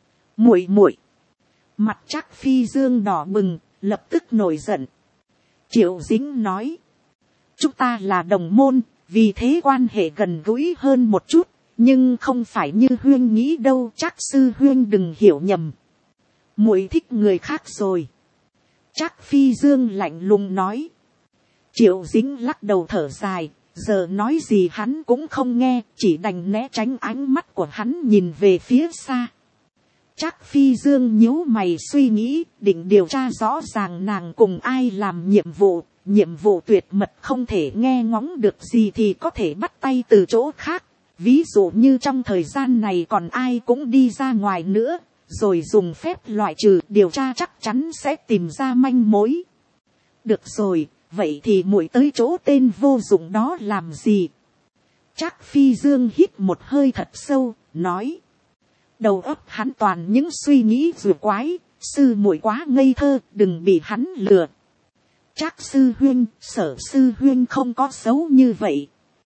Muội. Mặt Trác Phi Dương đỏ bừng, lập tức nổi giận. Triệu Dính nói. Chúng ta là đồng môn, vì thế quan hệ gần gũi hơn một chút, nhưng không phải như Huyên nghĩ đâu. Trác sư Huyên đừng hiểu nhầm. Muội thích người khác rồi. Trác Phi Dương lạnh lùng nói. Triệu Dính lắc đầu thở dài, giờ nói gì hắn cũng không nghe, chỉ đành né tránh ánh mắt của hắn nhìn về phía xa. Trác Phi Dương nhíu mày suy nghĩ, định điều tra rõ ràng nàng cùng ai làm nhiệm vụ tuyệt mật không thể nghe ngóng được gì thì có thể bắt tay từ chỗ khác. Ví dụ như trong thời gian này còn ai cũng đi ra ngoài nữa, rồi dùng phép loại trừ, điều tra chắc chắn sẽ tìm ra manh mối. Được rồi, vậy thì muội tới chỗ tên vô dụng đó làm gì? Trác Phi Dương hít một hơi thật sâu, nói. Đầu óc hắn toàn những suy nghĩ vừa quái, sư muội quá ngây thơ, đừng bị hắn lừa. Trác sư Huyên, Sở sư Huyên không có xấu như vậy.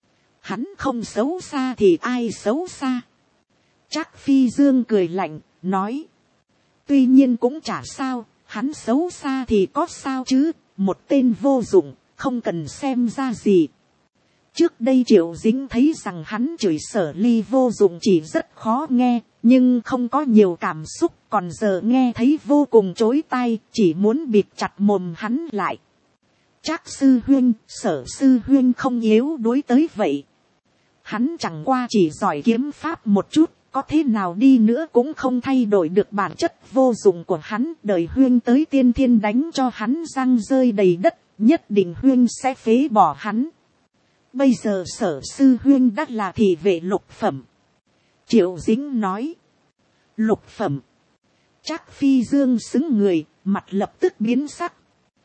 Hắn không xấu xa thì ai xấu xa? Trác Phi Dương cười lạnh, nói. Tuy nhiên cũng chả sao, hắn xấu xa thì có sao chứ, một tên vô dụng, không cần xem ra gì. Trước đây Triệu Dính thấy rằng hắn chửi Sở Ly vô dụng chỉ rất khó nghe, nhưng không có nhiều cảm xúc, còn giờ nghe thấy vô cùng chối tai, chỉ muốn bịt chặt mồm hắn lại. Trác sư Huyên, Sở sư Huyên không yếu đuối tới vậy. Hắn chẳng qua chỉ giỏi kiếm pháp một chút, có thế nào đi nữa cũng không thay đổi được bản chất vô dụng của hắn. Đời Huyên tới tiên thiên đánh cho hắn răng rơi đầy đất, nhất định Huyên sẽ phế bỏ hắn. Bây giờ Sở sư Huyên đã là thị vệ lục phẩm. Triệu Dính nói. Lục phẩm. Trác Phi Dương xứng người, mặt lập tức biến sắc.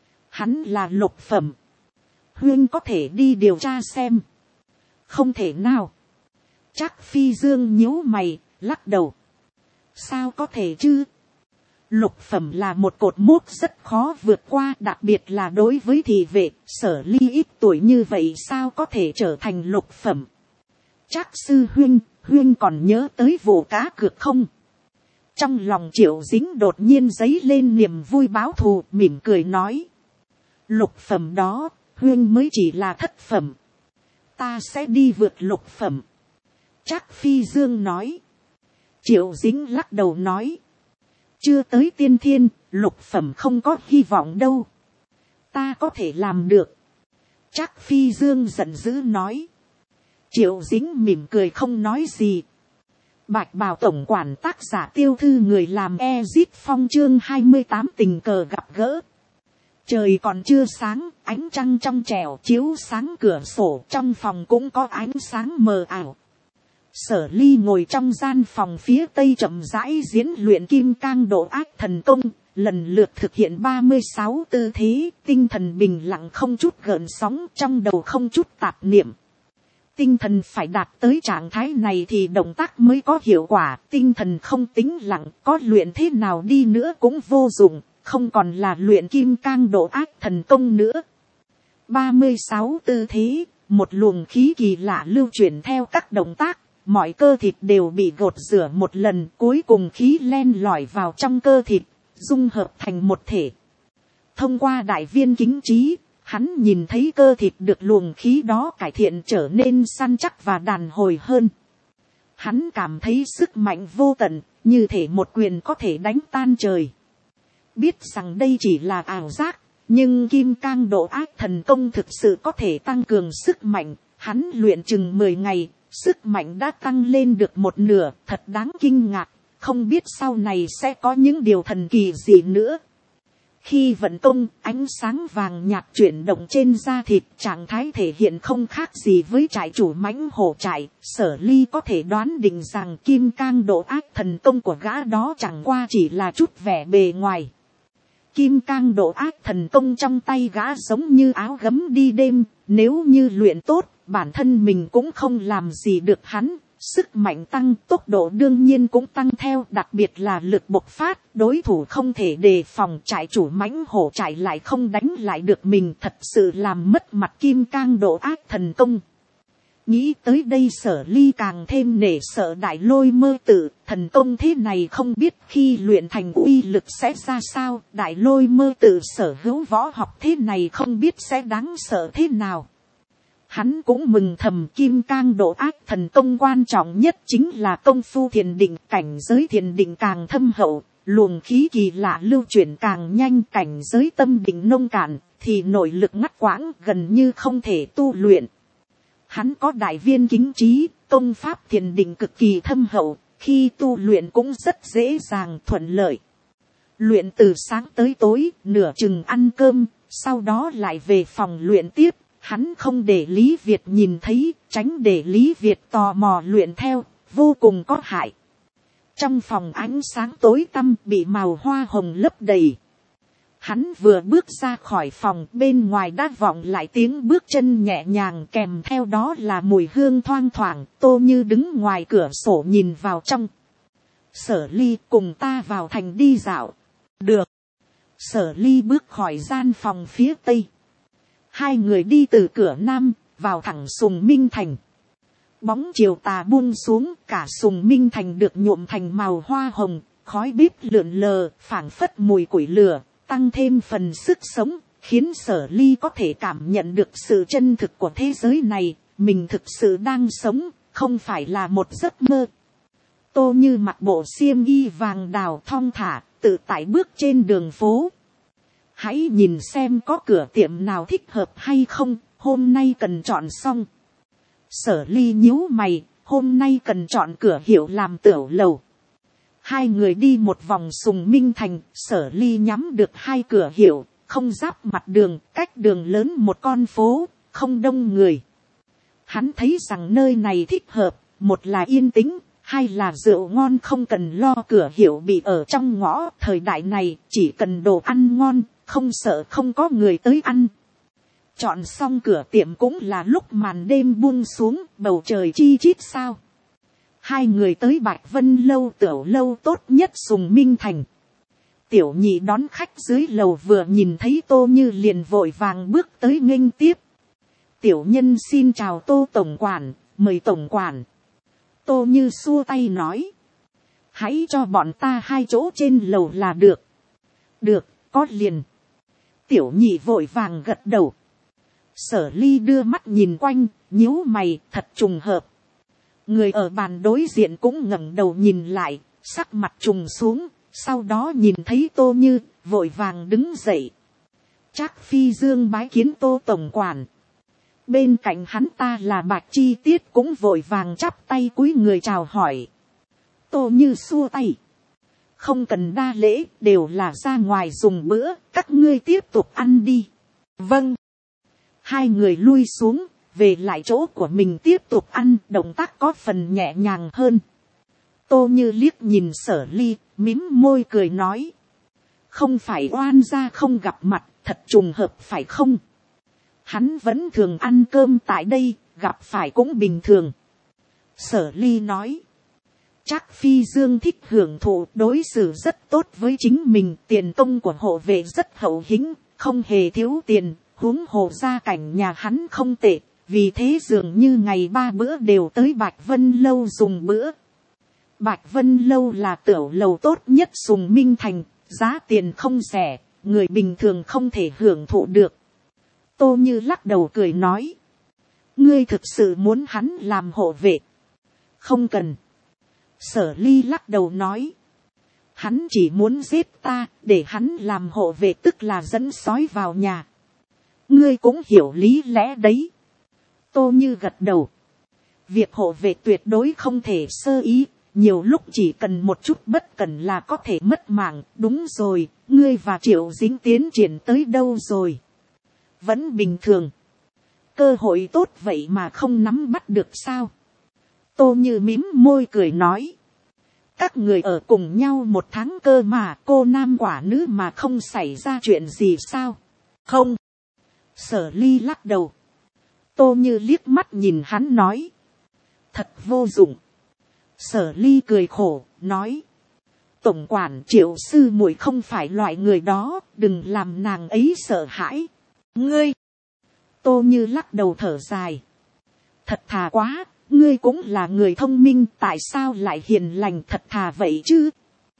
Hắn là lục phẩm. Huyên có thể đi điều tra xem. Không thể nào. Trác Phi Dương nhíu mày, lắc đầu. Sao có thể chứ? Lục phẩm là một cột mốc rất khó vượt qua, đặc biệt là đối với thị vệ. Sở Ly ít tuổi như vậy sao có thể trở thành lục phẩm? Trác sư Huyên, Huyên còn nhớ tới vụ cá cược không? Trong lòng Triệu Dính đột nhiên dấy lên niềm vui báo thù, mỉm cười nói. Lục phẩm đó, Huyên mới chỉ là thất phẩm. Ta sẽ đi vượt lục phẩm. Trác Phi Dương nói. Triệu Dính lắc đầu nói. Chưa tới tiên thiên, lục phẩm không có hy vọng đâu. Ta có thể làm được. Trác Phi Dương giận dữ nói. Triệu Dính mỉm cười không nói gì. Bạch Bào tổng quản tác giả Tiêu Thư người làm Ezit Phong chương 28 tình cờ gặp gỡ. Trời còn chưa sáng, ánh trăng trong trẻo chiếu sáng cửa sổ, trong phòng cũng có ánh sáng mờ ảo. Sở Ly ngồi trong gian phòng phía tây chậm rãi diễn luyện kim cang độ ác thần công, lần lượt thực hiện 36 tư thế, tinh thần bình lặng không chút gợn sóng, trong đầu không chút tạp niệm. tinh thần phải đạt tới trạng thái này thì động tác mới có hiệu quả. Tinh thần không tĩnh lặng, có luyện thế nào đi nữa cũng vô dụng, không còn là luyện kim cang độ ác thần công nữa. 36 tư thế, một luồng khí kỳ lạ lưu chuyển theo các động tác, mọi cơ thịt đều bị gột rửa một lần, cuối cùng khí len lỏi vào trong cơ thịt, dung hợp thành một thể. Thông qua đại viên kính trí, hắn nhìn thấy cơ thịt được luồng khí đó cải thiện trở nên săn chắc và đàn hồi hơn. Hắn cảm thấy sức mạnh vô tận, như thể một quyền có thể đánh tan trời. Biết rằng đây chỉ là ảo giác, nhưng kim cang độ ác thần công thực sự có thể tăng cường sức mạnh. Hắn luyện chừng 10 ngày, sức mạnh đã tăng lên được một nửa, thật đáng kinh ngạc. Không biết sau này sẽ có những điều thần kỳ gì nữa. Khi vận công, ánh sáng vàng nhạt chuyển động trên da thịt, trạng thái thể hiện không khác gì với trại chủ mãnh hổ trại. Sở Ly có thể đoán định rằng kim cang độ ác thần công của gã đó chẳng qua chỉ là chút vẻ bề ngoài. Kim cang độ ác thần công trong tay gã giống như áo gấm đi đêm, nếu như luyện tốt, bản thân mình cũng không làm gì được hắn. Sức mạnh tăng, tốc độ đương nhiên cũng tăng theo, đặc biệt là lực bộc phát, đối thủ không thể đề phòng, trại chủ mãnh hổ trại lại không đánh lại được mình, thật sự làm mất mặt kim cang độ ác thần công. Nghĩ tới đây Sở Ly càng thêm nể sợ Đại Lôi Mơ Tự, thần công thế này không biết khi luyện thành uy lực sẽ ra sao, Đại Lôi Mơ Tự sở hữu võ học thế này không biết sẽ đáng sợ thế nào. Hắn cũng mừng thầm, kim cang độ ác thần công quan trọng nhất chính là công phu thiền định, cảnh giới thiền định càng thâm hậu, luồng khí kỳ lạ lưu chuyển càng nhanh, cảnh giới tâm định nông cạn, thì nội lực ngắt quãng, gần như không thể tu luyện. Hắn có đại viên kính trí, công pháp thiền định cực kỳ thâm hậu, khi tu luyện cũng rất dễ dàng thuận lợi. Luyện từ sáng tới tối, nửa chừng ăn cơm, sau đó lại về phòng luyện tiếp. Hắn không để Lý Việt nhìn thấy, tránh để Lý Việt tò mò luyện theo, vô cùng có hại. Trong phòng ánh sáng tối tăm bị màu hoa hồng lấp đầy. Hắn vừa bước ra khỏi phòng, bên ngoài đã vọng lại tiếng bước chân nhẹ nhàng, kèm theo đó là mùi hương thoang thoảng. Tô Như đứng ngoài cửa sổ nhìn vào trong. Sở Ly, cùng ta vào thành đi dạo. Được. Sở Ly bước khỏi gian phòng phía tây. Hai người đi từ cửa nam, vào thẳng Sùng Minh Thành. Bóng chiều tà buông xuống, cả Sùng Minh Thành được nhuộm thành màu hoa hồng, khói bếp lượn lờ, phảng phất mùi củi lửa, tăng thêm phần sức sống, khiến Sở Ly có thể cảm nhận được sự chân thực của thế giới này, mình thực sự đang sống, không phải là một giấc mơ. Tô Như mặc bộ xiêm y vàng đào thong thả, tự tại bước trên đường phố. Hãy nhìn xem có cửa tiệm nào thích hợp hay không, hôm nay cần chọn xong. Sở Ly nhíu mày, hôm nay cần chọn cửa hiệu làm tiểu lầu. Hai người đi một vòng Sùng Minh Thành, Sở Ly nhắm được hai cửa hiệu, không giáp mặt đường, cách đường lớn một con phố, không đông người. Hắn thấy rằng nơi này thích hợp, một là yên tĩnh, hai là rượu ngon không cần lo cửa hiệu bị ở trong ngõ. Thời đại này chỉ cần đồ ăn ngon, không sợ không có người tới ăn. Chọn xong cửa tiệm cũng là lúc màn đêm buông xuống, bầu trời chi chít sao. Hai người tới Bạch Vân lâu, tiểu lâu tốt nhất Sùng Minh Thành. Tiểu nhị đón khách dưới lầu vừa nhìn thấy Tô Như liền vội vàng bước tới nghênh tiếp. Tiểu nhân xin chào Tô tổng quản, mời tổng quản. Tô Như xua tay nói. Hãy cho bọn ta hai chỗ trên lầu là được. Được, có liền. Tiểu nhị vội vàng gật đầu. Sở Ly đưa mắt nhìn quanh, nhíu mày, thật trùng hợp. Người ở bàn đối diện cũng ngẩng đầu nhìn lại, sắc mặt trùng xuống, sau đó nhìn thấy Tô Như, vội vàng đứng dậy. Trác Phi Dương bái kiến Tô tổng quản. Bên cạnh hắn ta là Bạch Chi Tiết cũng vội vàng chắp tay cúi người chào hỏi. Tô Như xua tay. Không cần đa lễ, đều là ra ngoài dùng bữa, các ngươi tiếp tục ăn đi. Vâng. Hai người lui xuống, về lại chỗ của mình tiếp tục ăn, động tác có phần nhẹ nhàng hơn. Tô Như liếc nhìn Sở Ly, mím môi cười nói. Không phải oan gia không gặp mặt, thật trùng hợp phải không? Hắn vẫn thường ăn cơm tại đây, gặp phải cũng bình thường. Sở Ly nói, Trác Phi Dương thích hưởng thụ, đối xử rất tốt với chính mình, tiền công của hộ vệ rất hậu hĩnh, không hề thiếu tiền, huống hồ gia cảnh nhà hắn không tệ, vì thế dường như ngày 3 bữa đều tới Bạch Vân Lâu dùng bữa. Bạch Vân Lâu là tiểu lầu tốt nhất Sùng Minh Thành, giá tiền không rẻ, người bình thường không thể hưởng thụ được. Tô Như lắc đầu cười nói, ngươi thực sự muốn hắn làm hộ vệ? Không cần. Sở Ly lắc đầu nói, hắn chỉ muốn giết ta, để hắn làm hộ vệ tức là dẫn sói vào nhà. Ngươi cũng hiểu lý lẽ đấy. Tô Như gật đầu. Việc hộ vệ tuyệt đối không thể sơ ý, nhiều lúc chỉ cần một chút bất cẩn là có thể mất mạng. Đúng rồi, ngươi và Triệu Dính tiến triển tới đâu rồi? Vẫn bình thường. Cơ hội tốt vậy mà không nắm bắt được sao? Tô Như mím môi cười nói, các người ở cùng nhau 1 tháng cơ mà, cô nam quả nữ mà không xảy ra chuyện gì sao? Không. Sở Ly lắc đầu. Tô Như liếc mắt nhìn hắn nói, thật vô dụng. Sở Ly cười khổ, nói, tổng quản Triệu sư muội không phải loại người đó, đừng làm nàng ấy sợ hãi. Ngươi. Tô Như lắc đầu thở dài. Thật thà quá, ngươi cũng là người thông minh, tại sao lại hiền lành thật thà vậy chứ?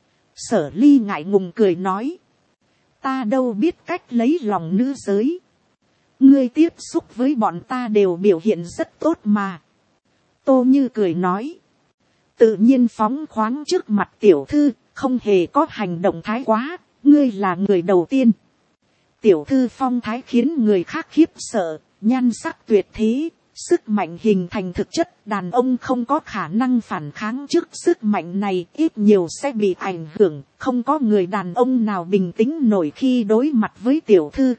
Sở Ly ngại ngùng cười nói, ta đâu biết cách lấy lòng nữ giới. Ngươi tiếp xúc với bọn ta đều biểu hiện rất tốt mà. Tô Như cười nói, tự nhiên phóng khoáng trước mặt tiểu thư, không hề có hành động thái quá, ngươi là người đầu tiên. Tiểu thư phong thái khiến người khác khiếp sợ, nhan sắc tuyệt thế, sức mạnh hình thành thực chất, đàn ông không có khả năng phản kháng trước sức mạnh này, ít nhiều sẽ bị ảnh hưởng, không có người đàn ông nào bình tĩnh nổi khi đối mặt với tiểu thư.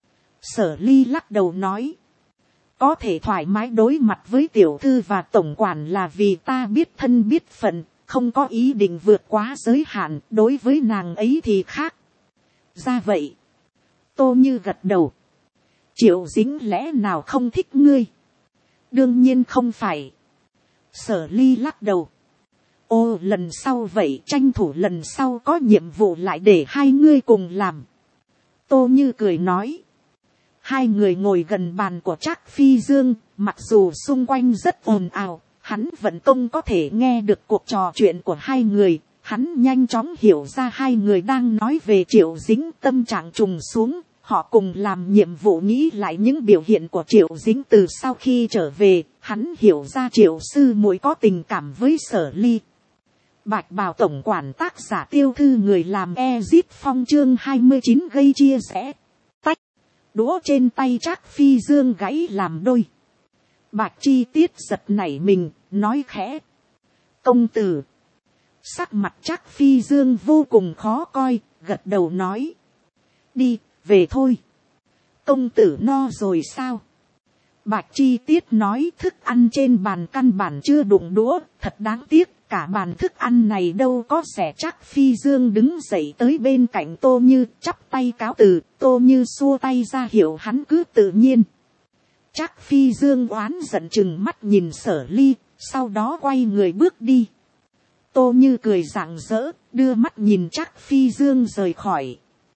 Sở Ly lắc đầu nói, có thể thoải mái đối mặt với tiểu thư và tổng quản là vì ta biết thân biết phận, không có ý định vượt quá giới hạn, đối với nàng ấy thì khác. Ra vậy. Tô Như gật đầu. Triệu Dính lẽ nào không thích ngươi? Đương nhiên không phải. Sở Ly lắc đầu. Ô, lần sau vậy, tranh thủ lần sau có nhiệm vụ lại để hai ngươi cùng làm. Tô Như cười nói. Hai người ngồi gần bàn của Trác Phi Dương, mặc dù xung quanh rất ồn ào, hắn vẫn không có thể nghe được cuộc trò chuyện của hai người. Hắn nhanh chóng hiểu ra hai người đang nói về Triệu Dính, tâm trạng trùng xuống. Họ cùng làm nhiệm vụ, nghĩ lại những biểu hiện của Triệu Dính từ sau khi trở về. Hắn hiểu ra Triệu sư muội có tình cảm với Sở Ly. Bạch Bào tổng quản, tác giả Tiêu Thư, người làm Ezit Phong, chương 29 gây chia rẽ. Tách. Đũa trên tay Trác Phi Dương gãy làm đôi. Bạch Chi Tiết giật nảy mình, nói khẽ. Công tử. Sắc mặt Trác Phi Dương vô cùng khó coi, gật đầu nói. Đi, về thôi. Công tử no rồi sao? Bạch Chi Tiết nói, thức ăn trên bàn căn bản chưa đụng đũa, thật đáng tiếc, cả bàn thức ăn này đâu có rẻ. Trác Phi Dương đứng dậy tới bên cạnh Tô Như, chắp tay cáo từ. Tô Như xua tay ra hiệu hắn cứ tự nhiên. Trác Phi Dương oán giận chừng mắt nhìn Sở Ly, sau đó quay người bước đi. Tô Như cười rạng rỡ, đưa mắt nhìn Trác Phi Dương rời khỏi.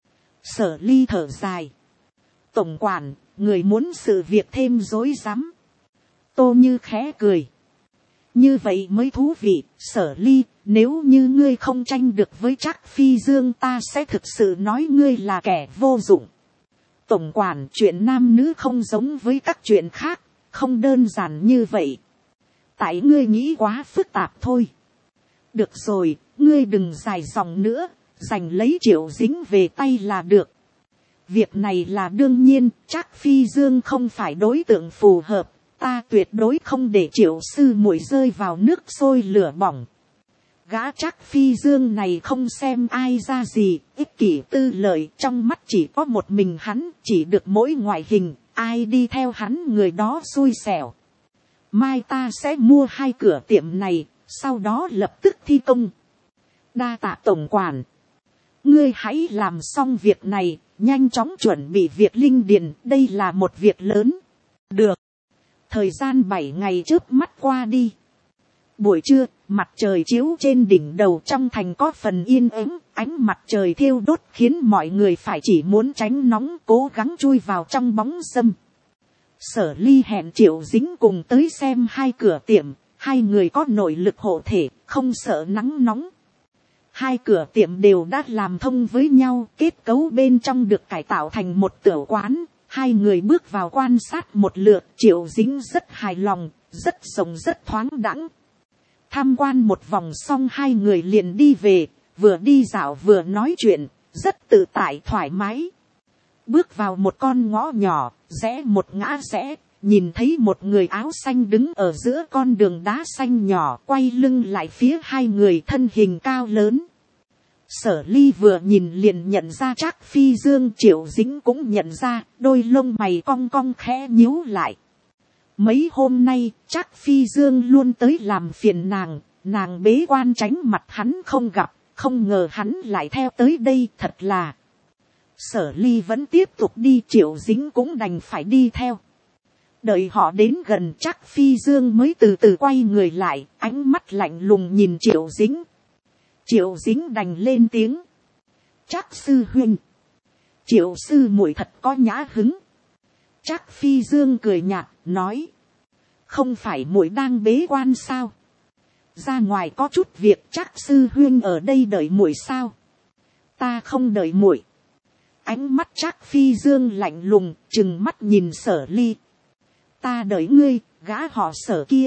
Sở Ly thở dài. Tổng quản, người muốn sự việc thêm rối rắm. Tô Như khẽ cười. Như vậy mới thú vị. Sở Ly, nếu như ngươi không tranh được với Trác Phi Dương, ta sẽ thực sự nói ngươi là kẻ vô dụng. Tổng quản, chuyện nam nữ không giống với các chuyện khác, không đơn giản như vậy. Tại ngươi nghĩ quá phức tạp thôi. Được rồi, ngươi đừng dài dòng nữa, giành lấy Triệu Dính về tay là được. Việc này là đương nhiên, Trác Phi Dương không phải đối tượng phù hợp, ta tuyệt đối không để Triệu sư muội rơi vào nước sôi lửa bỏng. Gã Trác Phi Dương này không xem ai ra gì, ích kỷ tư lợi, trong mắt chỉ có một mình hắn, chỉ được mỗi ngoại hình, ai đi theo hắn người đó xui xẻo. Mai ta sẽ mua 2 cửa tiệm này, sau đó lập tức thi công. Đa tạ tổng quản. Ngươi hãy làm xong việc này, nhanh chóng chuẩn bị việc linh điền, đây là một việc lớn. Được. Thời gian 7 ngày trước mắt qua đi. Buổi trưa, mặt trời chiếu trên đỉnh đầu trong thành có phần yên ắng, ánh mặt trời thiêu đốt khiến mọi người phải chỉ muốn tránh nóng cố gắng chui vào trong bóng râm. Sở Ly hẹn Triệu Dính cùng tới xem hai cửa tiệm, hai người có nội lực hộ thể, không sợ nắng nóng. Hai cửa tiệm đều đã làm thông với nhau, kết cấu bên trong được cải tạo thành một tiểu quán. Hai người bước vào quan sát một lượt, Triệu Dính rất hài lòng, rất rộng rất thoáng đãng. Tham quan một vòng xong hai người liền đi về, vừa đi dạo vừa nói chuyện, rất tự tại thoải mái. Bước vào một con ngõ nhỏ, rẽ một ngã rẽ, nhìn thấy một người áo xanh đứng ở giữa con đường đá xanh nhỏ, quay lưng lại phía hai người, thân hình cao lớn. Sở Ly vừa nhìn liền nhận ra Trác Phi Dương, Triệu Dính cũng nhận ra, đôi lông mày cong cong khẽ nhíu lại. Mấy hôm nay, Trác Phi Dương luôn tới làm phiền nàng bế quan tránh mặt hắn không gặp, không ngờ hắn lại theo tới đây, thật là. Sở Ly vẫn tiếp tục đi, Triệu Dính cũng đành phải đi theo. Đợi họ đến gần, Trác Phi Dương mới từ từ quay người lại, ánh mắt lạnh lùng nhìn Triệu Dính. Triệu Dính đành lên tiếng. Trác sư huynh, Triệu sư muội thật có nhã hứng. Trác Phi Dương cười nhạt, nói. Không phải muội đang bế quan sao? Ra ngoài có chút việc, Trác sư huynh ở đây đợi muội sao? Ta không đợi muội. Ánh mắt Trác Phi Dương lạnh lùng, trừng mắt nhìn Sở Ly. Ta đợi ngươi, gã họ Sở kia.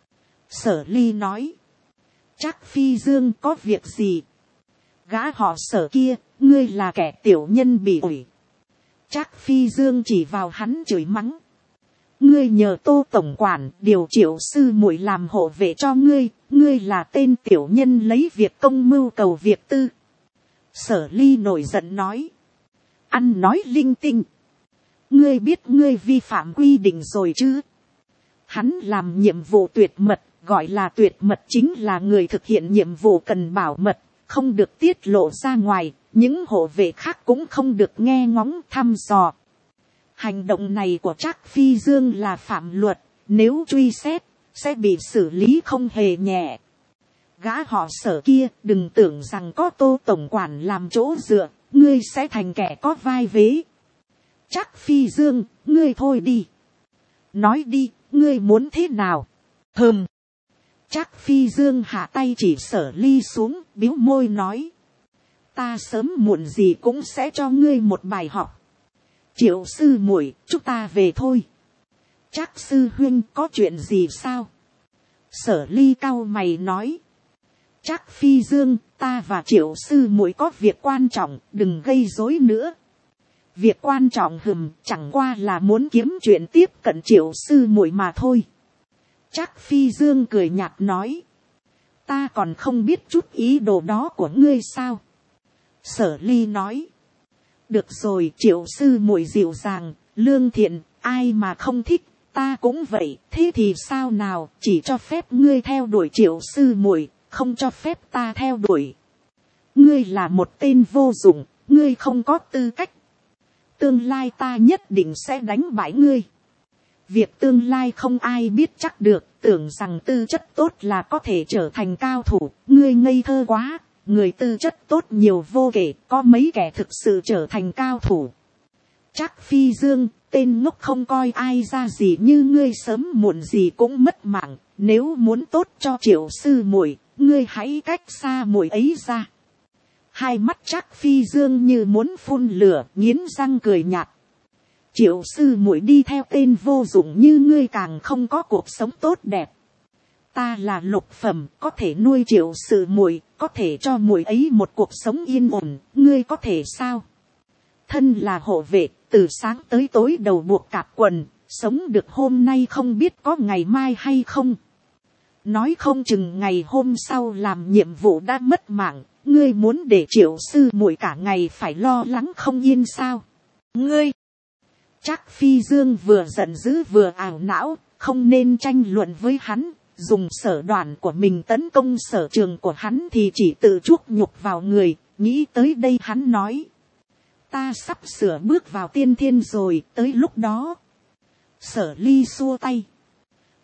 Sở Ly nói. Trác Phi Dương có việc gì? Gã họ Sở kia, ngươi là kẻ tiểu nhân bị ủi. Trác Phi Dương chỉ vào hắn chửi mắng. Ngươi nhờ Tô tổng quản điều Triệu sư muội làm hộ vệ cho ngươi, ngươi là tên tiểu nhân lấy việc công mưu cầu việc tư. Sở Ly nổi giận nói. Ăn nói linh tinh. Ngươi biết ngươi vi phạm quy định rồi chứ? Hắn làm nhiệm vụ tuyệt mật, gọi là tuyệt mật chính là người thực hiện nhiệm vụ cần bảo mật, không được tiết lộ ra ngoài, những hộ vệ khác cũng không được nghe ngóng thăm dò. Hành động này của Trác Phi Dương là phạm luật, nếu truy xét, sẽ bị xử lý không hề nhẹ. Gã họ Sở kia, đừng tưởng rằng có Tô tổng quản làm chỗ dựa, ngươi sẽ thành kẻ có vai vế. Trác Phi Dương, ngươi thôi đi. Nói đi, ngươi muốn thế nào? Hừm. Trác Phi Dương hạ tay chỉ Sở Ly xuống, biếu môi nói. Ta sớm muộn gì cũng sẽ cho ngươi một bài học. Triệu sư muội, chúng ta về thôi. Trác sư huynh có chuyện gì sao? Sở Ly cau mày nói. Trác Phi Dương, ta và Triệu sư muội có việc quan trọng, đừng gây rối nữa. Việc quan trọng chẳng qua là muốn kiếm chuyện tiếp cận Triệu sư muội mà thôi. Trác Phi Dương cười nhạt nói. Ta còn không biết chút ý đồ đó của ngươi sao? Sở Ly nói. Được rồi, Triệu sư muội dịu dàng, lương thiện, ai mà không thích, ta cũng vậy, thế thì sao nào, chỉ cho phép ngươi theo đuổi Triệu sư muội, không cho phép ta theo đuổi. Ngươi là một tên vô dụng, ngươi không có tư cách. Tương lai ta nhất định sẽ đánh bại ngươi. Việc tương lai không ai biết chắc được, tưởng rằng tư chất tốt là có thể trở thành cao thủ, ngươi ngây thơ quá. Người tư chất tốt nhiều vô kể, có mấy kẻ thực sự trở thành cao thủ. Trác Phi Dương, tên ngốc không coi ai ra gì như ngươi sớm muộn gì cũng mất mạng. Nếu muốn tốt cho Triệu sư muội, ngươi hãy cách xa muội ấy ra. Hai mắt Trác Phi Dương như muốn phun lửa, nghiến răng cười nhạt. Triệu sư muội đi theo tên vô dụng như ngươi càng không có cuộc sống tốt đẹp. Ta là lục phẩm, có thể nuôi Triệu sư muội, có thể cho muội ấy một cuộc sống yên ổn, ngươi có thể sao? Thân là hộ vệ, từ sáng tới tối đầu buộc cạp quần, sống được hôm nay không biết có ngày mai hay không. Nói không chừng ngày hôm sau làm nhiệm vụ đã mất mạng, ngươi muốn để Triệu sư muội cả ngày phải lo lắng không yên sao? Ngươi! Trác Phi Dương vừa giận dữ vừa ảo não, không nên tranh luận với hắn. Dùng sở đoàn của mình tấn công sở trường của hắn thì chỉ tự chuốc nhục vào người. Nghĩ tới đây hắn nói. Ta sắp sửa bước vào tiên thiên rồi, tới lúc đó. Sở Ly xua tay.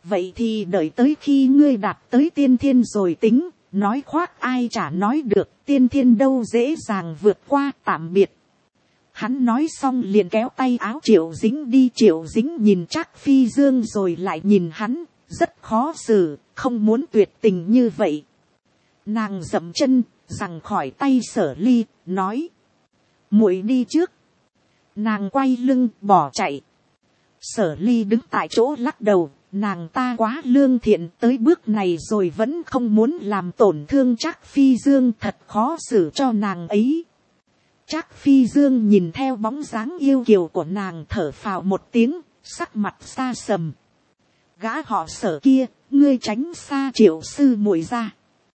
vậy thì đợi tới khi ngươi đạt tới tiên thiên rồi tính, nói khoác ai chả nói được, tiên thiên đâu dễ dàng vượt qua, tạm biệt. Hắn nói xong liền kéo tay áo Triệu Dính đi. Triệu Dính nhìn Trác Phi Dương rồi lại nhìn hắn, rất khó xử, không muốn tuyệt tình như vậy. Nàng dậm chân, giằng khỏi tay Sở Ly, nói: muội đi trước. Nàng quay lưng bỏ chạy. Sở Ly đứng tại chỗ lắc đầu, nàng ta quá lương thiện, tới bước này rồi vẫn không muốn làm tổn thương Trác Phi Dương, thật khó xử cho nàng ấy. Trác Phi Dương nhìn theo bóng dáng yêu kiều của nàng, thở phào một tiếng, sắc mặt xa sầm. Gã họ Sở kia, ngươi tránh xa Triệu sư muội ra.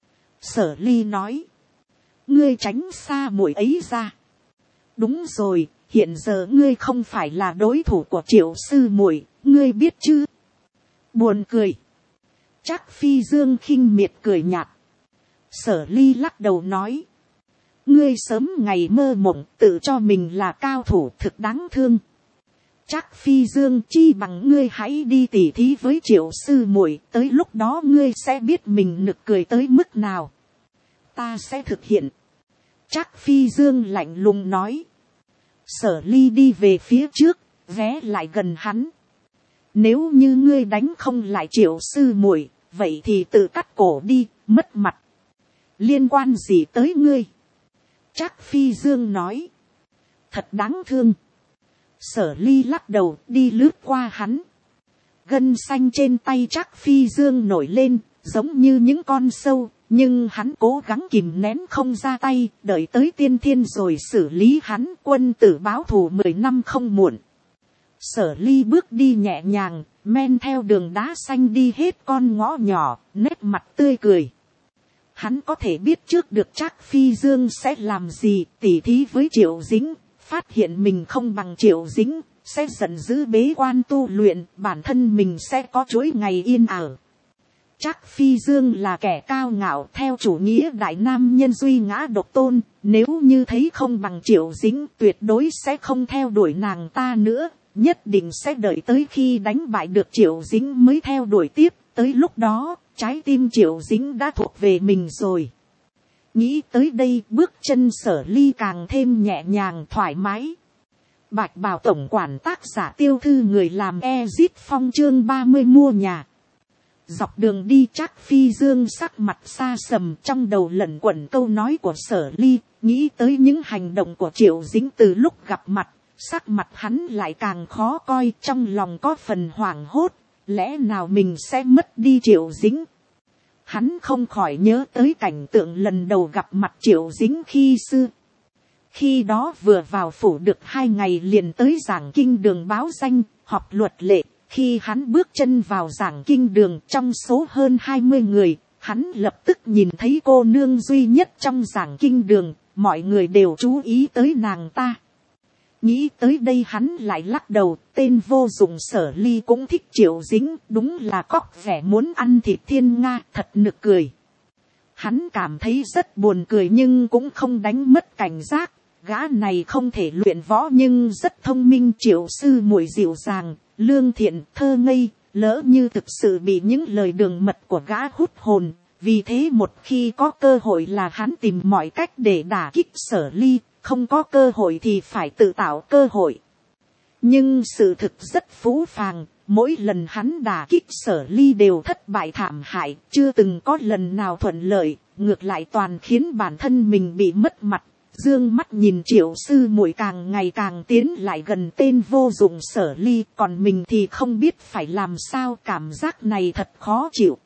Sở Ly nói: ngươi tránh xa muội ấy ra. Đúng rồi, hiện giờ ngươi không phải là đối thủ của Triệu sư muội, ngươi biết chứ? Buồn cười. Trác Phi Dương khinh miệt cười nhạt. Sở Ly lắc đầu nói: ngươi sớm ngày mơ mộng, tự cho mình là cao thủ, thực đáng thương. Trác Phi Dương, chi bằng ngươi hãy đi tỉ thí với Triệu sư muội, tới lúc đó ngươi sẽ biết mình nực cười tới mức nào. Ta sẽ thực hiện. Trác Phi Dương lạnh lùng nói. Sở Ly đi về phía trước, ghé lại gần hắn. Nếu như ngươi đánh không lại Triệu sư muội, vậy thì tự cắt cổ đi, mất mặt. Liên quan gì tới ngươi? Trác Phi Dương nói. Thật đáng thương. Sở Ly lắc đầu, đi lướt qua hắn. Gân xanh trên tay Trác Phi Dương nổi lên, giống như những con sâu, nhưng hắn cố gắng kìm nén không ra tay, đợi tới tiên thiên rồi xử lý hắn, quân tử báo thù 10 năm không muộn. Sở Ly bước đi nhẹ nhàng, men theo đường đá xanh đi hết con ngõ nhỏ, nét mặt tươi cười. Hắn có thể biết trước được Trác Phi Dương sẽ làm gì, tỉ thí với Triệu Dính, phát hiện mình không bằng Triệu Dính, sẽ giận dữ bế quan tu luyện, bản thân mình sẽ có chuỗi ngày yên ả. Trác Phi Dương là kẻ cao ngạo, theo chủ nghĩa đại nam nhân duy ngã độc tôn, nếu như thấy không bằng Triệu Dính tuyệt đối sẽ không theo đuổi nàng ta nữa, nhất định sẽ đợi tới khi đánh bại được Triệu Dính mới theo đuổi tiếp, tới lúc đó trái tim Triệu Dính đã thuộc về mình rồi. Nghĩ tới đây, bước chân Sở Ly càng thêm nhẹ nhàng thoải mái. Bạch Bào tổng quản, tác giả Tiêu Thư, người làm Ezit Phong, chương 30 mua nhà. Dọc đường đi Trác Phi Dương sắc mặt xa sầm, trong đầu lẩn quẩn câu nói của Sở Ly, nghĩ tới những hành động của Triệu Dính từ lúc gặp mặt, sắc mặt hắn lại càng khó coi, trong lòng có phần hoảng hốt, lẽ nào mình sẽ mất đi Triệu Dính. Hắn không khỏi nhớ tới cảnh tượng lần đầu gặp mặt Triệu Dính khi xưa. Khi đó vừa vào phủ được 2 ngày liền tới Giảng Kinh Đường báo danh, họp luật lệ. Khi hắn bước chân vào Giảng Kinh Đường, trong số hơn 20 người, hắn lập tức nhìn thấy cô nương duy nhất trong Giảng Kinh Đường, mọi người đều chú ý tới nàng ta. Nghĩ tới đây hắn lại lắc đầu, tên vô dụng Sở Ly cũng thích Triệu Dính, đúng là cóc vẻ muốn ăn thịt thiên nga, thật nực cười. Hắn cảm thấy rất buồn cười nhưng cũng không đánh mất cảnh giác, gã này không thể luyện võ nhưng rất thông minh. Triệu sư muội dịu dàng, lương thiện, thơ ngây, lỡ như thực sự bị những lời đường mật của gã hút hồn, vì thế một khi có cơ hội là hắn tìm mọi cách để đả kích Sở Ly, không có cơ hội thì phải tự tạo cơ hội. Nhưng sự thực rất phũ phàng, mỗi lần hắn đả kích Sở Ly đều thất bại thảm hại, chưa từng có lần nào thuận lợi, ngược lại toàn khiến bản thân mình bị mất mặt. Dương mắt nhìn Triệu sư muội càng ngày càng tiến lại gần tên vô dụng Sở Ly, còn mình thì không biết phải làm sao, cảm giác này thật khó chịu.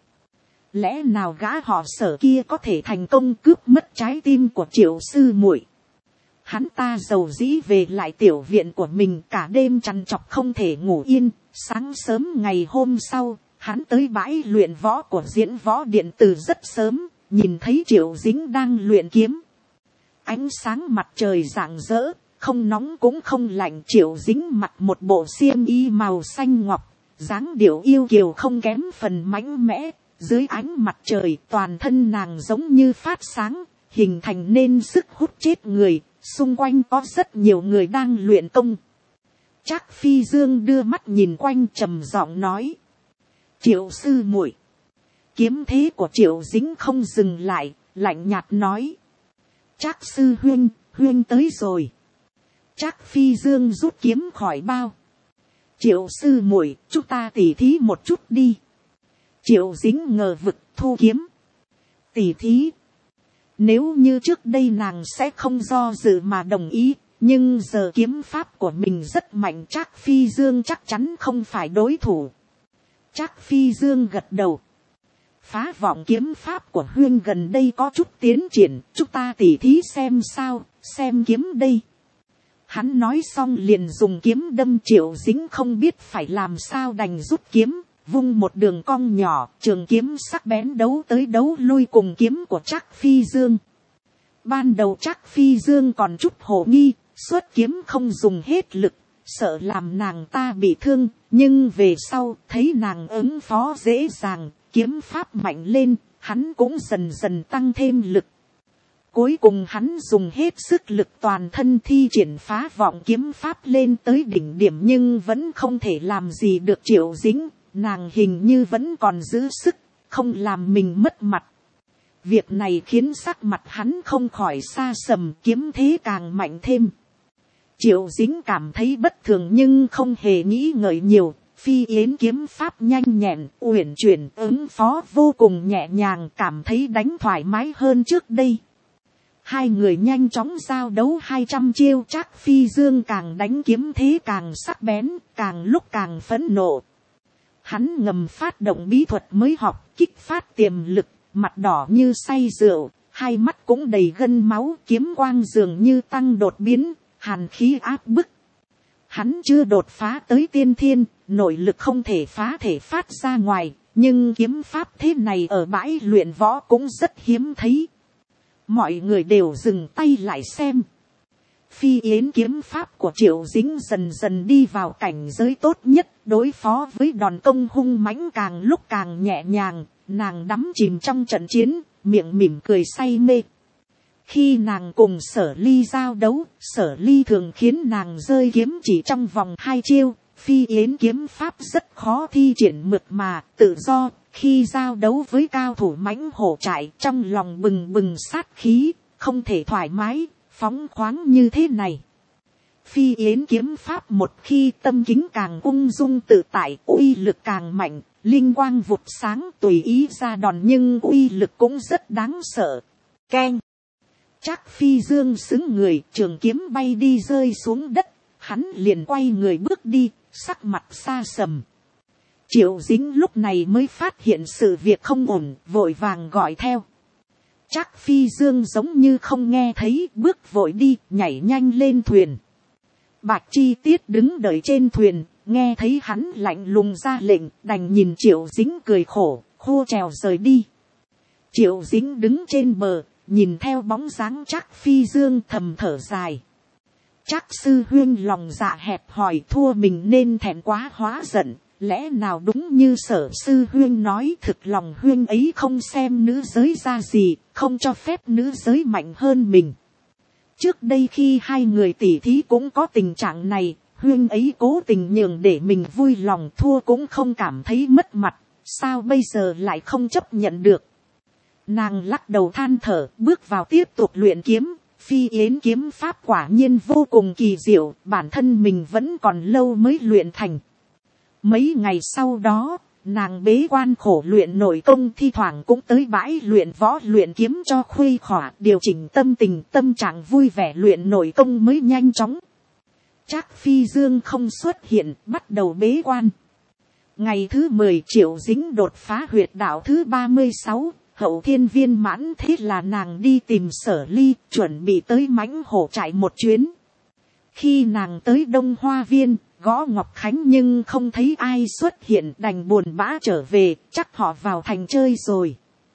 Lẽ nào gã họ Sở kia có thể thành công cướp mất trái tim của Triệu sư muội? Hắn ta dầu dĩ về lại tiểu viện của mình, cả đêm trằn trọc không thể ngủ yên. Sáng sớm ngày hôm sau, hắn tới bãi luyện võ của Diễn Võ Điện từ rất sớm, nhìn thấy Triệu Dính đang luyện kiếm. Ánh sáng mặt trời rạng rỡ, không nóng cũng không lạnh. Triệu Dính mặc một bộ xiêm y màu xanh ngọc, dáng điệu yêu kiều không kém phần mạnh mẽ. Dưới ánh mặt trời toàn thân nàng giống như phát sáng, hình thành nên sức hút chết người. Xung quanh có rất nhiều người đang luyện công. Trác Phi Dương đưa mắt nhìn quanh trầm giọng nói. Triệu sư muội. Kiếm thế của Triệu Dính không dừng lại, lạnh nhạt nói. Trác sư huynh, huynh tới rồi. Trác Phi Dương rút kiếm khỏi bao. Triệu sư muội, chúng ta tỉ thí một chút đi. Triệu Dính ngờ vực thu kiếm. Tỉ thí. Nếu như trước đây nàng sẽ không do dự mà đồng ý. Nhưng giờ kiếm pháp của mình rất mạnh, Trác Phi Dương chắc chắn không phải đối thủ. Trác Phi Dương gật đầu. Phá vọng kiếm pháp của huynh gần đây có chút tiến triển, chúng ta tỉ thí xem sao, xem kiếm đây. Hắn nói xong liền dùng kiếm đâm Triệu Dính, không biết phải làm sao đành rút kiếm, vung một đường cong nhỏ, trường kiếm sắc bén đấu tới đấu lui cùng kiếm của Trác Phi Dương. Ban đầu Trác Phi Dương còn chút hồ nghi, xuất kiếm không dùng hết lực, sợ làm nàng ta bị thương, nhưng về sau thấy nàng ứng phó dễ dàng, kiếm pháp mạnh lên, hắn cũng dần dần tăng thêm lực. Cuối cùng hắn dùng hết sức lực toàn thân thi triển phá vọng kiếm pháp lên tới đỉnh điểm, nhưng vẫn không thể làm gì được Triệu Dính, nàng hình như vẫn còn giữ sức, không làm mình mất mặt. Việc này khiến sắc mặt hắn không khỏi xa sầm, kiếm thế càng mạnh thêm. Triệu Dính cảm thấy bất thường nhưng không hề nghĩ ngợi nhiều, phi yến kiếm pháp nhanh nhẹn, uyển chuyển, ứng phó vô cùng nhẹ nhàng, cảm thấy đánh thoải mái hơn trước đây. Hai người nhanh chóng giao đấu 200 chiêu, Trác Phi Dương càng đánh kiếm thế càng sắc bén, càng lúc càng phẫn nộ. Hắn ngầm phát động bí thuật mới học, kích phát tiềm lực, mặt đỏ như say rượu, hai mắt cũng đầy gân máu, kiếm quang dường như tăng đột biến, hàn khí áp bức. Hắn chưa đột phá tới tiên thiên, nội lực không thể phá thể phát ra ngoài, nhưng kiếm pháp thế này ở bãi luyện võ cũng rất hiếm thấy. Mọi người đều dừng tay lại xem. Phi yến kiếm pháp của Triệu Dính dần dần đi vào cảnh giới tốt nhất, đối phó với đòn công hung mãnh càng lúc càng nhẹ nhàng, nàng đắm chìm trong trận chiến, miệng mỉm cười say mê. Khi nàng cùng Sở Ly giao đấu, Sở Ly thường khiến nàng rơi kiếm chỉ trong vòng 2 chiêu. Phi yến kiếm pháp rất khó thi triển mượt mà, tự do. Khi giao đấu với cao thủ mãnh hổ trại, trong lòng bừng bừng sát khí, không thể thoải mái, phóng khoáng như thế này. Phi yến kiếm pháp một khi tâm kính càng ung dung tự tại, uy lực càng mạnh, linh quang vụt sáng, tùy ý ra đòn nhưng uy lực cũng rất đáng sợ. Keng! Trác Phi Dương xứng người, trường kiếm bay đi rơi xuống đất, hắn liền quay người bước đi, sắc mặt xa sầm. Triệu Dính lúc này mới phát hiện sự việc không ổn, vội vàng gọi theo. Trác Phi Dương giống như không nghe thấy, bước vội đi, nhảy nhanh lên thuyền. Bạch Chi Tiết đứng đợi trên thuyền, nghe thấy hắn lạnh lùng ra lệnh, đành nhìn Triệu Dính cười khổ, khô trèo rời đi. Triệu Dính đứng trên bờ, nhìn theo bóng dáng Trác Phi Dương thầm thở dài. Trác sư huynh lòng dạ hẹp hòi, thua mình nên thẹn quá hóa giận. Lẽ nào đúng như Sở sư huynh nói, thực lòng huynh ấy không xem nữ giới ra gì, không cho phép nữ giới mạnh hơn mình. Trước đây khi hai người tỉ thí cũng có tình trạng này, huynh ấy cố tình nhường để mình vui lòng, thua cũng không cảm thấy mất mặt, sao bây giờ lại không chấp nhận được. Nàng lắc đầu than thở, bước vào tiếp tục luyện kiếm. Phi yến kiếm pháp quả nhiên vô cùng kỳ diệu, bản thân mình vẫn còn lâu mới luyện thành. Mấy ngày sau đó, nàng bế quan khổ luyện nội công, thi thoảng cũng tới bãi luyện võ luyện kiếm cho khuây khỏa, điều chỉnh tâm tình, tâm trạng vui vẻ luyện nội công mới nhanh chóng. Trác Phi Dương không xuất hiện, bắt đầu bế quan. Ngày thứ 10 Triệu Dính đột phá huyệt đạo thứ 36, hậu thiên viên mãn, thế là nàng đi tìm Sở Ly, chuẩn bị tới mãnh hổ trại một chuyến. Khi nàng tới Đông Hoa Viên, gõ Ngọc Khánh nhưng không thấy ai xuất hiện, đành buồn bã trở về, chắc họ vào thành chơi rồi.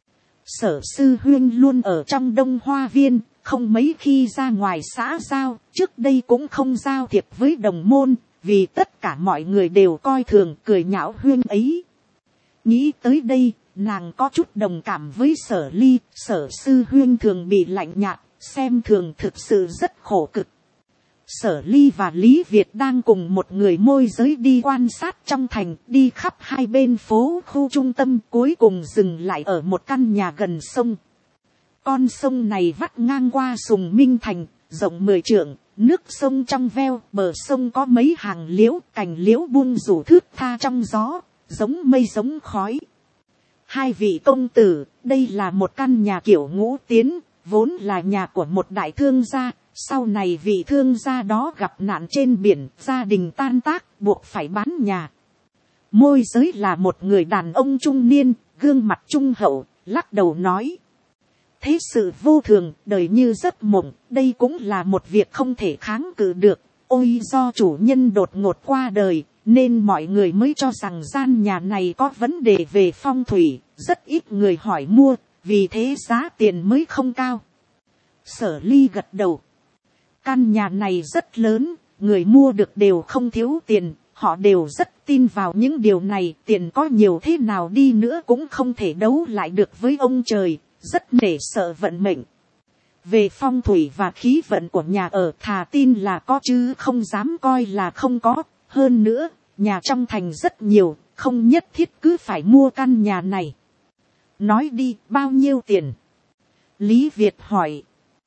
Sở sư huynh luôn ở trong Đông Hoa Viên, không mấy khi ra ngoài xã giao, trước đây cũng không giao thiệp với đồng môn, vì tất cả mọi người đều coi thường, cười nhạo huynh ấy. Nghĩ tới đây, nàng có chút đồng cảm với Sở Ly, Sở sư huynh thường bị lạnh nhạt, xem thường thực sự rất khổ cực. Sở Ly và Lý Việt đang cùng một người môi giới đi quan sát trong thành, đi khắp hai bên phố khu trung tâm, cuối cùng dừng lại ở một căn nhà gần sông. Con sông này vắt ngang qua Sùng Minh Thành, rộng 10 trượng, nước sông trong veo, bờ sông có mấy hàng liễu, cành liễu buông rủ thướt tha trong gió, giống mây giống khói. Hai vị công tử, đây là một căn nhà kiểu ngũ tiến, vốn là nhà của một đại thương gia. Sau này vị thương gia đó gặp nạn trên biển, gia đình tan tác, buộc phải bán nhà. Môi giới là một người đàn ông trung niên, gương mặt trung hậu, lắc đầu nói. Thế sự vô thường, đời như giấc mộng, đây cũng là một việc không thể kháng cự được. Ôi do chủ nhân đột ngột qua đời, nên mọi người mới cho rằng gian nhà này có vấn đề về phong thủy, rất ít người hỏi mua, vì thế giá tiền mới không cao. Sở Ly gật đầu. Căn nhà này rất lớn, người mua được đều không thiếu tiền, họ đều rất tin vào những điều này, tiền có nhiều thế nào đi nữa cũng không thể đấu lại được với ông trời, rất nể sợ vận mệnh. Về phong thủy và khí vận của nhà ở thà tin là có chứ không dám coi là không có, hơn nữa, nhà trong thành rất nhiều, không nhất thiết cứ phải mua căn nhà này. Nói đi, bao nhiêu tiền? Lý Việt hỏi.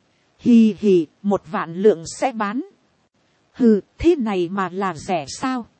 Hì hì, 1 vạn lượng sẽ bán. Hừ, thế này mà là rẻ sao?